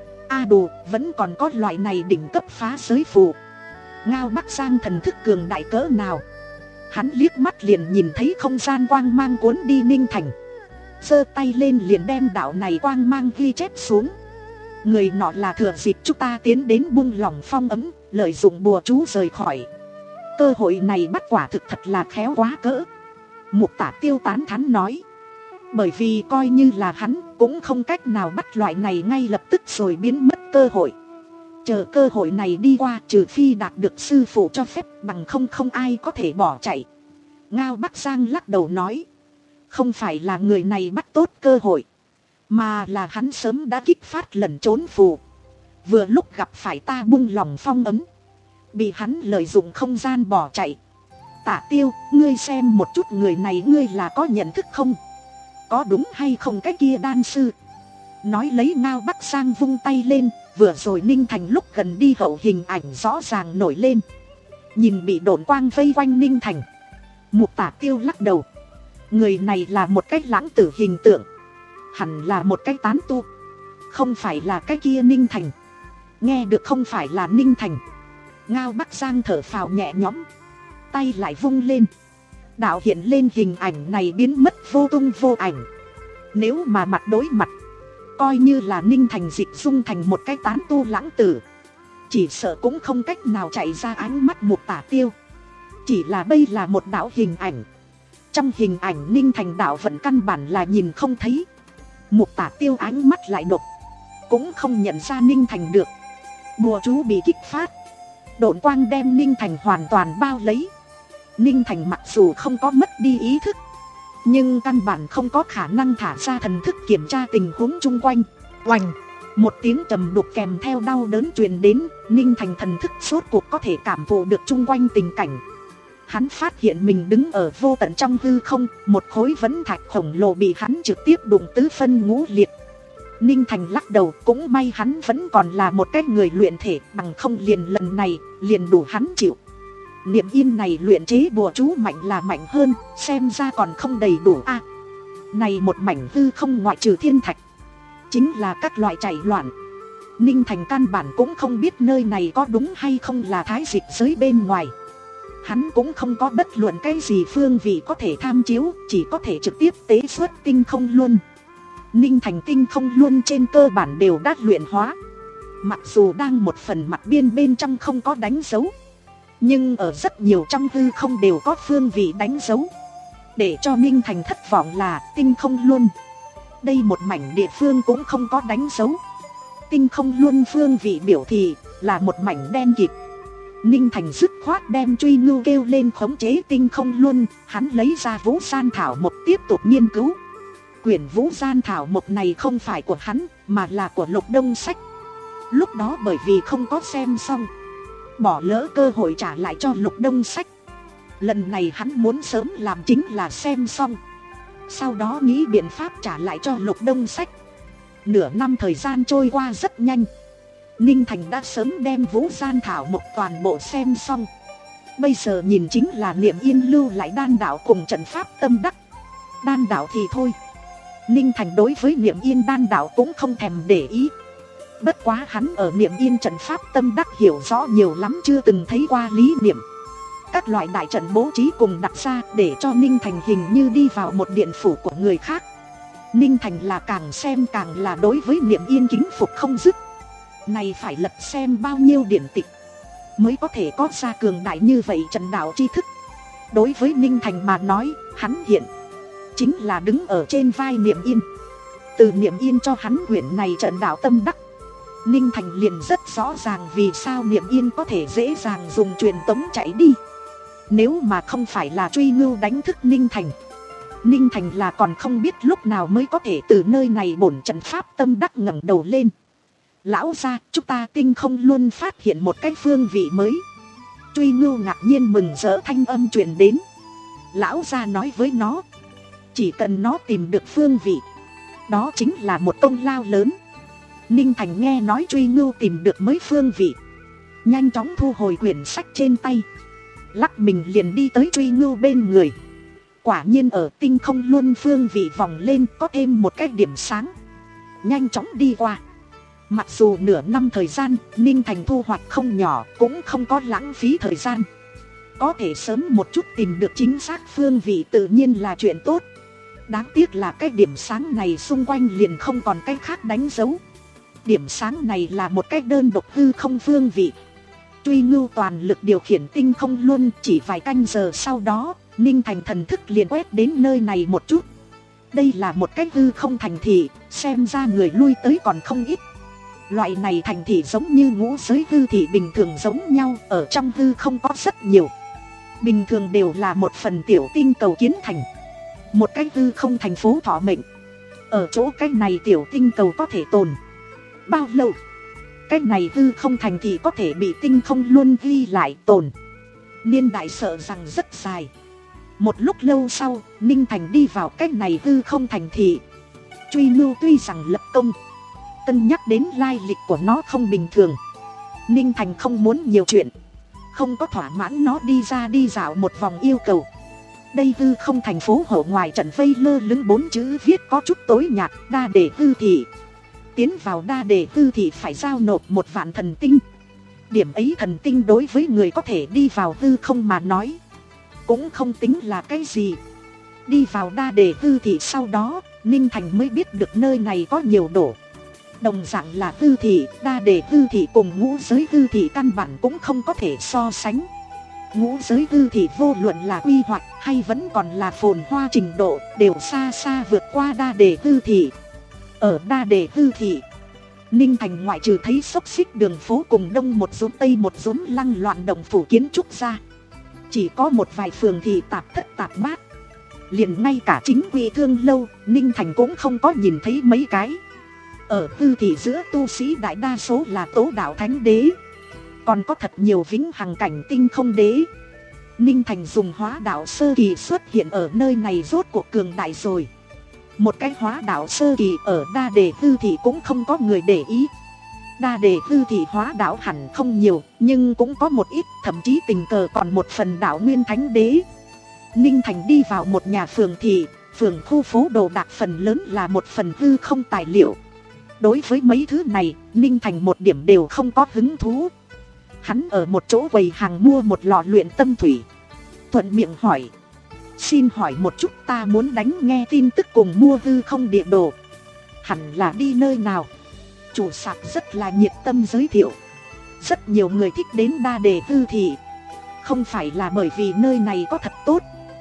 A đù, vẫn còn có loại này đỉnh cấp phá giới phù. Ngao Bắc Giang thần thức cường đại cỡ nào, hắn liếc mắt liền nhìn thấy không gian quang mang cuốn đi Ninh Thành, giơ tay lên liền đem đạo này quang mang ghi chép xuống. Người nọ là thừa dịp chúng ta tiến đến buông lỏng phong ấm, lợi dụng bùa chú rời khỏi. Cơ hội này bắt quả thực thật là khéo quá cỡ. Mục Tả Tiêu tán thán nói. Bởi vì coi như là hắn cũng không cách nào bắt loại này ngay lập tức rồi biến mất cơ hội. Chờ cơ hội này đi qua, trừ phi đạt được sư phụ cho phép, bằng không không ai có thể bỏ chạy. Ngao Bắc Giang lắc đầu nói. Không phải là người này bắt tốt cơ hội, mà là hắn sớm đã kích phát lần trốn phù. Vừa lúc gặp phải ta buông lỏng phong ấm, bị hắn lợi dụng không gian bỏ chạy. Tả Tiêu, ngươi xem một chút người này ngươi là có nhận thức không? Có đúng hay không cái kia đan sư? Nói lấy Ngao Bắc Giang vung tay lên, vừa rồi Ninh Thành lúc gần đi hậu hình ảnh rõ ràng nổi lên. Nhìn bị độn quang vây quanh Ninh Thành, Mục Tả Tiêu lắc đầu. Người này là một cái lãng tử hình tượng, hẳn là một cái tán tu, không phải là cái kia Ninh Thành. Nghe được không phải là Ninh Thành, Ngao Bắc Giang thở phào nhẹ nhõm, tay lại vung lên, đạo hiện lên hình ảnh này biến mất vô tung vô ảnh. Nếu mà mặt đối mặt, coi như là Ninh Thành dịch dung thành một cái tán tu lãng tử, chỉ sợ cũng không cách nào chạy ra ánh mắt Mục Tả Tiêu. Chỉ là bây là một đạo hình ảnh, trong hình ảnh Ninh Thành đạo vận căn bản là nhìn không thấy. Mục Tả Tiêu ánh mắt lại độc, cũng không nhận ra Ninh Thành được. Bùa chú bị kích phát, độn quang đem Ninh Thành hoàn toàn bao lấy. Ninh Thành mặc dù không có mất đi ý thức, nhưng căn bản không có khả năng thả ra thần thức kiểm tra tình huống chung quanh. Oành, một tiếng trầm đục kèm theo đau đớn truyền đến. Ninh Thành thần thức rốt cuộc có thể cảm thụ được chung quanh tình cảnh. Hắn phát hiện mình đứng ở vô tận trong hư không, một khối vấn thạch khổng lồ bị hắn trực tiếp đụng tứ phân ngũ liệt. Ninh Thành lắc đầu, cũng may hắn vẫn còn là một cái người luyện thể, bằng không liền lần này liền đủ hắn chịu. Niệm Yên này luyện chế bùa chú mạnh là mạnh hơn, xem ra còn không đầy đủ a. À, này một mảnh hư không ngoại trừ thiên thạch, chính là các loại chạy loạn. Ninh Thành căn bản cũng không biết nơi này có đúng hay không là thái dịch giới bên ngoài. Hắn cũng không có bất luận cái gì phương vị có thể tham chiếu, chỉ có thể trực tiếp tế xuất tinh không luân. Ninh Thành tinh không luân trên cơ bản đều đã luyện hóa, mặc dù đang một phần mặt biên bên trong không có đánh dấu, nhưng ở rất nhiều trong hư không đều có phương vị đánh dấu. Để cho Ninh Thành thất vọng là tinh không luân, đây một mảnh địa phương cũng không có đánh dấu. Tinh không luân phương vị biểu thị là một mảnh đen kịt. Ninh Thành dứt khoát đem truy ngưu kêu lên khống chế tinh không luân. Hắn lấy ra Vũ Gian Thảo Mộc tiếp tục nghiên cứu. Quyển Vũ Gian Thảo Mộc này không phải của hắn, mà là của Lục Đông Sách. Lúc đó bởi vì không có xem xong, bỏ lỡ cơ hội trả lại cho Lục Đông Sách. Lần này hắn muốn sớm làm chính là xem xong, sau đó nghĩ biện pháp trả lại cho Lục Đông Sách. Nửa năm thời gian trôi qua rất nhanh, Ninh Thành đã sớm đem Vũ Gian Thảo Mộc toàn bộ xem xong. Bây giờ nhìn chính là Niệm Yên lưu lại đan đạo cùng trận pháp tâm đắc. Đan đạo thì thôi, Ninh Thành đối với Niệm Yên đan đạo cũng không thèm để ý. Bất quá hắn ở Niệm Yên trận pháp tâm đắc hiểu rõ nhiều lắm, chưa từng thấy qua lý niệm. Các loại đại trận bố trí cùng đặt ra để cho Ninh Thành hình như đi vào một điện phủ của người khác. Ninh Thành là càng xem càng là đối với Niệm Yên kính phục không dứt. Này phải lật xem bao nhiêu điển tịch mới có thể có ra cường đại như vậy trận đạo tri thức. Đối với Ninh Thành mà nói, hắn hiện chính là đứng ở trên vai Niệm Yên. Từ Niệm Yên cho hắn quyển này trận đạo tâm đắc, Ninh Thành liền rất rõ ràng vì sao Niệm Yên có thể dễ dàng dùng truyền tống chạy đi. Nếu mà không phải là truy ngưu đánh thức Ninh Thành, Ninh Thành là còn không biết lúc nào mới có thể từ nơi này bổn trận pháp tâm đắc ngẩng đầu lên. Lão gia, chúng ta tinh không luôn phát hiện một cái phương vị mới. Truy ngưu ngạc nhiên mừng rỡ thanh âm truyền đến. Lão gia nói với nó, chỉ cần nó tìm được phương vị, Đó chính là một công lao lớn. Ninh Thành nghe nói Truy Ngưu tìm được mới phương vị, nhanh chóng thu hồi quyển sách trên tay, lắc mình liền đi tới Truy Ngưu bên người. Quả nhiên ở tinh không luân phương vị vòng lên có thêm một cái điểm sáng, nhanh chóng đi qua. Mặc dù nửa năm thời gian Ninh Thành thu hoạch không nhỏ, cũng không có lãng phí thời gian. Có thể sớm một chút tìm được chính xác phương vị tự nhiên là chuyện tốt. Đáng tiếc là cái điểm sáng này xung quanh liền không còn cái khác đánh dấu. Điểm sáng này là một cái đơn độc hư không phương vị. Truy Ngưu toàn lực điều khiển tinh không luân, chỉ vài canh giờ sau đó Ninh Thành thần thức liền quét đến nơi này một chút. Đây là một cái hư không thành thị, xem ra người lui tới còn không ít. Loại này thành thị giống như ngũ giới hư thị bình thường giống nhau, ở trong hư không có rất nhiều. Bình thường đều là một phần tiểu tinh cầu kiến thành, một cái hư không thành phố thọ mệnh. Ở chỗ cái này tiểu tinh cầu có thể tồn bao lâu, cái này hư không thành thị có thể bị tinh không luôn ghi lại tồn niên đại sợ rằng rất dài. Một lúc lâu sau, Ninh Thành đi vào cái này hư không thành thị. Truy Ngưu tuy rằng lập công, cân nhắc đến lai lịch của nó không bình thường, Ninh Thành không muốn nhiều chuyện, không có thỏa mãn nó đi ra đi dạo một vòng yêu cầu. Đây hư không thành phố hộ ngoài trận vây lơ lửng bốn chữ viết có chút tối nhạt: Đa Đề hư thị. Tiến vào Đa Đề hư thị phải giao nộp một vạn thần tinh. Điểm ấy thần tinh đối với người có thể đi vào hư không mà nói cũng không tính là cái gì. Đi vào Đa Đề hư thị sau đó, Ninh Thành mới biết được nơi này có nhiều đổ. Đồng dạng là hư thị, Đa Đề hư thị cùng ngũ giới hư thị căn bản cũng không có thể so sánh. Ngũ giới hư thị vô luận là quy hoạch hay vẫn còn là phồn hoa trình độ đều xa xa vượt qua Đa Đề hư thị. Ở Đa Đề hư thị, Ninh Thành ngoại trừ thấy xốc xích đường phố cùng đông một rúm tây một rúm lăng loạn động phủ kiến trúc ra, chỉ có một vài phường thị tạp thất tạp bát. Liền ngay cả chính quy thương lâu, Ninh Thành cũng không có nhìn thấy mấy cái. Ở hư thị giữa tu sĩ đại đa số là tố đạo thánh đế, còn có thật nhiều vĩnh hằng cảnh tinh không đế. Ninh Thành dùng hóa đạo sơ kỳ xuất hiện ở nơi này rốt cuộc cường đại rồi. Một cái hóa đạo sơ kỳ ở Đa Đề hư thị cũng không có người để ý. Đa Đề hư thị hóa đạo hẳn không nhiều, nhưng cũng có một ít, thậm chí tình cờ còn một phần đạo nguyên thánh đế. Ninh Thành đi vào một nhà phường thị, phường khu phố đồ đạc phần lớn là một phần hư không tài liệu. Đối với mấy thứ này, Ninh Thành một điểm đều không có hứng thú. Hắn ở một chỗ quầy hàng mua một lọ luyện tâm thủy, thuận miệng hỏi: xin hỏi một chút, ta muốn đánh nghe tin tức cùng mua hư không địa đồ, hẳn là đi nơi nào? Chủ sạp rất là nhiệt tâm giới thiệu. Rất nhiều người thích đến Đa Đề hư thị, không phải là bởi vì nơi này có thật tốt,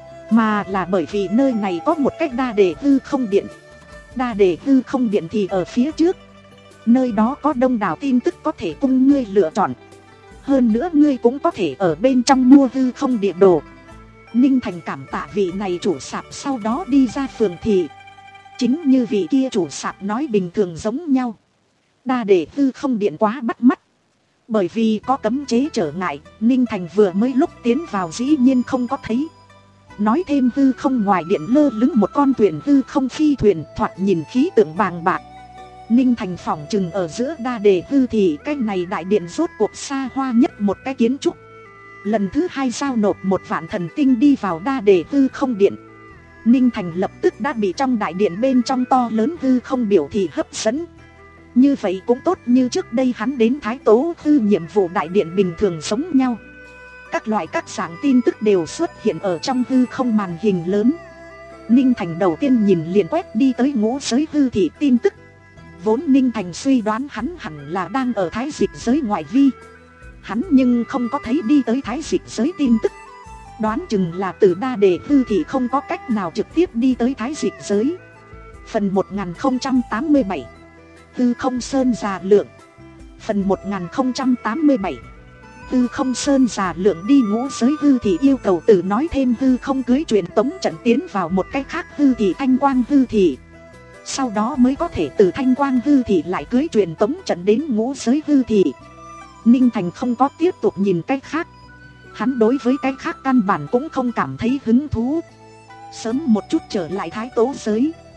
mà là bởi vì nơi này có một cái Đa Đề hư không điện. Đa Đề hư không điện thì ở phía trước, nơi đó có đông đảo tin tức có thể cung ngươi lựa chọn. Hơn nữa ngươi cũng có thể ở bên trong mua hư không địa đồ. Ninh Thành cảm tạ vị này chủ sạp, sau đó đi ra phường thị. Chính như vị kia chủ sạp nói bình thường giống nhau, Đa Đề hư không điện quá bắt mắt. Bởi vì có cấm chế trở ngại, Ninh Thành vừa mới lúc tiến vào dĩ nhiên không có thấy. Nói thêm hư không ngoài điện lơ lửng một con thuyền hư không phi thuyền, thoạt nhìn khí tượng bàng bạc. Ninh Thành phỏng chừng ở giữa Đa Đề hư thì cái này đại điện rốt cuộc xa hoa nhất một cái kiến trúc. Lần thứ hai giao nộp một vạn thần tinh đi vào Đa Đề hư không điện, Ninh Thành lập tức đã bị trong đại điện bên trong to lớn hư không biểu thị hấp dẫn. Như vậy cũng tốt, như trước đây hắn đến Thái Tố hư nhiệm vụ đại điện bình thường giống nhau. Các loại các dạng tin tức đều xuất hiện ở trong hư không màn hình lớn. Ninh Thành đầu tiên nhìn liền quét đi tới ngũ giới hư thị tin tức. Vốn Ninh Thành suy đoán hắn hẳn là đang ở thái dịch giới ngoại vi, hắn nhưng không có thấy đi tới thái dịch giới tin tức. Đoán chừng là từ Đa Đề hư thị không có cách nào trực tiếp đi tới thái dịch giới. Phần một nghìn không trăm tám mươi bảy, Hư không sơn già lượng. Phần một nghìn không trăm tám mươi bảy, Hư không sơn già lượng đi ngũ giới hư thị yêu cầu từ nói thêm hư không cưới truyền tống trận tiến vào một cách khác hư thị Thanh Quang hư thị. Sau đó mới có thể từ Thanh Quang hư thị lại cưới truyền tống trận đến ngũ giới hư thị. Ninh Thành không có tiếp tục nhìn cái khác, hắn đối với cái khác căn bản cũng không cảm thấy hứng thú. Sớm một chút trở lại Thái Tố giới,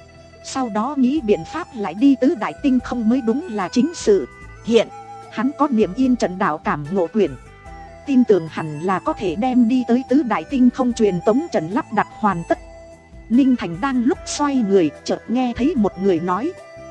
sau đó nghĩ biện pháp lại đi tứ đại tinh không mới đúng là chính sự. Hiện hắn có niệm yên trận đạo cảm ngộ quyển, tin tưởng hẳn là có thể đem đi tới tứ đại tinh không truyền tống trận lắp đặt hoàn tất. Ninh Thành đang lúc xoay người, chợt nghe thấy một người nói: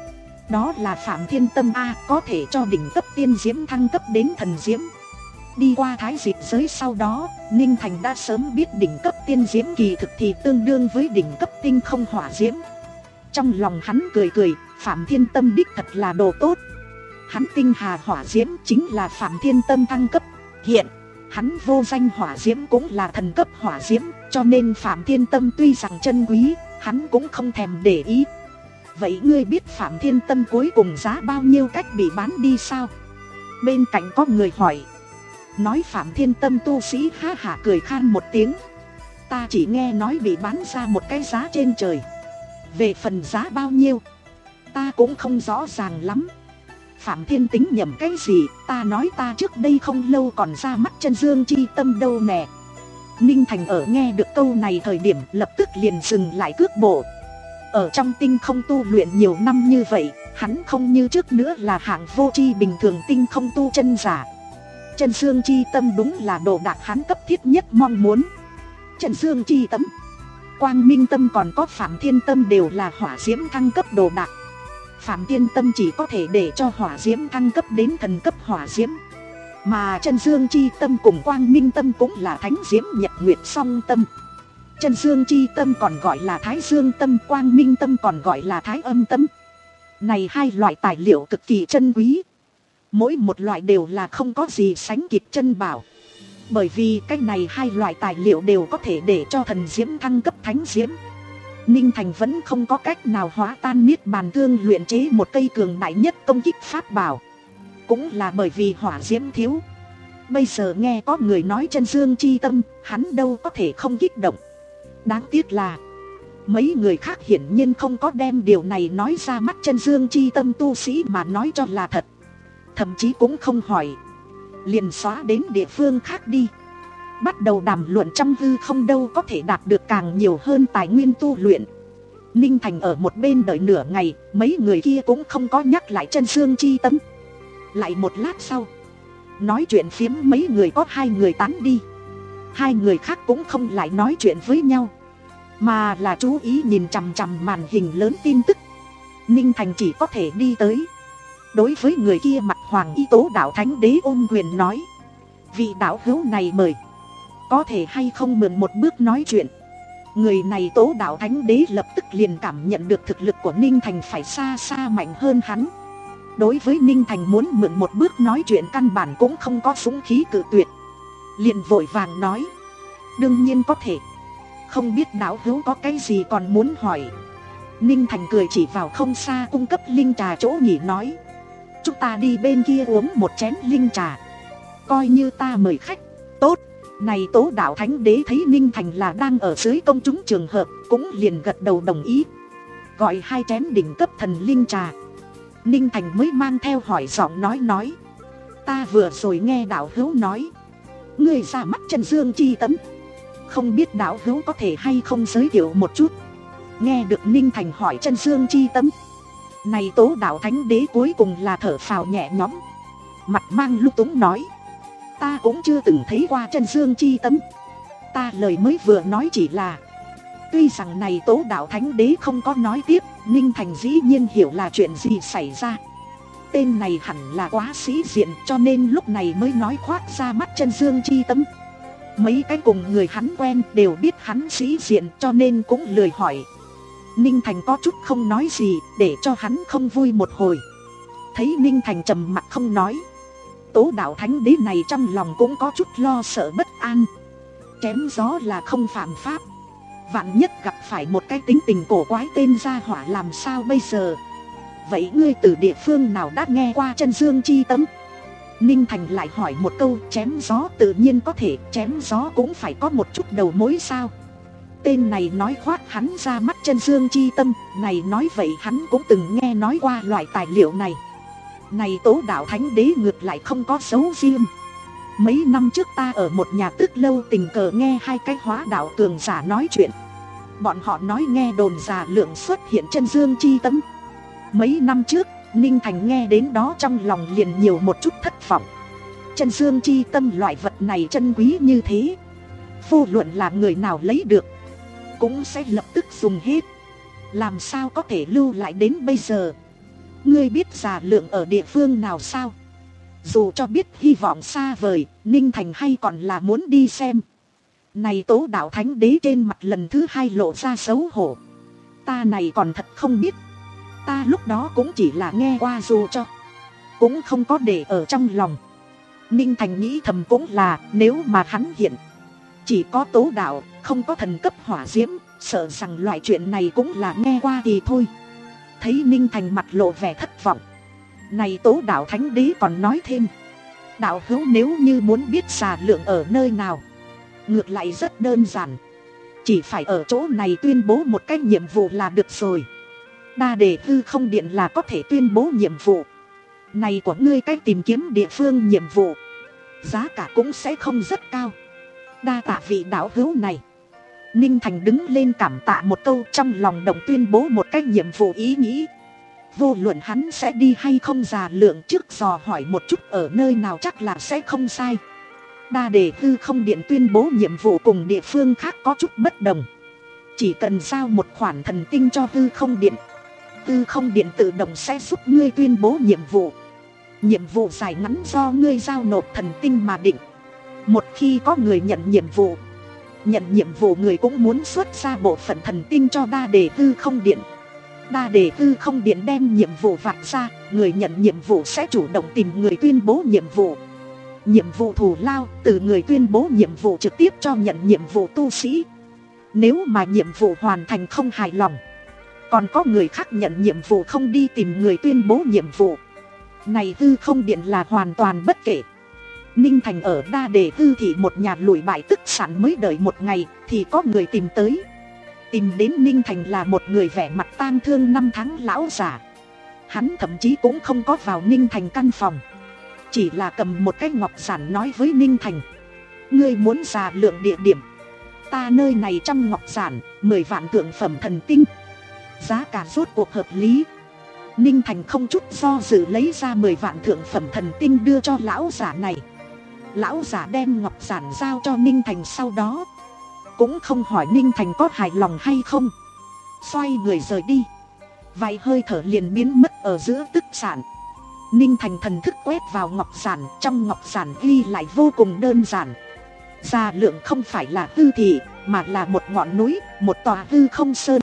đó là Phạm Thiên Tâm a, có thể cho đỉnh cấp tiên diễm thăng cấp đến thần diễm. Đi qua thái dịch giới sau đó, Ninh Thành đã sớm biết đỉnh cấp tiên diễm kỳ thực thì tương đương với đỉnh cấp tinh không hỏa diễm. Trong lòng hắn cười cười, Phạm Thiên Tâm đích thật là đồ tốt. Hắn tinh hà hỏa diễm chính là Phạm Thiên Tâm thăng cấp. Hiện hắn vô danh hỏa diễm cũng là thần cấp hỏa diễm, cho nên Phạm Thiên Tâm tuy rằng chân quý, hắn cũng không thèm để ý. Vậy ngươi biết Phạm Thiên Tâm cuối cùng giá bao nhiêu cách bị bán đi sao? Bên cạnh có người hỏi. Nói Phạm Thiên Tâm tu sĩ ha hả cười khan một tiếng. Ta chỉ nghe nói bị bán ra một cái giá trên trời. Về phần giá bao nhiêu, ta cũng không rõ ràng lắm. Phạm Thiên tính nhầm cái gì, ta nói ta trước đây không lâu còn ra mắt chân dương chi tâm đâu nè. Ninh Thành ở nghe được câu này thời điểm lập tức liền dừng lại cước bộ. Ở trong tinh không tu luyện nhiều năm như vậy, hắn không như trước nữa là hạng vô tri bình thường tinh không tu chân giả. Chân dương chi tâm đúng là đồ đạc hắn cấp thiết nhất mong muốn. Chân dương chi tâm, Quang Minh tâm còn có Phạm Thiên Tâm đều là hỏa diễm thăng cấp đồ đạc. Phạm Thiên Tâm chỉ có thể để cho hỏa diễm thăng cấp đến thần cấp hỏa diễm. Mà chân dương chi tâm cùng Quang Minh tâm cũng là thánh diễm nhật nguyệt song tâm. Chân dương chi tâm còn gọi là thái dương tâm, Quang Minh tâm còn gọi là thái âm tâm. Này hai loại tài liệu cực kỳ chân quý. Mỗi một loại đều là không có gì sánh kịp chân bảo. Bởi vì cái này hai loại tài liệu đều có thể để cho thần diễm thăng cấp thánh diễm. Ninh Thành vẫn không có cách nào hóa tan niết bàn thương luyện chế một cây cường đại nhất công kích pháp bảo. Cũng là bởi vì hỏa diễm thiếu. Bây giờ nghe có người nói chân dương chi tâm, hắn đâu có thể không kích động. Đáng tiếc là mấy người khác hiển nhiên không có đem điều này nói ra mắt chân dương chi tâm tu sĩ mà nói cho là thật. Thậm chí cũng không hỏi, liền xóa đến địa phương khác đi. Bắt đầu đàm luận trong hư không đâu có thể đạt được càng nhiều hơn tài nguyên tu luyện. Ninh Thành ở một bên đợi nửa ngày, mấy người kia cũng không có nhắc lại chân dương chi tâm. Lại một lát sau, nói chuyện phiếm mấy người có hai người tán đi. Hai người khác cũng không lại nói chuyện với nhau, mà là chú ý nhìn chằm chằm màn hình lớn tin tức. Ninh Thành chỉ có thể đi tới. Đối với người kia mặt hoàng y Tố Đạo Thánh Đế ôm quyền nói: vị đạo hữu này mời, có thể hay không mượn một bước nói chuyện. Người này Tố Đạo Thánh Đế lập tức liền cảm nhận được thực lực của Ninh Thành phải xa xa mạnh hơn hắn. Đối với Ninh Thành muốn mượn một bước nói chuyện căn bản cũng không có dũng khí cự tuyệt, liền vội vàng nói: đương nhiên có thể. Không biết đạo hữu có cái gì còn muốn hỏi. Ninh Thành cười chỉ vào không xa cung cấp linh trà chỗ nghỉ nói: chúng ta đi bên kia uống một chén linh trà, coi như ta mời khách. Tốt. Này Tố Đạo Thánh Đế thấy Ninh Thành là đang ở dưới công chúng trường hợp, cũng liền gật đầu đồng ý. Gọi hai chén đỉnh cấp thần linh trà. Ninh Thành mới mang theo hỏi giọng nói nói: ta vừa rồi nghe đạo hữu nói ngươi ra mắt chân dương chi tâm, không biết đạo hữu có thể hay không giới thiệu một chút. Nghe được Ninh Thành hỏi chân dương chi tâm, này Tố Đạo Thánh Đế cuối cùng là thở phào nhẹ nhõm, mặt mang lúc túng nói: ta cũng chưa từng thấy qua chân dương chi tâm. Ta lời mới vừa nói chỉ là... Tuy rằng này Tố Đạo Thánh Đế không có nói tiếp, Ninh Thành dĩ nhiên hiểu là chuyện gì xảy ra. Tên này hẳn là quá sĩ diện, cho nên lúc này mới nói khoác ra mắt chân dương chi tâm. Mấy cái cùng người hắn quen đều biết hắn sĩ diện, cho nên cũng lười hỏi. Ninh Thành có chút không nói gì, để cho hắn không vui một hồi. Thấy Ninh Thành trầm mặc không nói, Tố Đạo Thánh Đế này trong lòng cũng có chút lo sợ bất an. Chém gió là không phạm pháp, vạn nhất gặp phải một cái tính tình cổ quái tên gia hỏa làm sao bây giờ. Vậy ngươi từ địa phương nào đã nghe qua chân dương chi tâm? Ninh Thành lại hỏi một câu. Chém gió tự nhiên có thể, chém gió cũng phải có một chút đầu mối sao. Tên này nói khoác hắn ra mắt chân dương chi tâm, này nói vậy hắn cũng từng nghe nói qua loại tài liệu này. Này Tố Đạo Thánh Đế ngược lại không có xấu riêng. Mấy năm trước ta ở một nhà tức lâu tình cờ nghe hai cái hóa đạo cường giả nói chuyện. Bọn họ nói nghe đồn Già Lượng xuất hiện chân dương chi tâm. Mấy năm trước Ninh Thành nghe đến đó trong lòng liền nhiều một chút thất vọng. Chân dương chi tâm loại vật này chân quý như thế, vô luận là người nào lấy được cũng sẽ lập tức dùng hết, làm sao có thể lưu lại đến bây giờ. Ngươi biết Già Lượng ở địa phương nào sao? Dù cho biết hy vọng xa vời, Ninh Thành hay còn là muốn đi xem. Này Tố Đạo Thánh Đế trên mặt lần thứ hai lộ ra xấu hổ. Ta này còn thật không biết. Ta lúc đó cũng chỉ là nghe qua, dù cho cũng không có để ở trong lòng. Ninh Thành nghĩ thầm cũng là, nếu mà hắn hiện chỉ có tố đạo, không có thần cấp hỏa diễm, sợ rằng loại chuyện này cũng là nghe qua thì thôi. Thấy Ninh Thành mặt lộ vẻ thất vọng, này Tố Đạo Thánh Đế còn nói thêm: đạo hữu nếu như muốn biết Già Lượng ở nơi nào, ngược lại rất đơn giản, chỉ phải ở chỗ này tuyên bố một cái nhiệm vụ là được rồi. Đa Đề Hư Không Điện là có thể tuyên bố nhiệm vụ này của ngươi, cách tìm kiếm địa phương nhiệm vụ, giá cả cũng sẽ không rất cao. Đa tạ vị đạo hữu này. Ninh Thành đứng lên cảm tạ một câu, trong lòng đồng tuyên bố một cái nhiệm vụ ý nghĩ. Vô luận hắn sẽ đi hay không, Già Lượng trước dò hỏi một chút ở nơi nào chắc là sẽ không sai. Đa Đề Hư Không Điện tuyên bố nhiệm vụ cùng địa phương khác có chút bất đồng. Chỉ cần giao một khoản thần tinh cho Hư Không Điện, Hư Không Điện tự động sẽ giúp ngươi tuyên bố nhiệm vụ. Nhiệm vụ dài ngắn do ngươi giao nộp thần tinh mà định. Một khi có người nhận nhiệm vụ, nhận nhiệm vụ người cũng muốn xuất ra bộ phận thần tinh cho Đa Đề Hư Không Điện. Đa Đề Hư Không Điện đem nhiệm vụ vạch ra, người nhận nhiệm vụ sẽ chủ động tìm người tuyên bố nhiệm vụ. Nhiệm vụ thù lao từ người tuyên bố nhiệm vụ trực tiếp cho nhận nhiệm vụ tu sĩ. Nếu mà nhiệm vụ hoàn thành không hài lòng, còn có người khác nhận nhiệm vụ không đi tìm người tuyên bố nhiệm vụ, này Hư Không Điện là hoàn toàn bất kể. Ninh Thành ở Đa Đề Hư thị một nhà lùi bại tức sản mới đợi một ngày thì có người tìm tới. Tìm đến Ninh Thành là một người vẻ mặt tang thương năm tháng lão già. Hắn thậm chí cũng không có vào Ninh Thành căn phòng, chỉ là cầm một cái ngọc giản nói với Ninh Thành: ngươi muốn Già Lượng địa điểm, ta nơi này trong ngọc giản mười vạn thượng phẩm thần tinh, giá cả rốt cuộc hợp lý. Ninh Thành không chút do dự lấy ra mười vạn thượng phẩm thần tinh đưa cho lão giả này. Lão giả đem ngọc giản giao cho Ninh Thành, sau đó cũng không hỏi Ninh Thành có hài lòng hay không, xoay người rời đi. Vài hơi thở liền biến mất ở giữa tức sản. Ninh Thành thần thức quét vào ngọc giản, trong ngọc giản ghi lại vô cùng đơn giản: Già Lượng không phải là hư thị, mà là một ngọn núi, một tòa hư không sơn.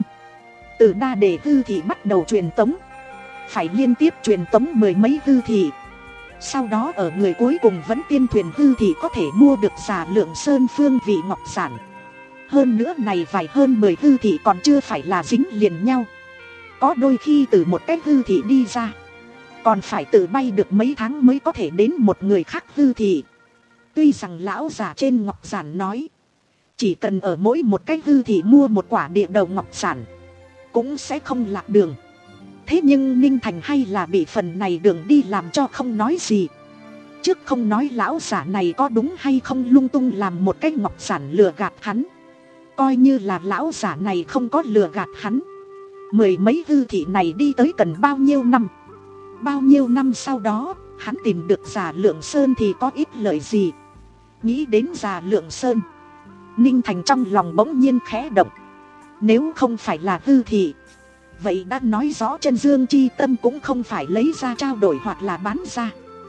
Từ Đa Đề Hư thị bắt đầu truyền tống, phải liên tiếp truyền tống mười mấy hư thị. Sau đó ở người cuối cùng vẫn tiên thuyền hư thị có thể mua được Già Lượng sơn phương vị ngọc giản. Hơn nữa này vài hơn mười hư thị còn chưa phải là dính liền nhau. Có đôi khi từ một cái hư thị đi ra, còn phải tự bay được mấy tháng mới có thể đến một người khác hư thị. Tuy rằng lão già trên ngọc giản nói chỉ cần ở mỗi một cái hư thị mua một quả địa đầu ngọc giản cũng sẽ không lạc đường. Thế nhưng Ninh Thành hay là bị phần này đường đi làm cho không nói gì. Trước không nói lão giả này có đúng hay không lung tung làm một cái ngọc giản lừa gạt hắn, coi như là lão giả này không có lừa gạt hắn, mười mấy hư thị này đi tới cần bao nhiêu năm. Bao nhiêu năm sau đó hắn tìm được Già Lượng sơn thì có ít lợi gì. Nghĩ đến Già Lượng sơn, Ninh Thành trong lòng bỗng nhiên khẽ động. Nếu không phải là hư thị, vậy đã nói rõ chân dương chi tâm cũng không phải lấy ra trao đổi hoặc là bán ra,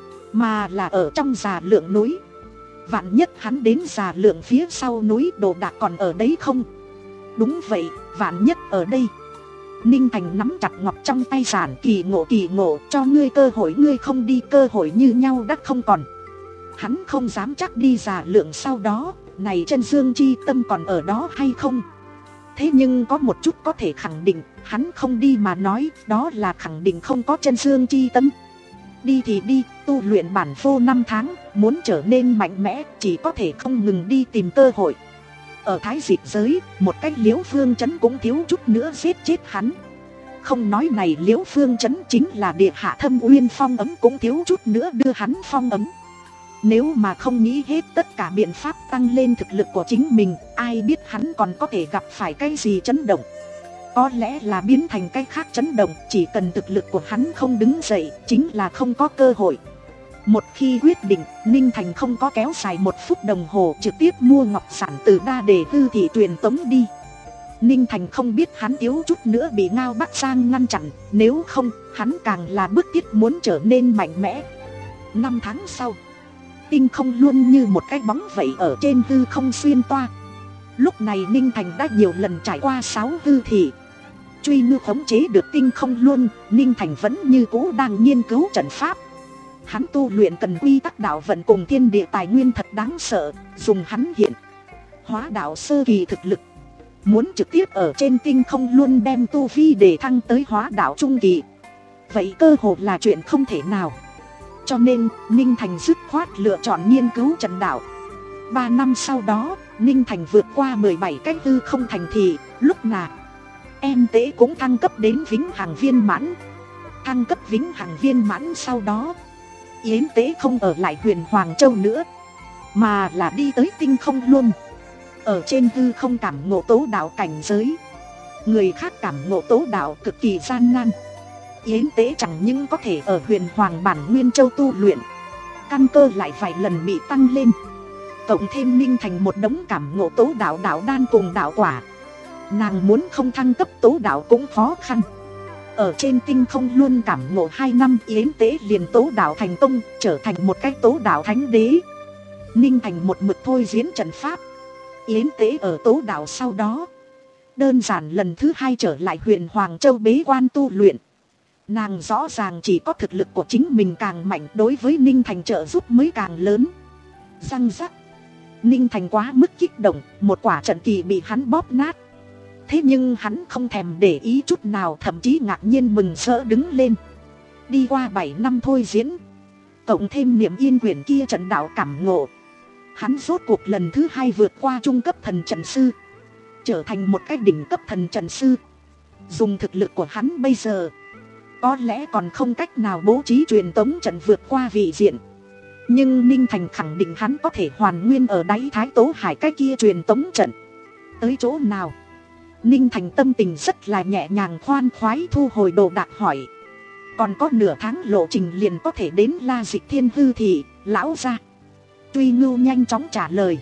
mà là ở trong Già Lượng núi. Vạn nhất hắn đến Già Lượng phía sau núi đồ đạc còn ở đấy không? Đúng vậy, vạn nhất ở đây. Ninh Thành nắm chặt ngọc trong tay giản: kỳ ngộ kỳ ngộ, cho ngươi cơ hội ngươi không đi, cơ hội như nhau đã không còn. Hắn không dám chắc đi Già Lượng sau đó này chân dương chi tâm còn ở đó hay không. Thế nhưng có một chút có thể khẳng định, hắn không đi mà nói, đó là khẳng định không có chân dương chi tâm. Đi thì đi, tu luyện bản vô năm tháng, muốn trở nên mạnh mẽ chỉ có thể không ngừng đi tìm cơ hội. Ở Thái Dịch giới, một cái Liễu Phương Chấn cũng thiếu chút nữa giết chết hắn. Không nói này Liễu Phương Chấn chính là địa hạ thâm uyên phong ấm cũng thiếu chút nữa đưa hắn phong ấm. Nếu mà không nghĩ hết tất cả biện pháp tăng lên thực lực của chính mình, ai biết hắn còn có thể gặp phải cái gì chấn động. Có lẽ là biến thành cái khác chấn động, chỉ cần thực lực của hắn không đứng dậy, chính là không có cơ hội. Một khi quyết định, Ninh Thành không có kéo dài một phút đồng hồ, trực tiếp mua ngọc sản từ Đa Đề Hư Thị truyền tống đi. Ninh Thành không biết hắn yếu chút nữa bị Ngao Bắc Giang ngăn chặn, nếu không, hắn càng là bức thiết muốn trở nên mạnh mẽ. Năm tháng sau, tinh không luôn như một cái bóng vậy ở trên hư không xuyên toa. Lúc này Ninh Thành đã nhiều lần trải qua sáu hư thị. Truy Ngư khống chế được tinh không luôn, Ninh Thành vẫn như cũ đang nghiên cứu trận pháp. Hắn tu luyện cần quy tắc đạo vận cùng thiên địa tài nguyên thật đáng sợ, dùng hắn hiện hóa đạo sơ kỳ thực lực, muốn trực tiếp ở trên tinh không luôn đem tu vi để thăng tới hóa đạo trung kỳ, vậy cơ hồ là chuyện không thể nào. Cho nên Ninh Thành dứt khoát lựa chọn nghiên cứu trận đạo. Ba năm sau đó, Ninh Thành vượt qua mười bảy cái hư không thành thị. Lúc nào em tế cũng thăng cấp đến vĩnh hằng viên mãn. Thăng cấp vĩnh hằng viên mãn sau đó, Yến Tế không ở lại Huyền Hoàng Châu nữa, mà là đi tới tinh không luôn. Ở trên hư không cảm ngộ tố đạo cảnh giới. Người khác cảm ngộ tố đạo cực kỳ gian nan, Yến Tế chẳng những có thể ở Huyền Hoàng bản Nguyên Châu tu luyện, căn cơ lại vài lần bị tăng lên. Cộng thêm Ninh Thành một đống cảm ngộ tố đạo đạo đan cùng đạo quả, nàng muốn không thăng cấp tố đạo cũng khó khăn. Ở trên tinh không luôn cảm ngộ hai năm, Yến Tế liền tố đạo thành công, trở thành một cái tố đạo thánh đế. Ninh Thành một mực thôi diễn trận pháp. Yến Tế ở tố đạo sau đó, đơn giản lần thứ hai trở lại Huyền Hoàng Châu bế quan tu luyện. Nàng rõ ràng chỉ có thực lực của chính mình càng mạnh, đối với Ninh Thành trợ giúp mới càng lớn. Răng rắc, Ninh Thành quá mức kích động, một quả trận kỳ bị hắn bóp nát. Thế nhưng hắn không thèm để ý chút nào, thậm chí ngạc nhiên mừng rỡ đứng lên. Đi qua bảy năm thôi diễn, cộng thêm niệm yên quyển kia trận đạo cảm ngộ, hắn rốt cuộc lần thứ hai vượt qua trung cấp thần trận sư, trở thành một cái đỉnh cấp thần trận sư. Dùng thực lực của hắn bây giờ, có lẽ còn không cách nào bố trí truyền tống trận vượt qua vị diện, nhưng Ninh Thành khẳng định hắn có thể hoàn nguyên ở đáy Thái Tố Hải cái kia truyền tống trận. Tới chỗ nào? Ninh Thành tâm tình rất là nhẹ nhàng khoan khoái thu hồi đồ đạc hỏi. Còn có nửa tháng lộ trình liền có thể đến La Dịch Thiên Hư Thị, lão gia. Truy Ngưu nhanh chóng trả lời.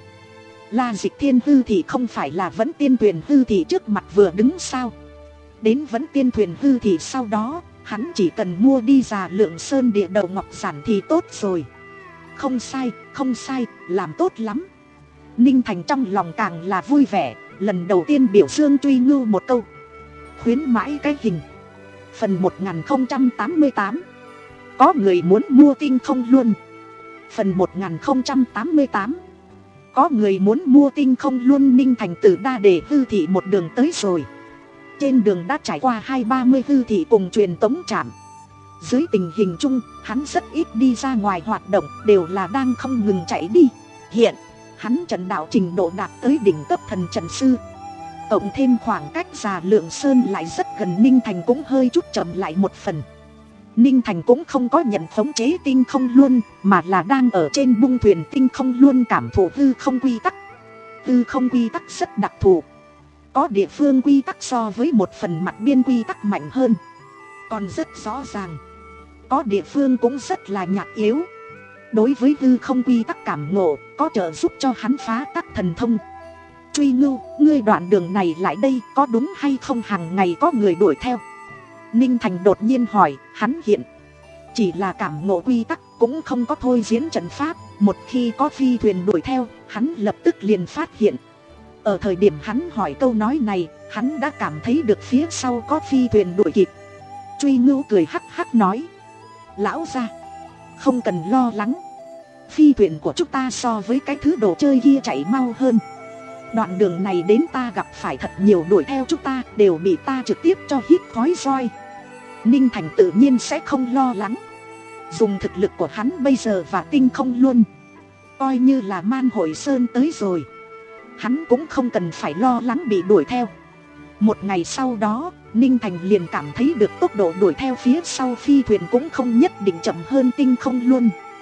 La Dịch Thiên Hư Thị không phải là Vẫn Tiên Thuyền Hư Thị trước mặt vừa đứng sao? Đến Vẫn Tiên Thuyền Hư Thị sau đó, hắn chỉ cần mua đi Già Lượng Sơn địa đầu ngọc sản thì tốt rồi. Không sai, không sai, làm tốt lắm. Ninh Thành trong lòng càng là vui vẻ, lần đầu tiên biểu dương Truy Ngưu một câu. Khuyến mãi cái hình. Phần một nghìn không trăm tám mươi tám. Có người muốn mua tinh không luôn. Phần một nghìn không trăm tám mươi tám. Có người muốn mua tinh không luôn. Ninh Thành từ Đa Đề Hư Thị một đường tới rồi. Trên đường đã trải qua hai ba mươi hư thị cùng truyền tống trạm. Dưới tình hình chung, hắn rất ít đi ra ngoài hoạt động, đều là đang không ngừng chạy đi. Hiện, hắn trận đạo trình độ đạt tới đỉnh cấp thần trận sư. Cộng thêm khoảng cách Già Lượng Sơn lại rất gần, Ninh Thành cũng hơi chút chậm lại một phần. Ninh Thành cũng không có nhận khống chế tinh không luôn, mà là đang ở trên bung thuyền tinh không luôn cảm thụ hư không quy tắc. Hư không quy tắc rất đặc thù. Có địa phương quy tắc so với một phần mặt biên quy tắc mạnh hơn. Còn rất rõ ràng, có địa phương cũng rất là nhạt yếu. Đối với hư không quy tắc cảm ngộ, có trợ giúp cho hắn phá tắc thần thông. Truy Ngưu, ngươi đoạn đường này lại đây có đúng hay không? Hàng ngày có người đuổi theo. Ninh Thành đột nhiên hỏi. Hắn hiện chỉ là cảm ngộ quy tắc, cũng không có thôi diễn trận pháp. Một khi có phi thuyền đuổi theo, hắn lập tức liền phát hiện. Ở thời điểm hắn hỏi câu nói này, hắn đã cảm thấy được phía sau có phi thuyền đuổi kịp. Truy Ngưu cười hắc hắc nói. Lão gia, không cần lo lắng. Phi thuyền của chúng ta so với cái thứ đồ chơi kia chạy mau hơn. Đoạn đường này đến ta gặp phải thật nhiều đuổi theo chúng ta, đều bị ta trực tiếp cho hít khói roi. Ninh Thành tự nhiên sẽ không lo lắng. Dùng thực lực của hắn bây giờ và tinh không luôn, coi như là Man Hội Sơn tới rồi, hắn cũng không cần phải lo lắng bị đuổi theo. Một ngày sau đó, Ninh Thành liền cảm thấy được tốc độ đuổi theo phía sau phi thuyền cũng không nhất định chậm hơn tinh không luôn.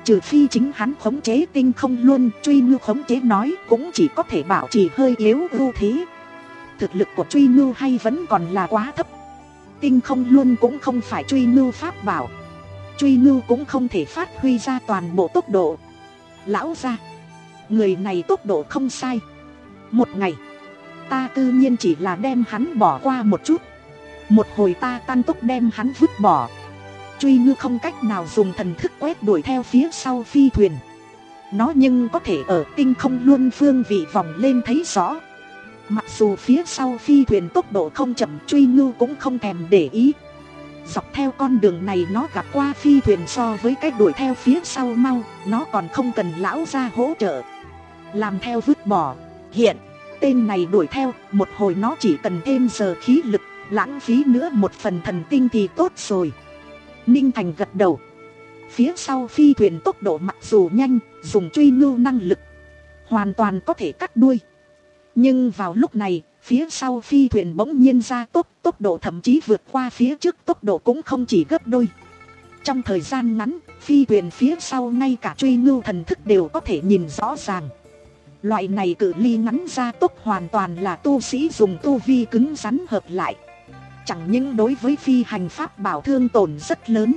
Trừ phi chính hắn khống chế tinh không luôn, Truy Ngưu khống chế nói cũng chỉ có thể bảo trì hơi yếu ưu thế. Thực lực của Truy Ngưu hay vẫn còn là quá thấp. Tinh không luôn cũng không phải Truy Ngưu pháp bảo. Truy Ngưu cũng không thể phát huy ra toàn bộ tốc độ. Lão gia, người này tốc độ không sai. Một ngày ta tự nhiên chỉ là đem hắn bỏ qua một chút, một hồi ta tăng tốc đem hắn vứt bỏ. Truy Ngưu không cách nào dùng thần thức quét đuổi theo phía sau phi thuyền. Nó nhưng có thể ở tinh không luôn phương vị vòng lên thấy rõ. Mặc dù phía sau phi thuyền tốc độ không chậm, Truy Ngưu cũng không thèm để ý. Dọc theo con đường này nó gặp qua phi thuyền so với cách đuổi theo phía sau mau, nó còn không cần lão gia hỗ trợ. Làm theo vứt bỏ. Hiện tên này đuổi theo, một hồi nó chỉ cần thêm giờ khí lực, lãng phí nữa một phần thần tinh thì tốt rồi. Ninh Thành gật đầu. Phía sau phi thuyền tốc độ mặc dù nhanh, dùng Truy Ngưu năng lực hoàn toàn có thể cắt đuôi. Nhưng vào lúc này, phía sau phi thuyền bỗng nhiên ra tốc, tốc độ thậm chí vượt qua phía trước, tốc độ cũng không chỉ gấp đôi. Trong thời gian ngắn, phi thuyền phía sau ngay cả Truy Ngưu thần thức đều có thể nhìn rõ ràng. Loại này cự ly ngắn ra tốc hoàn toàn là tu sĩ dùng tu vi cứng rắn hợp lại. Chẳng những đối với phi hành pháp bảo thương tổn rất lớn,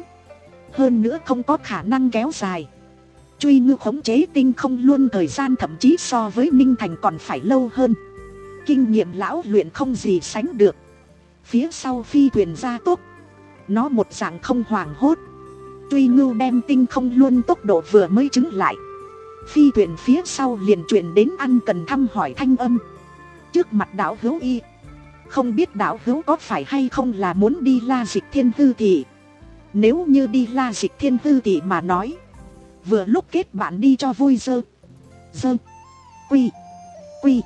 hơn nữa không có khả năng kéo dài. Truy Ngưu khống chế tinh không luôn thời gian thậm chí so với Ninh Thành còn phải lâu hơn. Kinh nghiệm lão luyện không gì sánh được. Phía sau phi thuyền ra tốc, nó một dạng không hoảng hốt. Truy Ngưu đem tinh không luôn tốc độ vừa mới chứng lại, phi thuyền phía sau liền truyền đến ăn cần thăm hỏi thanh âm. Trước mặt đạo hữu y, không biết đạo hữu có phải hay không là muốn đi La Dịch Thiên Hư Thị. Nếu như đi La Dịch Thiên Hư Thị mà nói, vừa lúc kết bạn đi cho vui. Dơ Dơ Quy Quy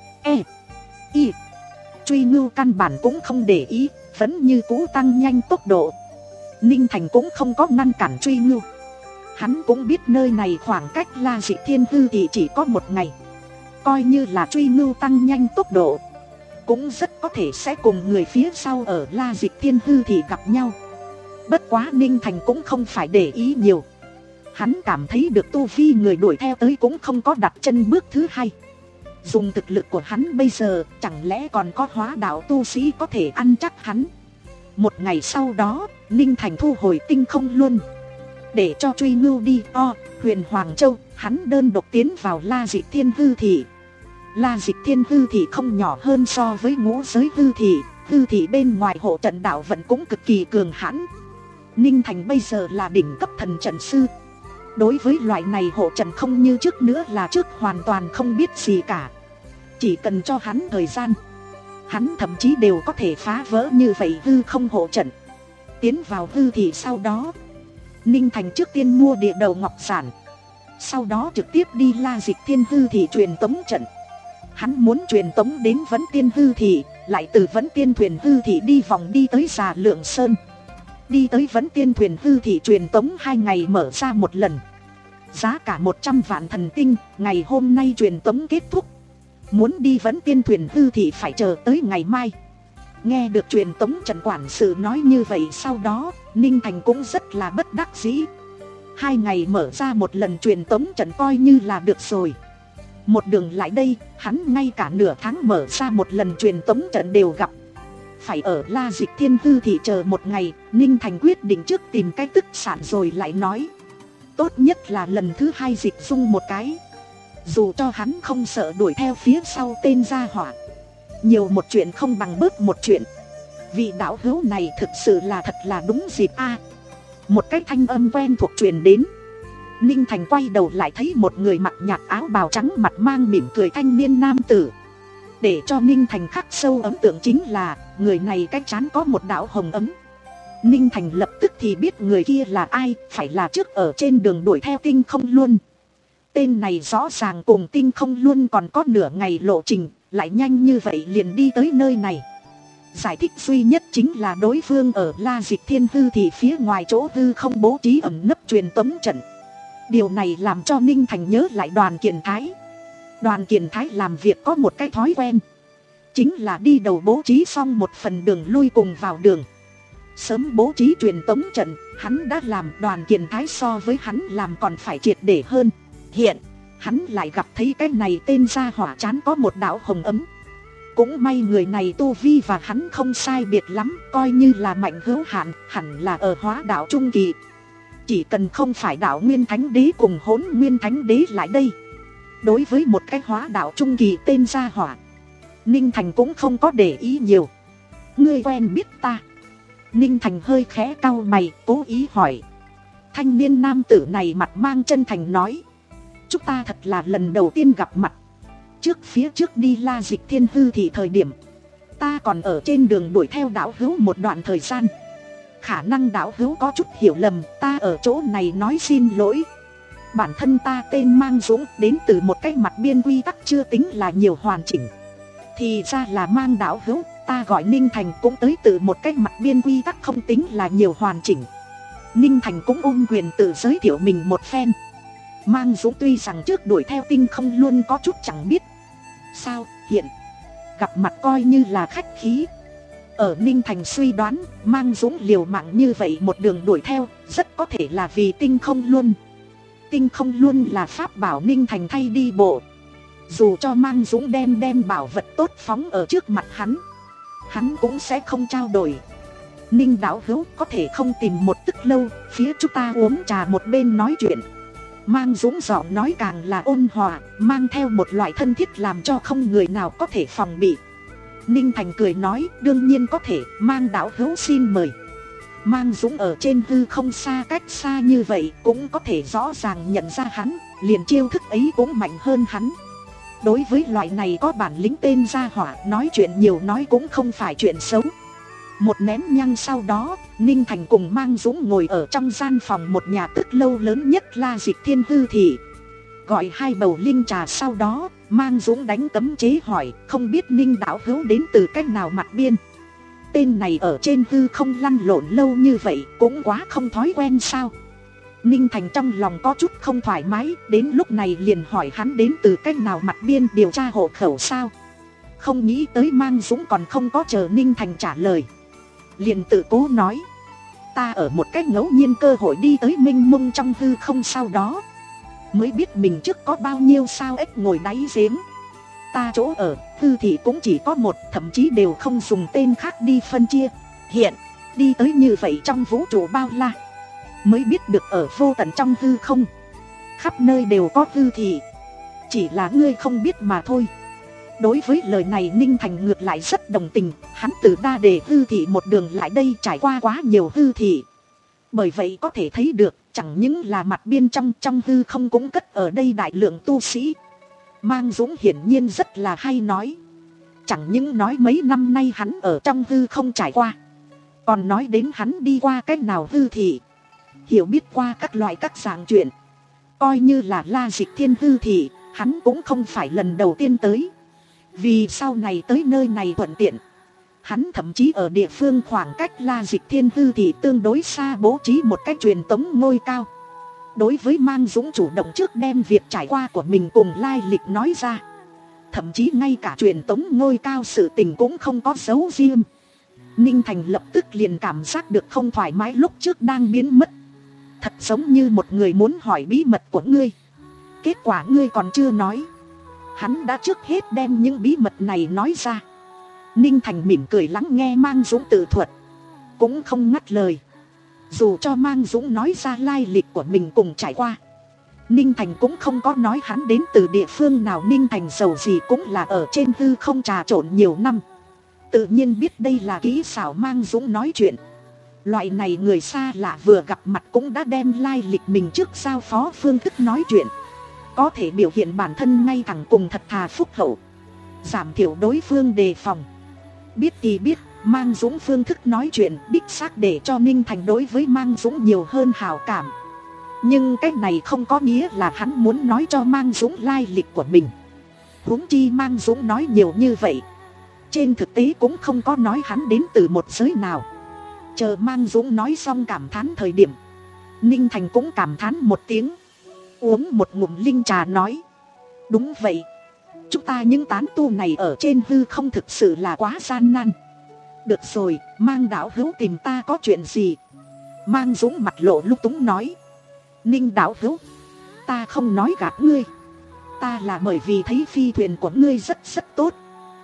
E Y. Truy Ngưu căn bản cũng không để ý, vẫn như cũ tăng nhanh tốc độ. Ninh Thành cũng không có ngăn cản Truy Ngưu. Hắn cũng biết nơi này khoảng cách La Dịch Thiên Hư Thị chỉ có một ngày. Coi như là Truy Ngưu tăng nhanh tốc độ, cũng rất có thể sẽ cùng người phía sau ở La Dịch Thiên Hư Thị gặp nhau. Bất quá Ninh Thành cũng không phải để ý nhiều. Hắn cảm thấy được tu vi người đuổi theo tới cũng không có đặt chân bước thứ hai. Dùng thực lực của hắn bây giờ, chẳng lẽ còn có hóa đạo tu sĩ có thể ăn chắc hắn. Một ngày sau đó, Ninh Thành thu hồi tinh không luôn, để cho Truy Ngưu đi o Huyền Hoàng Châu. Hắn đơn độc tiến vào La Dịch Thiên Hư Thị. La Dịch Thiên Hư Thị không nhỏ hơn so với Ngũ Giới Hư Thị. Hư Thị bên ngoài hộ trận đạo vận cũng cực kỳ cường hãn. Ninh Thành bây giờ là đỉnh cấp thần trận sư. Đối với loại này hộ trận không như trước nữa là trước hoàn toàn không biết gì cả. Chỉ cần cho hắn thời gian, hắn thậm chí đều có thể phá vỡ như vậy hư không hộ trận. Tiến vào Hư Thị sau đó, Ninh Thành trước tiên mua địa đầu ngọc sản, sau đó trực tiếp đi La Dịch Thiên Hư Thị truyền tống trận. Hắn muốn truyền tống đến Vấn Tiên Hư Thị, lại từ Vấn Tiên Thuyền Hư Thị đi vòng đi tới Già Lượng Sơn. Đi tới Vấn Tiên Thuyền Hư Thị truyền tống hai ngày mở ra một lần, giá cả một trăm vạn thần tinh. Ngày hôm nay truyền tống kết thúc, muốn đi Vấn Tiên Thuyền Hư Thị phải chờ tới ngày mai. Nghe được truyền tống trận quản sự nói như vậy, sau đó Ninh Thành cũng rất là bất đắc dĩ. Hai ngày mở ra một lần truyền tống trận coi như là được rồi. Một đường lại đây, hắn ngay cả nửa tháng mở ra một lần truyền tống trận đều gặp. Phải ở La Dịch Thiên Hư Thị chờ một ngày, Ninh Thành quyết định trước tìm cái tức sản rồi lại nói. Tốt nhất là lần thứ hai dịch dung một cái. Dù cho hắn không sợ đuổi theo phía sau tên gia hỏa, nhiều một chuyện không bằng bớt một chuyện. Vị đạo hữu này thực sự là thật là đúng dịp a. Một cái thanh âm quen thuộc truyền đến. Ninh Thành quay đầu lại thấy một người mặc nhạt áo bào trắng, mặt mang mỉm cười thanh niên nam tử. Để cho Ninh Thành khắc sâu ấn tượng chính là người này cái trán có một đạo hồng ấm. Ninh Thành lập tức thì biết người kia là ai, phải là trước ở trên đường đuổi theo tinh không luôn. Tên này rõ ràng cùng tinh không luôn còn có nửa ngày lộ trình, lại nhanh như vậy liền đi tới nơi này. Giải thích duy nhất chính là đối phương ở La Dịch Thiên Hư Thị phía ngoài chỗ hư không bố trí ẩn nấp truyền tống trận. Điều này làm cho Ninh Thành nhớ lại Đoàn Kiền Thái. Đoàn Kiền Thái làm việc có một cái thói quen, chính là đi đầu bố trí xong một phần đường lui cùng vào đường, Sớm bố trí truyền tống trận, hắn đã làm. Đoàn Kiền Thái so với hắn làm còn phải triệt để hơn. Hiện hắn lại gặp thấy cái này tên gia hỏa chán có một đạo hồng ấm. Cũng may người này tu vi và hắn không sai biệt lắm, coi như là mạnh hữu hạn, hẳn là ở hóa đạo trung kỳ. Chỉ cần không phải đạo Nguyên Thánh Đế cùng Hỗn Nguyên Thánh Đế lại đây. Đối với một cái hóa đạo trung kỳ tên gia hỏa, Ninh Thành cũng không có để ý nhiều. Ngươi quen biết ta? Ninh Thành hơi khẽ cau mày, cố ý hỏi. Thanh niên nam tử này mặt mang chân thành nói. Chúng ta thật là lần đầu tiên gặp mặt. Trước phía trước đi La Dịch Thiên Hư thì thời điểm, ta còn ở trên đường đuổi theo đạo hữu một đoạn thời gian. Khả năng đạo hữu có chút hiểu lầm, ta ở chỗ này nói xin lỗi. Bản thân ta tên Mang Dũng, đến từ một cái mặt biên quy tắc chưa tính là nhiều hoàn chỉnh. Thì ra là Mang đạo hữu, ta gọi Ninh Thành cũng tới từ một cái mặt biên quy tắc không tính là nhiều hoàn chỉnh. Ninh Thành cũng ôm quyền tự giới thiệu mình một phen. Mang Dũng tuy rằng trước đuổi theo tinh không luôn có chút chẳng biết sao hiện gặp mặt coi như là khách khí. Ở Ninh Thành suy đoán, Mang Dũng liều mạng như vậy một đường đuổi theo, rất có thể là vì tinh không luôn. Tinh không luôn là pháp bảo Ninh Thành thay đi bộ. Dù cho Mang Dũng đem đem bảo vật tốt phóng ở trước mặt hắn, hắn cũng sẽ không trao đổi. Ninh đạo hữu có thể không tìm một tức lâu, phía chúng ta uống trà một bên nói chuyện. Mang Dũng giọng nói càng là ôn hòa, mang theo một loại thân thiết làm cho không người nào có thể phòng bị. Ninh Thành cười nói, đương nhiên có thể, Mang đạo hữu xin mời. Mang Dũng ở trên hư không xa cách xa như vậy, cũng có thể rõ ràng nhận ra hắn, liền chiêu thức ấy cũng mạnh hơn hắn. Đối với loại này có bản lĩnh tên gia hỏa, nói chuyện nhiều nói cũng không phải chuyện xấu. Một nén nhang sau đó, Ninh Thành cùng Mang Dũng ngồi ở trong gian phòng một nhà tức lâu lớn nhất La Dịch Thiên Hư Thị. Gọi hai bầu linh trà sau đó, Mang Dũng đánh cấm chế hỏi, không biết Ninh đạo hữu đến từ cách nào mặt biên. Tên này ở trên hư không lăn lộn lâu như vậy, cũng quá không thói quen sao. Ninh Thành trong lòng có chút không thoải mái, đến lúc này liền hỏi hắn đến từ cách nào mặt biên, điều tra hộ khẩu sao. Không nghĩ tới Mang Dũng còn không có chờ Ninh Thành trả lời, liền tự cố nói, ta ở một cách ngẫu nhiên cơ hội đi tới mênh mông trong hư không, sau đó mới biết mình trước có bao nhiêu sao ếch ngồi đáy giếng. Ta chỗ ở hư thì cũng chỉ có một, thậm chí đều không dùng tên khác đi phân chia. Hiện đi tới như vậy trong vũ trụ bao la, mới biết được ở vô tận trong hư không, khắp nơi đều có hư thì, chỉ là ngươi không biết mà thôi. Đối với lời này Ninh Thành ngược lại rất đồng tình, hắn từ Đa Đề hư thị một đường lại đây trải qua quá nhiều hư thị. Bởi vậy có thể thấy được, chẳng những là mặt biên trong trong hư không cũng cất ở đây đại lượng tu sĩ. Mang Dũng hiển nhiên rất là hay nói. Chẳng những nói mấy năm nay hắn ở trong hư không trải qua, còn nói đến hắn đi qua cách nào hư thị, hiểu biết qua các loại các dạng chuyện. Coi như là La Dịch Thiên Hư thị, hắn cũng không phải lần đầu tiên tới. Vì sau này tới nơi này thuận tiện, hắn thậm chí ở địa phương khoảng cách La Dịch Thiên Hư thị tương đối xa bố trí một cách truyền tống ngôi cao. Đối với Mang Dũng chủ động trước đem việc trải qua của mình cùng lai lịch nói ra, thậm chí ngay cả truyền tống ngôi cao sự tình cũng không có giấu riêng. Ninh Thành lập tức liền cảm giác được không thoải mái lúc trước đang biến mất. Thật giống như một người muốn hỏi bí mật của ngươi, kết quả ngươi còn chưa nói. Hắn đã trước hết đem những bí mật này nói ra. Ninh Thành mỉm cười lắng nghe Mang Dũng tự thuật, cũng không ngắt lời. Dù cho Mang Dũng nói ra lai lịch của mình cùng trải qua, Ninh Thành cũng không có nói hắn đến từ địa phương nào. Ninh Thành giàu gì cũng là ở trên hư không trà trộn nhiều năm, tự nhiên biết đây là kỹ xảo Mang Dũng nói chuyện. Loại này người xa lạ vừa gặp mặt cũng đã đem lai lịch mình trước giao phó phương thức nói chuyện, có thể biểu hiện bản thân ngay thẳng cùng thật thà phúc hậu, giảm thiểu đối phương đề phòng. Biết thì biết, Mang Dũng phương thức nói chuyện đích xác để cho Ninh Thành đối với Mang Dũng nhiều hơn hảo cảm. Nhưng cái này không có nghĩa là hắn muốn nói cho Mang Dũng lai lịch của mình. Huống chi Mang Dũng nói nhiều như vậy, trên thực tế cũng không có nói hắn đến từ một giới nào. Chờ Mang Dũng nói xong cảm thán thời điểm, Ninh Thành cũng cảm thán một tiếng, uống một ngụm linh trà nói, đúng vậy, chúng ta những tán tu này ở trên hư không thực sự là quá gian nan. Được rồi, Mang đạo hữu tìm ta có chuyện gì? Mang Dũng mặt lộ lúc túng nói. Ninh đạo hữu, ta không nói gạt ngươi. Ta là bởi vì thấy phi thuyền của ngươi rất rất tốt,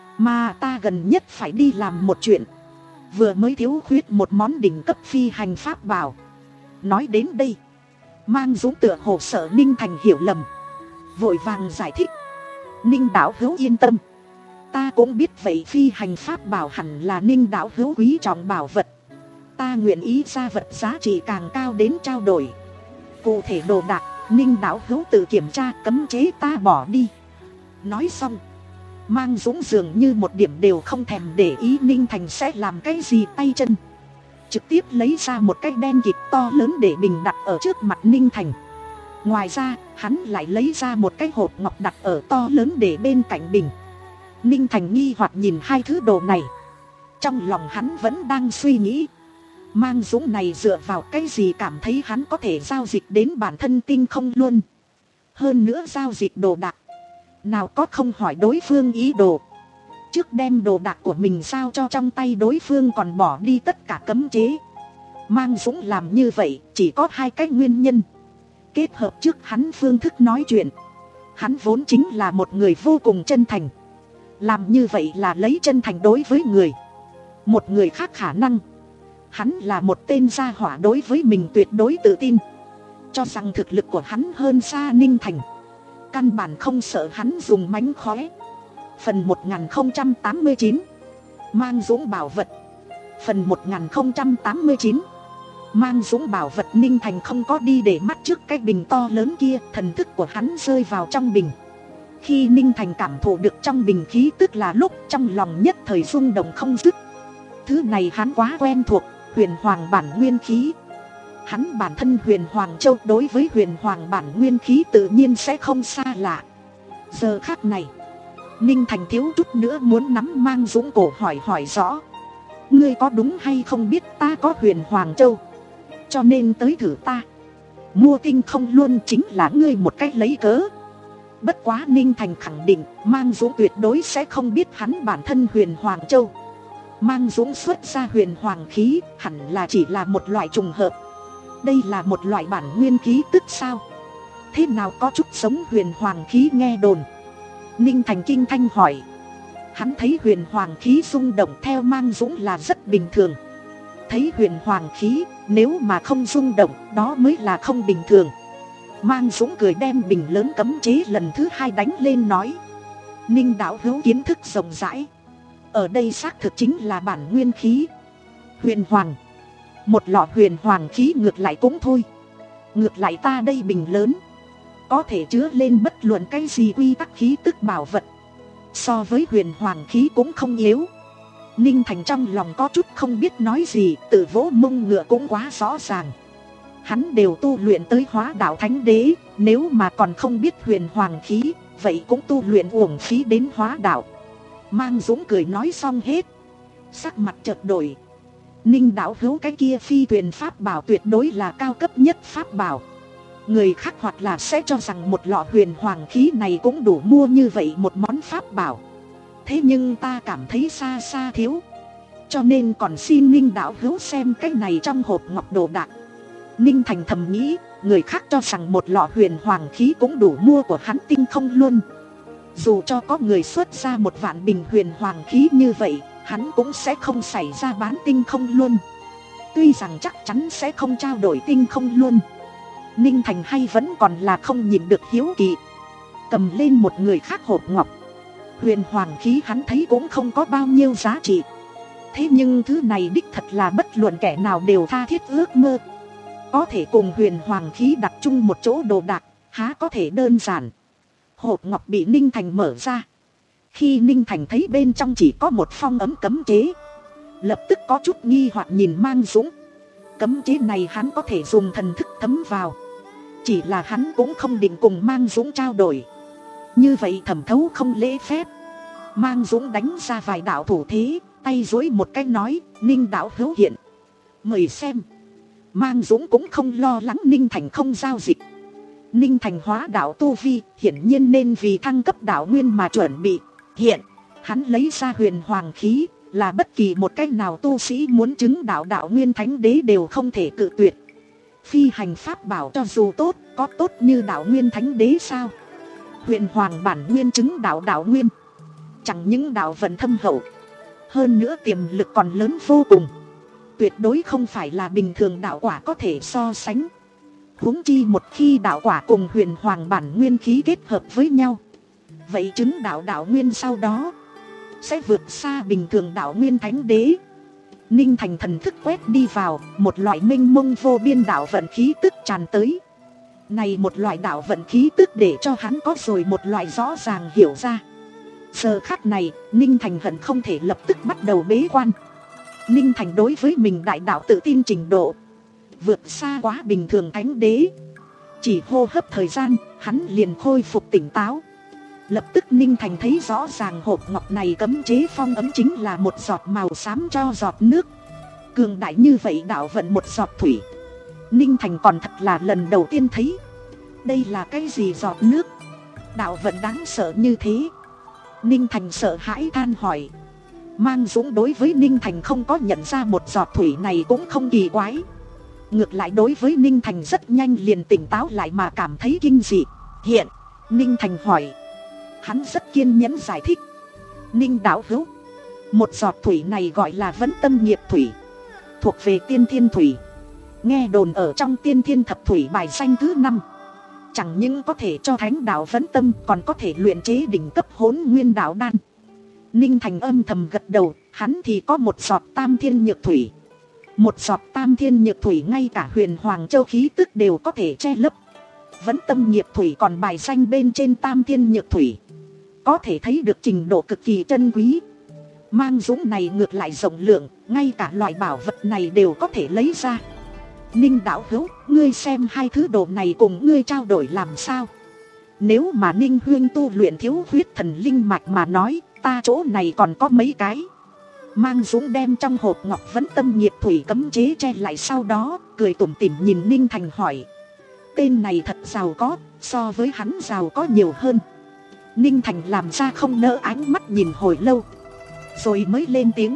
mà ta gần nhất phải đi làm một chuyện. Vừa mới thiếu khuyết một món đỉnh cấp phi hành pháp bảo. Nói đến đây, Mang Dũng tựa hồ sợ Ninh Thành hiểu lầm, vội vàng giải thích. Ninh đạo hữu yên tâm, ta cũng biết vậy phi hành pháp bảo hẳn là Ninh đạo hữu quý trọng bảo vật. Ta nguyện ý ra vật giá trị càng cao đến trao đổi. Cụ thể đồ đạc, Ninh đạo hữu tự kiểm tra, cấm chế ta bỏ đi. Nói xong, Mang Dũng dường như một điểm đều không thèm để ý Ninh Thành sẽ làm cái gì tay chân, trực tiếp lấy ra một cái đen kịt to lớn để bình đặt ở trước mặt Ninh Thành. Ngoài ra, hắn lại lấy ra một cái hộp ngọc đặt ở to lớn để bên cạnh bình. Ninh Thành nghi hoặc nhìn hai thứ đồ này. Trong lòng hắn vẫn đang suy nghĩ, Mang Dũng này dựa vào cái gì cảm thấy hắn có thể giao dịch đến bản thân tinh không luôn. Hơn nữa giao dịch đồ đạc, nào có không hỏi đối phương ý đồ. Trước đem đồ đạc của mình giao cho trong tay đối phương còn bỏ đi tất cả cấm chế. Mang Dũng làm như vậy chỉ có hai cái nguyên nhân. Kết hợp trước hắn phương thức nói chuyện, hắn vốn chính là một người vô cùng chân thành. Làm như vậy là lấy chân thành đối với người. Một người khác khả năng hắn là một tên gia hỏa đối với mình tuyệt đối tự tin, cho rằng thực lực của hắn hơn xa Ninh Thành, căn bản không sợ hắn dùng mánh khóe. Phần một nghìn không trăm tám mươi chín, Mang Dũng bảo vật. Phần một nghìn không trăm tám mươi chín, Mang Dũng bảo vật. Ninh Thành không có đi để mắt trước cái bình to lớn kia, thần thức của hắn rơi vào trong bình. Khi Ninh Thành cảm thụ được trong bình khí tức là lúc trong lòng nhất thời rung động không dứt. Thứ này hắn quá quen thuộc, huyền hoàng bản nguyên khí. Hắn bản thân huyền hoàng châu, đối với huyền hoàng bản nguyên khí tự nhiên sẽ không xa lạ. Giờ khắc này, Ninh Thành thiếu chút nữa muốn nắm Mang Dũng cổ hỏi hỏi rõ. Ngươi có đúng hay không biết ta có huyền hoàng châu, cho nên tới thử ta? Mua tinh không luôn chính là ngươi một cách lấy cớ. Bất quá Ninh Thành khẳng định Mang Dũng tuyệt đối sẽ không biết hắn bản thân huyền hoàng châu. Mang Dũng xuất ra huyền hoàng khí hẳn là chỉ là một loại trùng hợp. Đây là một loại bản nguyên khí tức sao? Thế nào có chút giống huyền hoàng khí nghe đồn? Ninh Thành kinh thanh hỏi. Hắn thấy huyền hoàng khí rung động theo Mang Dũng là rất bình thường. Thấy huyền hoàng khí, nếu mà không rung động, đó mới là không bình thường. Mang Dũng cười đem bình lớn cấm chế lần thứ hai đánh lên nói. Ninh đạo hữu kiến thức rộng rãi. Ở đây xác thực chính là bản nguyên khí. Huyền hoàng. Một lọ huyền hoàng khí ngược lại cũng thôi. Ngược lại ta đây bình lớn, có thể chứa lên bất luận cái gì quy tắc khí tức bảo vật. So với huyền hoàng khí cũng không yếu. Ninh Thành trong lòng có chút không biết nói gì, tự vỗ mông ngựa cũng quá rõ ràng. Hắn đều tu luyện tới hóa đạo thánh đế, nếu mà còn không biết huyền hoàng khí, vậy cũng tu luyện uổng phí đến hóa đạo. Mang Dũng cười nói xong hết, sắc mặt chợt đổi. Ninh đạo hữu, cái kia phi thuyền pháp bảo tuyệt đối là cao cấp nhất pháp bảo. Người khác hoặc là sẽ cho rằng một lọ huyền hoàng khí này cũng đủ mua như vậy một món pháp bảo. Thế nhưng ta cảm thấy xa xa thiếu, cho nên còn xin Ninh đạo hữu xem cái này trong hộp ngọc đồ đạc. Ninh Thành thầm nghĩ, người khác cho rằng một lọ huyền hoàng khí cũng đủ mua của hắn tinh không luôn. Dù cho có người xuất ra một vạn bình huyền hoàng khí như vậy, hắn cũng sẽ không xảy ra bán tinh không luôn. Tuy rằng chắc chắn sẽ không trao đổi tinh không luôn, Ninh Thành hay vẫn còn là không nhìn được hiếu kỳ. Cầm lên một người khác hộp ngọc. Huyền hoàng khí hắn thấy cũng không có bao nhiêu giá trị, thế nhưng thứ này đích thật là bất luận kẻ nào đều tha thiết ước mơ. Có thể cùng huyền hoàng khí đặt chung một chỗ đồ đạc, há có thể đơn giản. Hộp ngọc bị Ninh Thành mở ra. Khi Ninh Thành thấy bên trong chỉ có một phong ấm cấm chế, lập tức có chút nghi hoặc nhìn Mang Dũng. Cấm chế này hắn có thể dùng thần thức thấm vào, chỉ là hắn cũng không định cùng Mang Dũng trao đổi, như vậy thẩm thấu không lễ phép. Mang Dũng đánh ra vài đạo thủ thế, tay duỗi một cái nói, Ninh đạo hữu hiện, mời xem. Mang Dũng cũng không lo lắng Ninh Thành không giao dịch. Ninh Thành hóa đạo tu vi, hiển nhiên nên vì thăng cấp đạo nguyên mà chuẩn bị. Hiện, hắn lấy ra huyền hoàng khí, là bất kỳ một cái nào tu sĩ muốn chứng đạo đạo nguyên thánh đế đều không thể cự tuyệt. Phi hành pháp bảo cho dù tốt, có tốt như đạo nguyên thánh đế sao? Huyền hoàng bản nguyên chứng đạo đạo nguyên, chẳng những đạo vận thâm hậu, hơn nữa tiềm lực còn lớn vô cùng, tuyệt đối không phải là bình thường đạo quả có thể so sánh. Huống chi một khi đạo quả cùng huyền hoàng bản nguyên khí kết hợp với nhau, vậy chứng đạo đạo nguyên sau đó sẽ vượt xa bình thường đạo nguyên thánh đế. Ninh Thành thần thức quét đi vào, một loại mênh mông vô biên đạo vận khí tức tràn tới. Này một loại đạo vận khí tức để cho hắn có rồi một loại rõ ràng hiểu ra. Giờ khắc này, Ninh Thành hận không thể lập tức bắt đầu bế quan. Ninh Thành đối với mình đại đạo tự tin trình độ vượt xa quá bình thường thánh đế. Chỉ hô hấp thời gian, hắn liền khôi phục tỉnh táo. Lập tức Ninh Thành thấy rõ ràng hộp ngọc này cấm chế phong ấm chính là một giọt màu xám cho giọt nước. Cường đại như vậy đạo vận một giọt thủy, Ninh Thành còn thật là lần đầu tiên thấy. Đây là cái gì giọt nước? Đạo vận đáng sợ như thế. Ninh Thành sợ hãi than hỏi. Mang Dũng đối với Ninh Thành không có nhận ra một giọt thủy này cũng không kỳ quái. Ngược lại đối với Ninh Thành rất nhanh liền tỉnh táo lại mà cảm thấy kinh dị. Hiện, Ninh Thành hỏi. Hắn rất kiên nhẫn giải thích. Ninh đạo hữu, một giọt thủy này gọi là Vấn Tâm Nghiệp Thủy, thuộc về tiên thiên thủy. Nghe đồn ở trong tiên thiên thập thủy bài danh thứ năm, chẳng những có thể cho thánh đạo vấn tâm, còn có thể luyện chế đỉnh cấp hỗn nguyên đạo đan. Ninh Thành âm thầm gật đầu, hắn thì có một giọt tam thiên nhược thủy. Một giọt tam thiên nhược thủy ngay cả huyền hoàng châu khí tức đều có thể che lấp. Vấn tâm nghiệp thủy còn bài danh bên trên tam thiên nhược thủy, có thể thấy được trình độ cực kỳ chân quý. Mang Dũng này ngược lại rộng lượng, ngay cả loại bảo vật này đều có thể lấy ra. Ninh đạo hữu, ngươi xem hai thứ đồ này cùng ngươi trao đổi làm sao? Nếu mà Ninh huyên tu luyện thiếu huyết thần linh mạch mà nói, ta chỗ này còn có mấy cái. Mang Dũng đem trong hộp ngọc Vấn Tâm Nghiệp Thủy cấm chế che lại, sau đó cười tủm tỉm nhìn Ninh Thành hỏi. Tên này thật giàu có, so với hắn giàu có nhiều hơn. Ninh Thành làm ra không nỡ ánh mắt nhìn hồi lâu, rồi mới lên tiếng.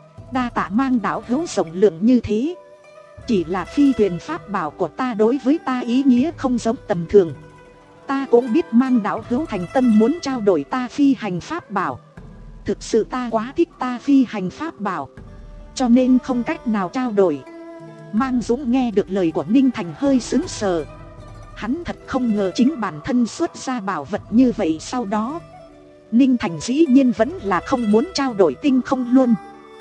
Đa tạ Mang đạo hữu rộng lượng như thế. Chỉ là phi thuyền pháp bảo của ta đối với ta ý nghĩa không giống tầm thường. Ta cũng biết Mang đạo hữu thành tâm muốn trao đổi ta phi hành pháp bảo. Thực sự ta quá thích ta phi hành pháp bảo, cho nên không cách nào trao đổi. Mang Dũng nghe được lời của Ninh Thành hơi sững sờ. Hắn thật không ngờ chính bản thân xuất ra bảo vật như vậy. Sau đó Ninh Thành dĩ nhiên vẫn là không muốn trao đổi tinh không luân.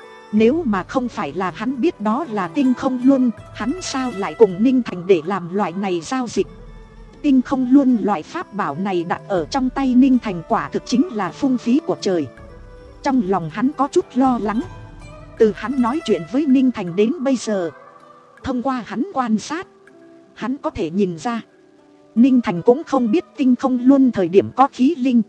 Nếu mà không phải là hắn biết đó là tinh không luân, hắn sao lại cùng Ninh Thành để làm loại này giao dịch. Tinh không luân loại pháp bảo này đặt ở trong tay Ninh Thành quả thực chính là phung phí của trời. Trong lòng hắn có chút lo lắng. Từ hắn nói chuyện với Ninh Thành đến bây giờ, thông qua hắn quan sát, hắn có thể nhìn ra Ninh Thành cũng không biết tinh không luân thời điểm có khí linh.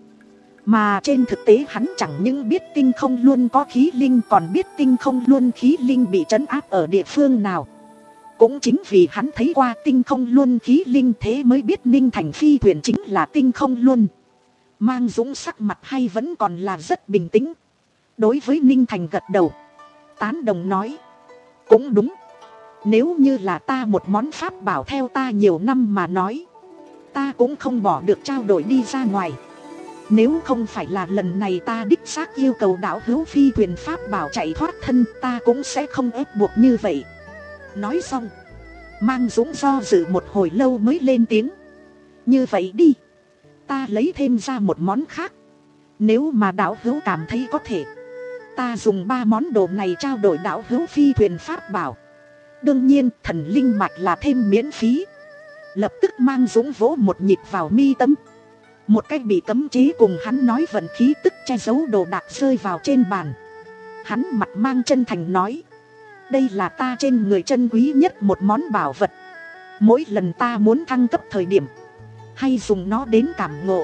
Mà trên thực tế hắn chẳng những biết tinh không luân có khí linh, còn biết tinh không luân khí linh bị trấn áp ở địa phương nào. Cũng chính vì hắn thấy qua tinh không luân khí linh, thế mới biết Ninh Thành phi thuyền chính là tinh không luân. Mang Dũng sắc mặt hay vẫn còn là rất bình tĩnh. Đối với Ninh Thành gật đầu, tán đồng nói. Cũng đúng. Nếu như là ta một món pháp bảo theo ta nhiều năm mà nói, ta cũng không bỏ được trao đổi đi ra ngoài. Nếu không phải là lần này ta đích xác yêu cầu đạo hữu phi thuyền pháp bảo chạy thoát thân, ta cũng sẽ không ép buộc như vậy. Nói xong, Mang Dũng do dự một hồi lâu mới lên tiếng. Như vậy đi, ta lấy thêm ra một món khác. Nếu mà đạo hữu cảm thấy có thể, ta dùng ba món đồ này trao đổi đạo hữu phi thuyền pháp bảo. Đương nhiên thần linh mạch là thêm miễn phí. Lập tức Mang Dũng vỗ một nhịp vào mi tâm. Một cách bị cấm chế cùng hắn nói vận khí tức che giấu đồ đạc rơi vào trên bàn. Hắn mặt mang chân thành nói. Đây là ta trên người chân quý nhất một món bảo vật. Mỗi lần ta muốn thăng cấp thời điểm, hay dùng nó đến cảm ngộ.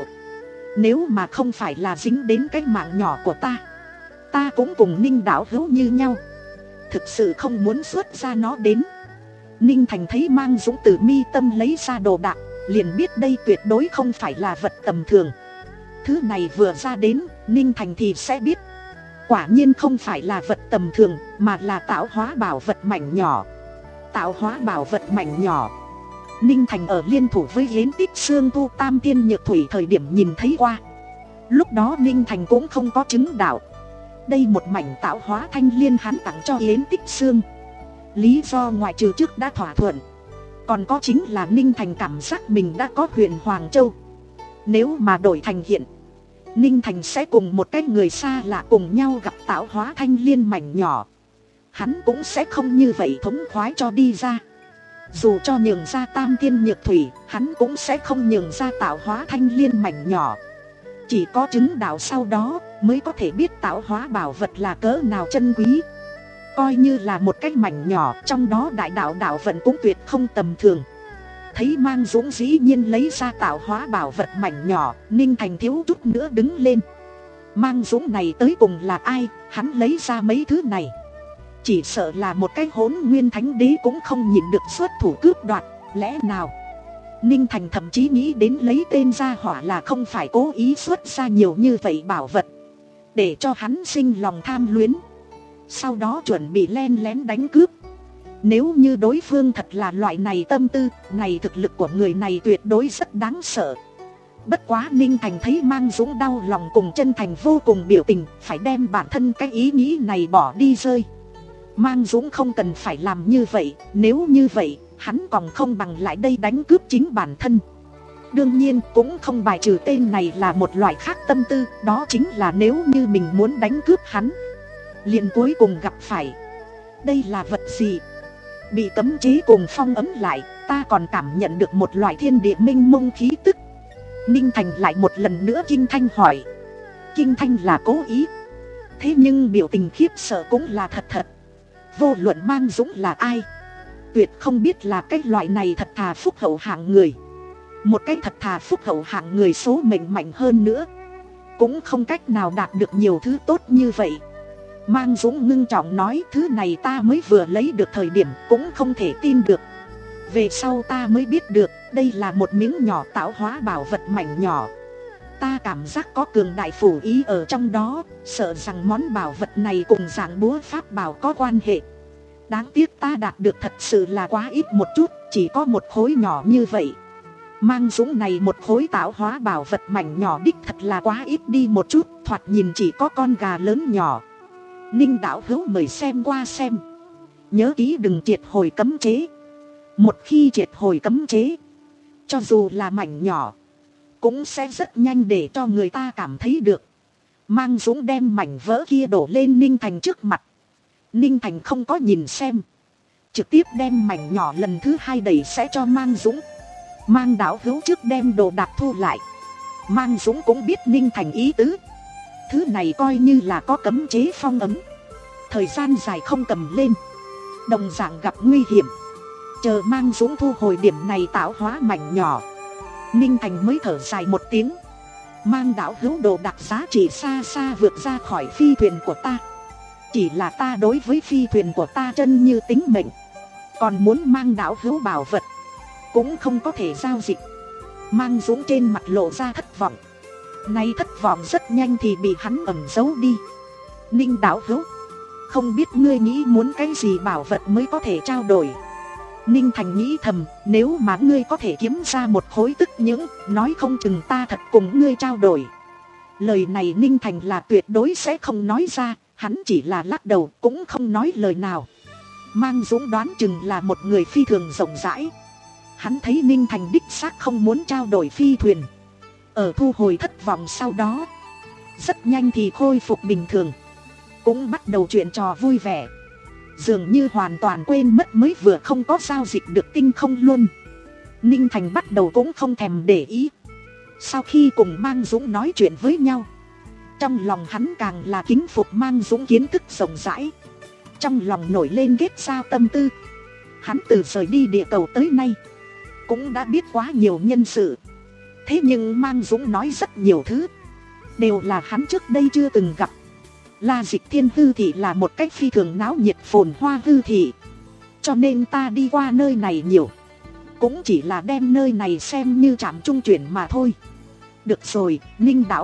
Nếu mà không phải là dính đến cái mạng nhỏ của ta, ta cũng cùng Ninh đạo hữu như nhau, thực sự không muốn xuất ra nó đến. Ninh Thành thấy Mang Dũng từ mi tâm lấy ra đồ đạc, liền biết đây tuyệt đối không phải là vật tầm thường. Thứ này vừa ra đến, Ninh Thành thì sẽ biết. Quả nhiên không phải là vật tầm thường, mà là tạo hóa bảo vật mảnh nhỏ. Tạo hóa bảo vật mảnh nhỏ. Ninh Thành ở liên thủ với Yến Tích Xương tu Tam Tiên Nhược Thủy thời điểm nhìn thấy qua. Lúc đó Ninh Thành cũng không có chứng đạo. Đây một mảnh tạo hóa thanh liên hắn tặng cho Yến Tích Xương. Lý do ngoại trừ trước đã thỏa thuận, còn có chính là Ninh Thành cảm giác mình đã có huyền Hoàng Châu. Nếu mà đổi thành hiện, Ninh Thành sẽ cùng một cái người xa lạ cùng nhau gặp tạo hóa thanh liên mảnh nhỏ. Hắn cũng sẽ không như vậy thống khoái cho đi ra. Dù cho nhường ra Tam Tiên Nhược Thủy, hắn cũng sẽ không nhường ra tạo hóa thanh liên mảnh nhỏ. Chỉ có chứng đạo sau đó mới có thể biết tạo hóa bảo vật là cỡ nào chân quý. Coi như là một cái mảnh nhỏ, trong đó đại đạo đạo vận cũng tuyệt không tầm thường. Thấy Mang Dũng dĩ nhiên lấy ra tạo hóa bảo vật mảnh nhỏ, Ninh Thành thiếu chút nữa đứng lên. Mang Dũng này tới cùng là ai, hắn lấy ra mấy thứ này? Chỉ sợ là một cái Hỗn Nguyên Thánh Đế cũng không nhịn được xuất thủ cướp đoạt, lẽ nào? Ninh Thành thậm chí nghĩ đến lấy tên gia hỏa là không phải cố ý xuất ra nhiều như vậy bảo vật, để cho hắn sinh lòng tham luyến, sau đó chuẩn bị len lén đánh cướp. Nếu như đối phương thật là loại này tâm tư, này thực lực của người này tuyệt đối rất đáng sợ. Bất quá Ninh Thành thấy Mang Dũng đau lòng cùng chân thành vô cùng biểu tình, phải đem bản thân cái ý nghĩ này bỏ đi rơi. Mang Dũng không cần phải làm như vậy, nếu như vậy, hắn còn không bằng lại đây đánh cướp chính bản thân. Đương nhiên cũng không bài trừ tên này là một loại khác tâm tư, đó chính là nếu như mình muốn đánh cướp hắn, liền cuối cùng gặp phải. Đây là vật gì? Bị cấm chế cùng phong ấm lại, ta còn cảm nhận được một loại thiên địa minh mông khí tức. Ninh Thành lại một lần nữa kinh thanh hỏi. Kinh thanh là cố ý, thế nhưng biểu tình khiếp sợ cũng là thật thật. Vô luận Mang Dũng là ai, tuyệt không biết là cái loại này thật thà phúc hậu hạng người. Một cái thật thà phúc hậu hạng người số mệnh mạnh hơn nữa, cũng không cách nào đạt được nhiều thứ tốt như vậy. Mang Dũng ngưng trọng nói, thứ này ta mới vừa lấy được thời điểm cũng không thể tin được. Về sau ta mới biết được, đây là một miếng nhỏ tạo hóa bảo vật mảnh nhỏ. Ta cảm giác có cường đại phủ ý ở trong đó, sợ rằng món bảo vật này cùng dạng búa pháp bảo có quan hệ. Đáng tiếc ta đạt được thật sự là quá ít một chút, chỉ có một khối nhỏ như vậy. Mang Dũng này một khối tạo hóa bảo vật mảnh nhỏ đích thật là quá ít đi một chút, thoạt nhìn chỉ có con gà lớn nhỏ. Ninh đạo hữu mời xem qua xem. Nhớ kỹ đừng triệt hồi cấm chế. Một khi triệt hồi cấm chế, cho dù là mảnh nhỏ, cũng sẽ rất nhanh để cho người ta cảm thấy được. Mang Dũng đem mảnh vỡ kia đổ lên Ninh Thành trước mặt. Ninh Thành không có nhìn xem, trực tiếp đem mảnh nhỏ lần thứ hai đẩy sẽ cho Mang Dũng. Mang đạo hữu trước đem đồ đạc thu lại. Mang Dũng cũng biết Ninh Thành ý tứ. Thứ này coi như là có cấm chế phong ấm, thời gian dài không cầm lên, đồng dạng gặp nguy hiểm. Chờ Mang Dũng thu hồi điểm này tạo hóa mảnh nhỏ, Ninh Thành mới thở dài một tiếng. Mang đạo hữu đồ đặc giá trị xa xa vượt ra khỏi phi thuyền của ta. Chỉ là ta đối với phi thuyền của ta chân như tính mệnh, còn muốn Mang đạo hữu bảo vật cũng không có thể giao dịch. Mang Dũng trên mặt lộ ra thất vọng. Nay thất vọng rất nhanh thì bị hắn ẩn giấu đi. Ninh đạo hữu, không biết ngươi nghĩ muốn cái gì bảo vật mới có thể trao đổi. Ninh Thành nghĩ thầm, nếu mà ngươi có thể kiếm ra một khối tức những, nói không chừng ta thật cùng ngươi trao đổi. Lời này Ninh Thành là tuyệt đối sẽ không nói ra, hắn chỉ là lắc đầu cũng không nói lời nào. Mang Dũng đoán chừng là một người phi thường rộng rãi. Hắn thấy Ninh Thành đích xác không muốn trao đổi phi thuyền. Ở thu hồi thất vọng sau đó, rất nhanh thì khôi phục bình thường, cũng bắt đầu chuyện trò vui vẻ. Dường như hoàn toàn quên mất mới vừa không có giao dịch được tinh không luôn. Ninh Thành bắt đầu cũng không thèm để ý. Sau khi cùng Mang Dũng nói chuyện với nhau, trong lòng hắn càng là kính phục Mang Dũng kiến thức rộng rãi. Trong lòng nổi lên ghét sao tâm tư. Hắn từ rời đi địa cầu tới nay cũng đã biết quá nhiều nhân sự, thế nhưng Mang Dũng nói rất nhiều thứ đều là hắn trước đây chưa từng gặp. La Dịch Thiên hư thị là một cách phi thường náo nhiệt phồn hoa hư thị, cho nên ta đi qua nơi này nhiều, cũng chỉ là đem nơi này xem như trạm trung chuyển mà thôi. Được rồi, Ninh đạo hữu,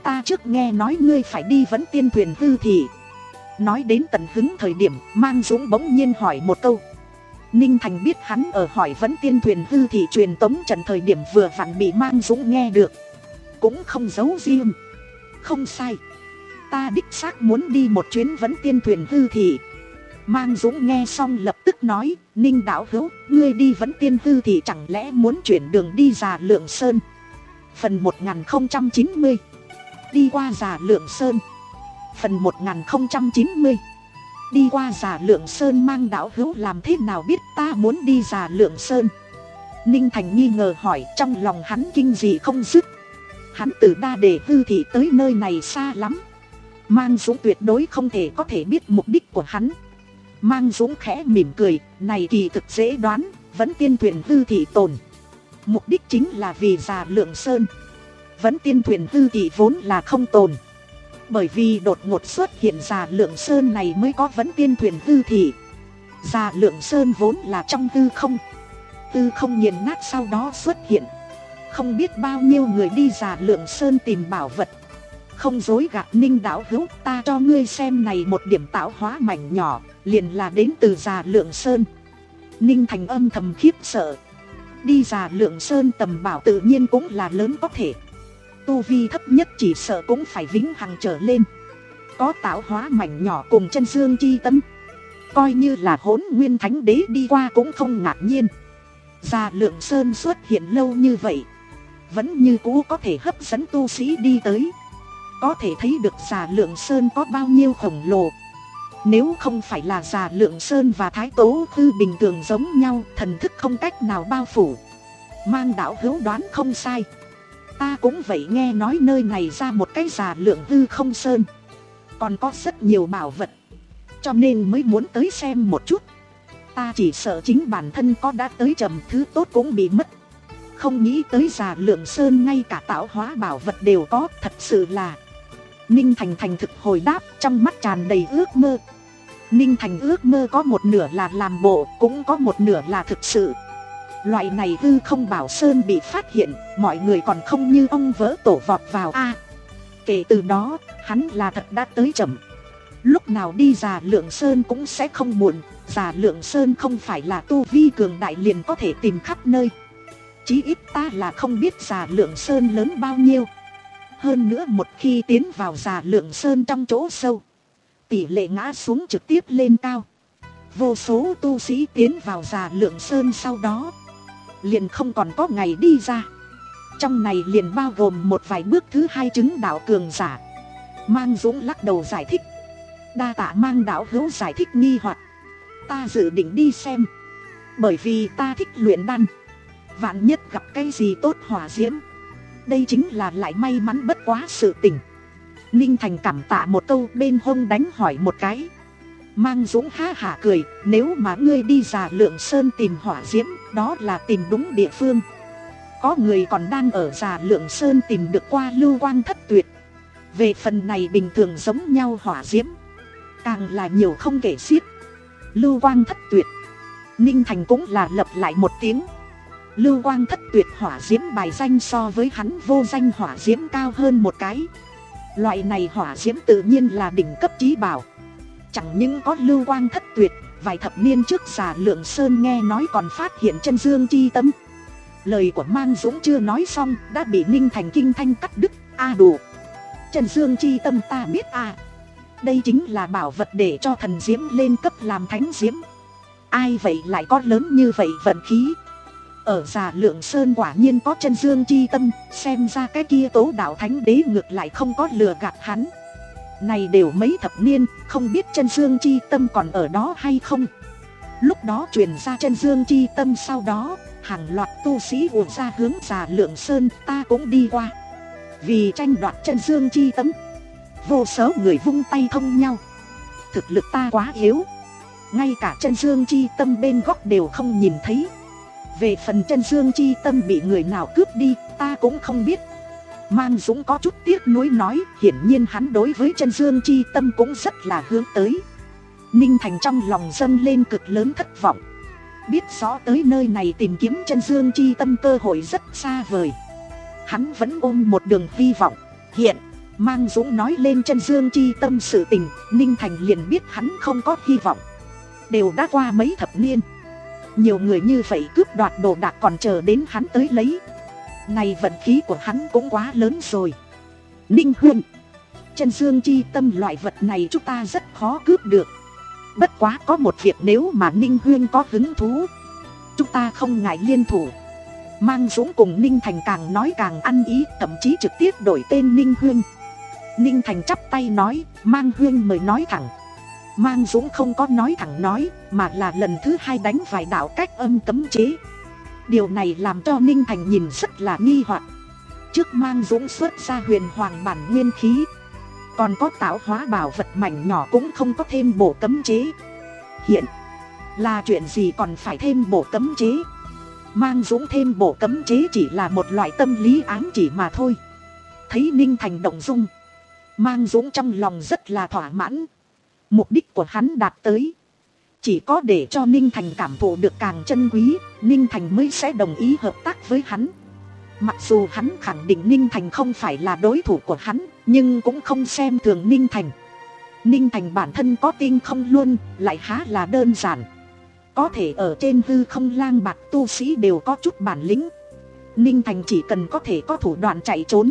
ta trước nghe nói ngươi phải đi Vẫn Tiên Thuyền Hư Thị. Nói đến tận hứng thời điểm, Mang Dũng bỗng nhiên hỏi một câu. Ninh Thành biết hắn ở hỏi Vẫn Tiên Thuyền Hư Thị truyền tống trận thời điểm vừa vặn bị Mang Dũng nghe được, cũng không giấu riêng. Không sai, ta đích xác muốn đi một chuyến Vẫn Tiên Thuyền Hư Thị. Mang Dũng nghe xong lập tức nói, Ninh đạo hữu, ngươi đi Vẫn Tiên Hư Thị chẳng lẽ muốn chuyển đường đi Già Lượng Sơn? Phần một nghìn không trăm chín mươi. Đi qua Già Lượng Sơn. Phần một nghìn không trăm chín mươi. Đi qua Già Lượng Sơn. Mang đạo hữu làm thế nào biết ta muốn đi Già Lượng Sơn? Ninh Thành nghi ngờ hỏi, trong lòng hắn kinh dị không dứt. Hắn từ Đa Đề Hư Thị tới nơi này xa lắm, Mang Dũng tuyệt đối không thể có thể biết mục đích của hắn. Mang Dũng khẽ mỉm cười, này kỳ thực dễ đoán, Vẫn Tiên Thuyền Hư Thị tồn mục đích chính là vì Già Lượng Sơn. Vẫn Tiên Thuyền Hư Thị vốn là không tồn, bởi vì đột ngột xuất hiện Già Lượng Sơn này mới có Vẫn Tiên Thuyền Hư Thị. Già Lượng Sơn vốn là trong hư không, hư không nghiền nát sau đó xuất hiện. Không biết bao nhiêu người đi Già Lượng Sơn tìm bảo vật. Không dối gạt Ninh đạo hữu, ta cho ngươi xem này một điểm tạo hóa mảnh nhỏ, liền là đến từ Già Lượng Sơn. Ninh Thành âm thầm khiếp sợ. Đi Già Lượng Sơn tầm bảo tự nhiên cũng là lớn có thể, tu vi thấp nhất chỉ sợ cũng phải vĩnh hằng trở lên. Có tạo hóa mảnh nhỏ cùng chân dương chi tâm, coi như là Hỗn Nguyên Thánh Đế đi qua cũng không ngạc nhiên. Già Lượng Sơn xuất hiện lâu như vậy, vẫn như cũ có thể hấp dẫn tu sĩ đi tới, có thể thấy được Già Lượng Sơn có bao nhiêu khổng lồ. Nếu không phải là Già Lượng Sơn và Thái Tố Hư bình thường giống nhau, thần thức không cách nào bao phủ. Mang đạo hữu đoán không sai, ta cũng vậy nghe nói nơi này ra một cái Già Lượng Hư không Sơn, còn có rất nhiều bảo vật, cho nên mới muốn tới xem một chút. Ta chỉ sợ chính bản thân có đã tới chậm, thứ tốt cũng bị mất. Không nghĩ tới Già Lượng Sơn ngay cả tạo hóa bảo vật đều có, thật sự là... Ninh Thành thành thực hồi đáp, trong mắt tràn đầy ước mơ. Ninh Thành ước mơ có một nửa là làm bộ, cũng có một nửa là thực sự. Loại này hư không bảo sơn bị phát hiện, mọi người còn không như ong vỡ tổ vọt vào a. À, kể từ đó, hắn là thật đã tới chậm. Lúc nào đi Già Lượng Sơn cũng sẽ không muộn. Già Lượng Sơn không phải là tu vi cường đại liền có thể tìm khắp nơi. Chí ít ta là không biết Già Lượng Sơn lớn bao nhiêu. Hơn nữa một khi tiến vào Già Lượng Sơn trong chỗ sâu, tỷ lệ ngã xuống trực tiếp lên cao. Vô số tu sĩ tiến vào Già Lượng Sơn sau đó liền không còn có ngày đi ra. Trong này liền bao gồm một vài bước thứ hai chứng đạo cường giả. Mang Dũng lắc đầu giải thích. Đa tạ Mang đạo hữu giải thích nghi hoặc. Ta dự định đi xem, bởi vì ta thích luyện đan, vạn nhất gặp cái gì tốt hỏa diễm. Đây chính là lại may mắn bất quá sự tình. Ninh Thành cảm tạ một câu, bên hông đánh hỏi một cái. Mang Dũng ha hả cười, nếu mà ngươi đi Già Lượng Sơn tìm hỏa diễm, đó là tìm đúng địa phương. Có người còn đang ở Già Lượng Sơn tìm được qua Lưu Quang Thất Tuyệt. Về phần này bình thường giống nhau hỏa diễm, càng là nhiều không kể xiết. Lưu Quang Thất Tuyệt, Ninh Thành cũng là lập lại một tiếng. Lưu Quang Thất Tuyệt hỏa diễm bài danh so với hắn vô danh hỏa diễm cao hơn một cái. Loại này hỏa diễm tự nhiên là đỉnh cấp chí bảo. Chẳng những có Lưu Quang Thất Tuyệt, vài thập niên trước Già Lượng Sơn nghe nói còn phát hiện chân dương chi tâm. Lời của Mang Dũng chưa nói xong đã bị Ninh Thành kinh thanh cắt đứt. A à đủ, chân dương chi tâm ta biết à. Đây chính là bảo vật để cho thần diễm lên cấp làm thánh diễm. Ai vậy lại có lớn như vậy vận khí. Ở Già Lượng Sơn quả nhiên có chân dương chi tâm, xem ra cái kia Tố Đạo Thánh Đế ngược lại không có lừa gạt hắn. Này đều mấy thập niên, không biết chân dương chi tâm còn ở đó hay không. Lúc đó truyền ra chân dương chi tâm, sau đó hàng loạt tu sĩ ùa ra hướng Già Lượng Sơn, ta cũng đi qua. Vì tranh đoạt chân dương chi tâm, vô số người vung tay thông nhau. Thực lực ta quá yếu, ngay cả chân dương chi tâm bên góc đều không nhìn thấy. Về phần chân dương chi tâm bị người nào cướp đi, ta cũng không biết. Mang Dũng có chút tiếc nuối nói, hiển nhiên hắn đối với chân dương chi tâm cũng rất là hướng tới. Ninh Thành trong lòng dâng lên cực lớn thất vọng. Biết rõ tới nơi này tìm kiếm chân dương chi tâm cơ hội rất xa vời, hắn vẫn ôm một đường hy vọng. Hiện Mang Dũng nói lên chân dương chi tâm sự tình, Ninh Thành liền biết hắn không có hy vọng. Đều đã qua mấy thập niên, nhiều người như vậy cướp đoạt đồ đạc còn chờ đến hắn tới lấy. Này vận khí của hắn cũng quá lớn rồi. Ninh Huynh, chân dương chi tâm loại vật này chúng ta rất khó cướp được. Bất quá có một việc, nếu mà Ninh Huynh có hứng thú, chúng ta không ngại liên thủ. Mang Dũng cùng Ninh Thành càng nói càng ăn ý, thậm chí trực tiếp đổi tên Ninh Huynh. Ninh Thành chắp tay nói, Mang Huynh mời nói thẳng. Mang Dũng không có nói thẳng nói, mà là lần thứ hai đánh vài đạo cách âm cấm chế. Điều này làm cho Ninh Thành nhìn rất là nghi hoặc. Trước Mang Dũng xuất ra huyền hoàng bản nguyên khí, còn có tạo hóa bảo vật mảnh nhỏ cũng không có thêm bổ cấm chế. Hiện là chuyện gì còn phải thêm bổ cấm chế? Mang Dũng thêm bổ cấm chế chỉ là một loại tâm lý ám chỉ mà thôi. Thấy Ninh Thành động dung, Mang Dũng trong lòng rất là thỏa mãn. Mục đích của hắn đạt tới. Chỉ có để cho Ninh Thành cảm thụ được càng chân quý, Ninh Thành mới sẽ đồng ý hợp tác với hắn. Mặc dù hắn khẳng định Ninh Thành không phải là đối thủ của hắn, nhưng cũng không xem thường Ninh Thành. Ninh Thành bản thân có tinh không luôn, lại há là đơn giản. Có thể ở trên hư không lang bạt tu sĩ đều có chút bản lĩnh. Ninh Thành chỉ cần có thể có thủ đoạn chạy trốn.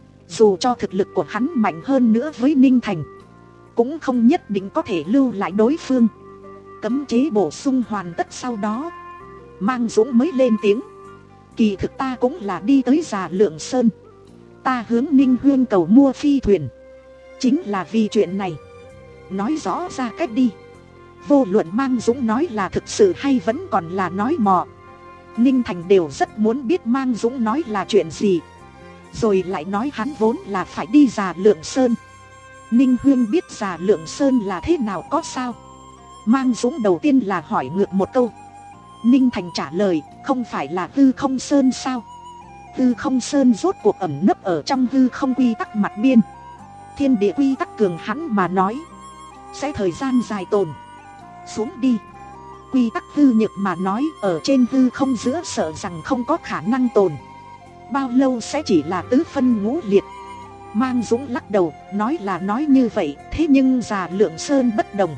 Dù cho thực lực của hắn mạnh hơn nữa với Ninh Thành, cũng không nhất định có thể lưu lại đối phương. Cấm chế bổ sung hoàn tất sau đó, Mang Dũng mới lên tiếng. Kỳ thực ta cũng là đi tới Già Lượng Sơn. Ta hướng Ninh Huyên cầu mua phi thuyền, chính là vì chuyện này. Nói rõ ra cách đi. Vô luận Mang Dũng nói là thực sự hay vẫn còn là nói mò, Ninh Thành đều rất muốn biết Mang Dũng nói là chuyện gì. Rồi lại nói hắn vốn là phải đi Già Lượng Sơn. Ninh Huyên biết Già Lượng Sơn là thế nào có sao? Mang Dũng đầu tiên là hỏi ngược một câu. Ninh Thành trả lời, không phải là hư không sơn sao? Hư không sơn rốt cuộc ẩn nấp ở trong hư không quy tắc mặt biên. Thiên địa quy tắc cường hắn mà nói, sẽ thời gian dài tồn. Xuống đi. Quy tắc hư nhược mà nói, ở trên hư không giữa sợ rằng không có khả năng tồn. Bao lâu sẽ chỉ là tứ phân ngũ liệt. Mang Dũng lắc đầu, nói là nói như vậy, thế nhưng Già Lượng Sơn bất đồng.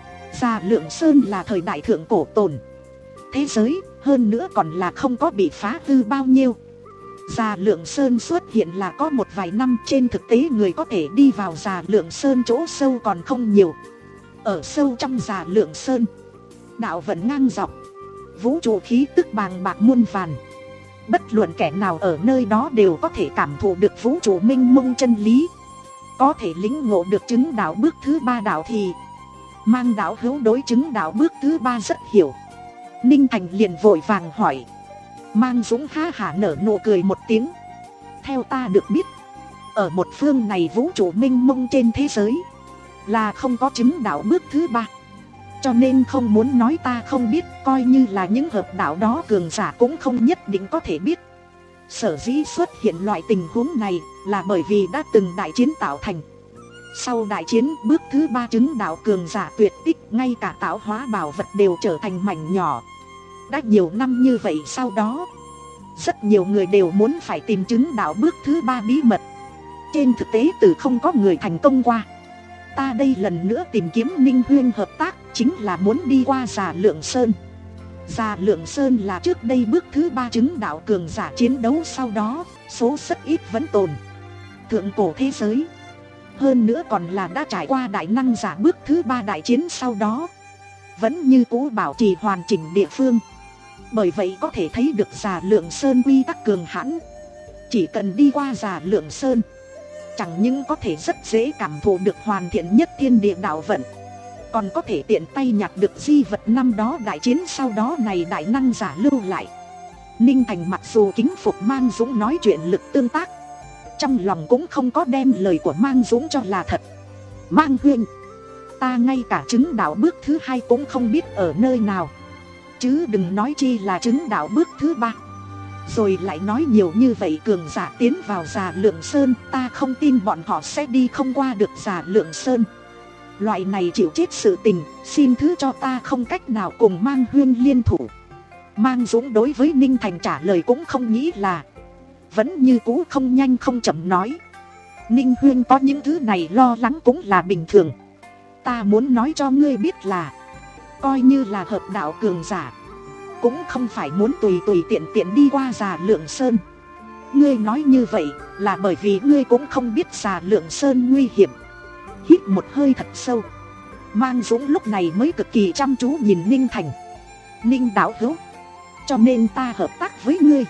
Già Lượng Sơn là thời đại thượng cổ tồn thế giới, hơn nữa còn là không có bị phá hư bao nhiêu. Già Lượng Sơn xuất hiện là có một vài năm, trên thực tế người có thể đi vào Già Lượng Sơn chỗ sâu còn không nhiều. Ở sâu trong Già Lượng Sơn, đạo vận ngang dọc, vũ trụ khí tức bàng bạc muôn vàn. Bất luận kẻ nào ở nơi đó đều có thể cảm thụ được vũ trụ minh mông chân lý, có thể lĩnh ngộ được chứng đạo bước thứ ba đạo thì Mang đạo hữu đối chứng đạo bước thứ ba rất hiểu. Ninh Thành liền vội vàng hỏi. Mang Dũng ha hả nở nụ cười một tiếng. Theo ta được biết, ở một phương này vũ trụ minh mông trên thế giới là không có chứng đạo bước thứ ba. Cho nên không muốn nói ta không biết, coi như là những hợp đạo đó cường giả cũng không nhất định có thể biết. Sở dĩ xuất hiện loại tình huống này là bởi vì đã từng đại chiến tạo thành. Sau đại chiến bước thứ ba chứng đạo cường giả tuyệt tích, ngay cả tạo hóa bảo vật đều trở thành mảnh nhỏ. Đã nhiều năm như vậy sau đó, rất nhiều người đều muốn phải tìm chứng đạo bước thứ ba bí mật. Trên thực tế từ không có người thành công qua. Ta đây lần nữa tìm kiếm Ninh Huyên hợp tác, chính là muốn đi qua Già Lượng Sơn. Già Lượng Sơn là trước đây bước thứ ba chứng đạo cường giả chiến đấu sau đó, số rất ít vẫn tồn. Thượng cổ thế giới, hơn nữa còn là đã trải qua đại năng giả bước thứ ba đại chiến sau đó, vẫn như cũ bảo trì hoàn chỉnh địa phương. Bởi vậy có thể thấy được Già Lượng Sơn quy tắc cường hãn. Chỉ cần đi qua Già Lượng Sơn, chẳng những có thể rất dễ cảm thụ được hoàn thiện nhất thiên địa đạo vận, còn có thể tiện tay nhặt được di vật năm đó đại chiến sau đó này đại năng giả lưu lại. Ninh Thành mặc dù kính phục Mang Dũng nói chuyện lực tương tác, trong lòng cũng không có đem lời của Mang Dũng cho là thật. Mang huynh, ta ngay cả chứng đạo bước thứ hai cũng không biết ở nơi nào, chứ đừng nói chi là chứng đạo bước thứ ba. Rồi lại nói nhiều như vậy cường giả tiến vào Già Lượng Sơn, ta không tin bọn họ sẽ đi không qua được Già Lượng Sơn. Loại này chịu chết sự tình, xin thứ cho ta không cách nào cùng Mang huyên liên thủ. Mang Dũng đối với Ninh Thành trả lời cũng không nghĩ là, vẫn như cũ không nhanh không chậm nói. Ninh Huyên có những thứ này lo lắng cũng là bình thường. Ta muốn nói cho ngươi biết là, coi như là hợp đạo cường giả, cũng không phải muốn tùy tùy tiện tiện đi qua Già Lượng Sơn. Ngươi nói như vậy là bởi vì ngươi cũng không biết Già Lượng Sơn nguy hiểm. Hít một hơi thật sâu, Mang Dũng lúc này mới cực kỳ chăm chú nhìn Ninh Thành. Ninh đạo hữu, cho nên ta hợp tác với ngươi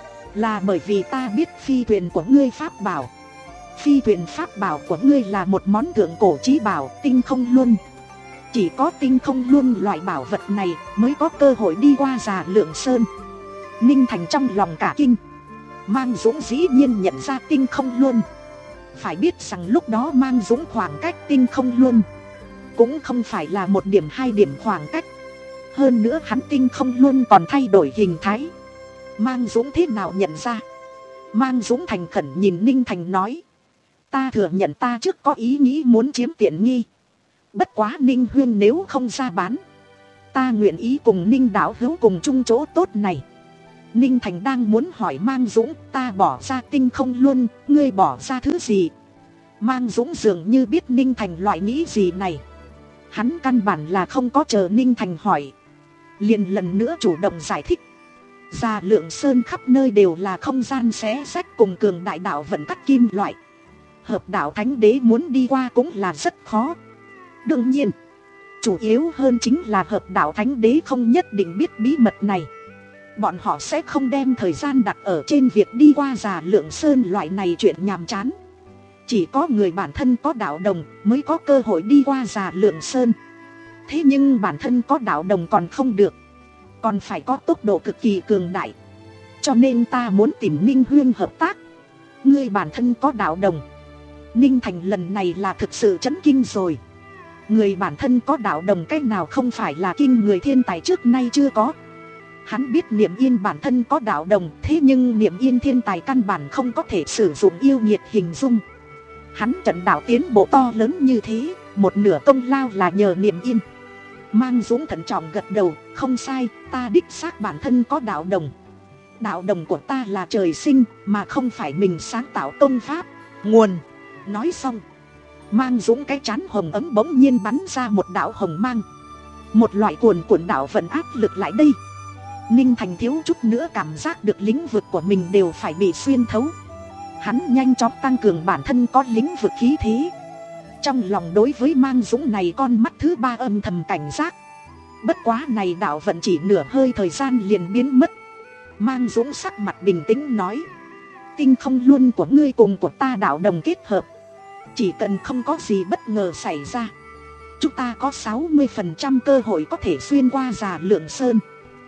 là bởi vì ta biết phi thuyền của ngươi pháp bảo. Phi thuyền pháp bảo của ngươi là một món thượng cổ chí bảo Tinh Không Luân. Chỉ có Tinh Không Luân loại bảo vật này mới có cơ hội đi qua Già Lượng Sơn. Ninh Thành trong lòng cả kinh. Mang Dũng dĩ nhiên nhận ra Tinh Không Luân. Phải biết rằng lúc đó Mang Dũng khoảng cách Tinh Không Luân cũng không phải là một điểm hai điểm khoảng cách. Hơn nữa hắn Tinh Không Luân còn thay đổi hình thái. Mang Dũng thế nào nhận ra? Mang Dũng thành khẩn nhìn Ninh Thành nói, ta thừa nhận ta trước có ý nghĩ muốn chiếm tiện nghi. Bất quá Ninh Huyên nếu không ra bán, ta nguyện ý cùng Ninh đạo hữu cùng chung chỗ tốt này. Ninh Thành đang muốn hỏi Mang Dũng, ta bỏ ra Tinh Không Luân, ngươi bỏ ra thứ gì? Mang Dũng dường như biết Ninh Thành loại nghĩ gì này. Hắn căn bản là không có chờ Ninh Thành hỏi, liền lần nữa chủ động giải thích. Già Lượng Sơn khắp nơi đều là không gian xé rách cùng cường đại đạo vận cắt kim loại. Hợp đạo thánh đế muốn đi qua cũng là rất khó. Đương nhiên, chủ yếu hơn chính là hợp đạo thánh đế không nhất định biết bí mật này. Bọn họ sẽ không đem thời gian đặt ở trên việc đi qua Già Lượng Sơn loại này chuyện nhàm chán. Chỉ có người bản thân có đạo đồng mới có cơ hội đi qua Già Lượng Sơn. Thế nhưng bản thân có đạo đồng còn không được, còn phải có tốc độ cực kỳ cường đại. Cho nên ta muốn tìm Ninh Huyên hợp tác. Ngươi bản thân có đạo đồng. Ninh Thành lần này là thực sự chấn kinh rồi. Người bản thân có đạo đồng cách nào không phải là kinh người thiên tài trước nay chưa có. Hắn biết Niệm Yên bản thân có đạo đồng, thế nhưng Niệm Yên thiên tài căn bản không có thể sử dụng yêu nghiệt hình dung. Hắn trận đạo tiến bộ to lớn như thế, một nửa công lao là nhờ Niệm Yên. Mang Dũng thận trọng gật đầu, không sai, ta đích xác bản thân có đạo đồng. Đạo đồng của ta là trời sinh, mà không phải mình sáng tạo công pháp, nguồn. Nói xong, Mang Dũng cái trán hồng ấm bỗng nhiên bắn ra một đạo hồng mang. Một loại cuồn cuộn đạo vận áp lực lại đây. Ninh Thành thiếu chút nữa cảm giác được lĩnh vực của mình đều phải bị xuyên thấu. Hắn nhanh chóng tăng cường bản thân có lĩnh vực khí thế. Trong lòng đối với Mang Dũng này con mắt thứ ba âm thầm cảnh giác. Bất quá này đạo vận chỉ nửa hơi thời gian liền biến mất. Mang Dũng sắc mặt bình tĩnh nói, Tinh Không Luân của ngươi cùng của ta đạo đồng kết hợp, chỉ cần không có gì bất ngờ xảy ra, chúng ta có sáu mươi phần trăm cơ hội có thể xuyên qua Già Lượng Sơn.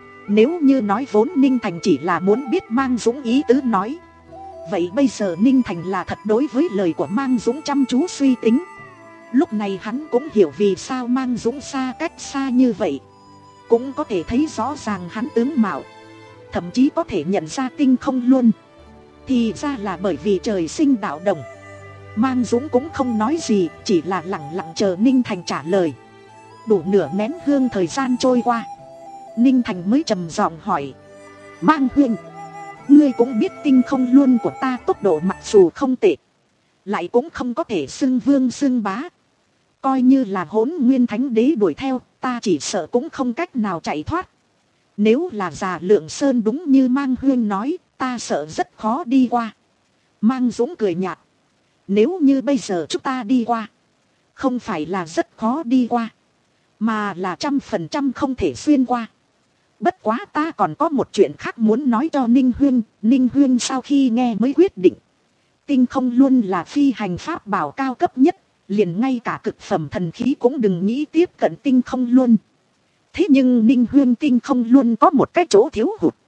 Nếu như nói vốn Ninh Thành chỉ là muốn biết Mang Dũng ý tứ nói, vậy bây giờ Ninh Thành là thật đối với lời của Mang Dũng chăm chú suy tính. Lúc này hắn cũng hiểu vì sao Mang Dũng xa cách xa như vậy, cũng có thể thấy rõ ràng hắn tướng mạo, thậm chí có thể nhận ra Tinh Không Luân. Thì ra là bởi vì trời sinh đạo đồng. Mang Dũng cũng không nói gì, chỉ là lặng lặng chờ Ninh Thành trả lời. Đủ nửa nén hương thời gian trôi qua, Ninh Thành mới trầm giọng hỏi, Mang Huynh, ngươi cũng biết Tinh Không Luân của ta tốc độ mặc dù không tệ, lại cũng không có thể xưng vương xưng bá. Coi như là Hỗn Nguyên Thánh Đế đuổi theo, ta chỉ sợ cũng không cách nào chạy thoát. Nếu là Già Lượng Sơn đúng như Mang Huyên nói, ta sợ rất khó đi qua. Mang Dũng cười nhạt, nếu như bây giờ chúng ta đi qua, không phải là rất khó đi qua, mà là trăm phần trăm không thể xuyên qua. Bất quá ta còn có một chuyện khác muốn nói cho Ninh Huyên. Ninh Huyên sau khi nghe mới quyết định, Tinh Không Luân là phi hành pháp bảo cao cấp nhất, liền ngay cả cực phẩm thần khí cũng đừng nghĩ tiếp cận Tinh Không Luân. Thế nhưng Ninh Huyên Tinh Không Luân có một cái chỗ thiếu hụt.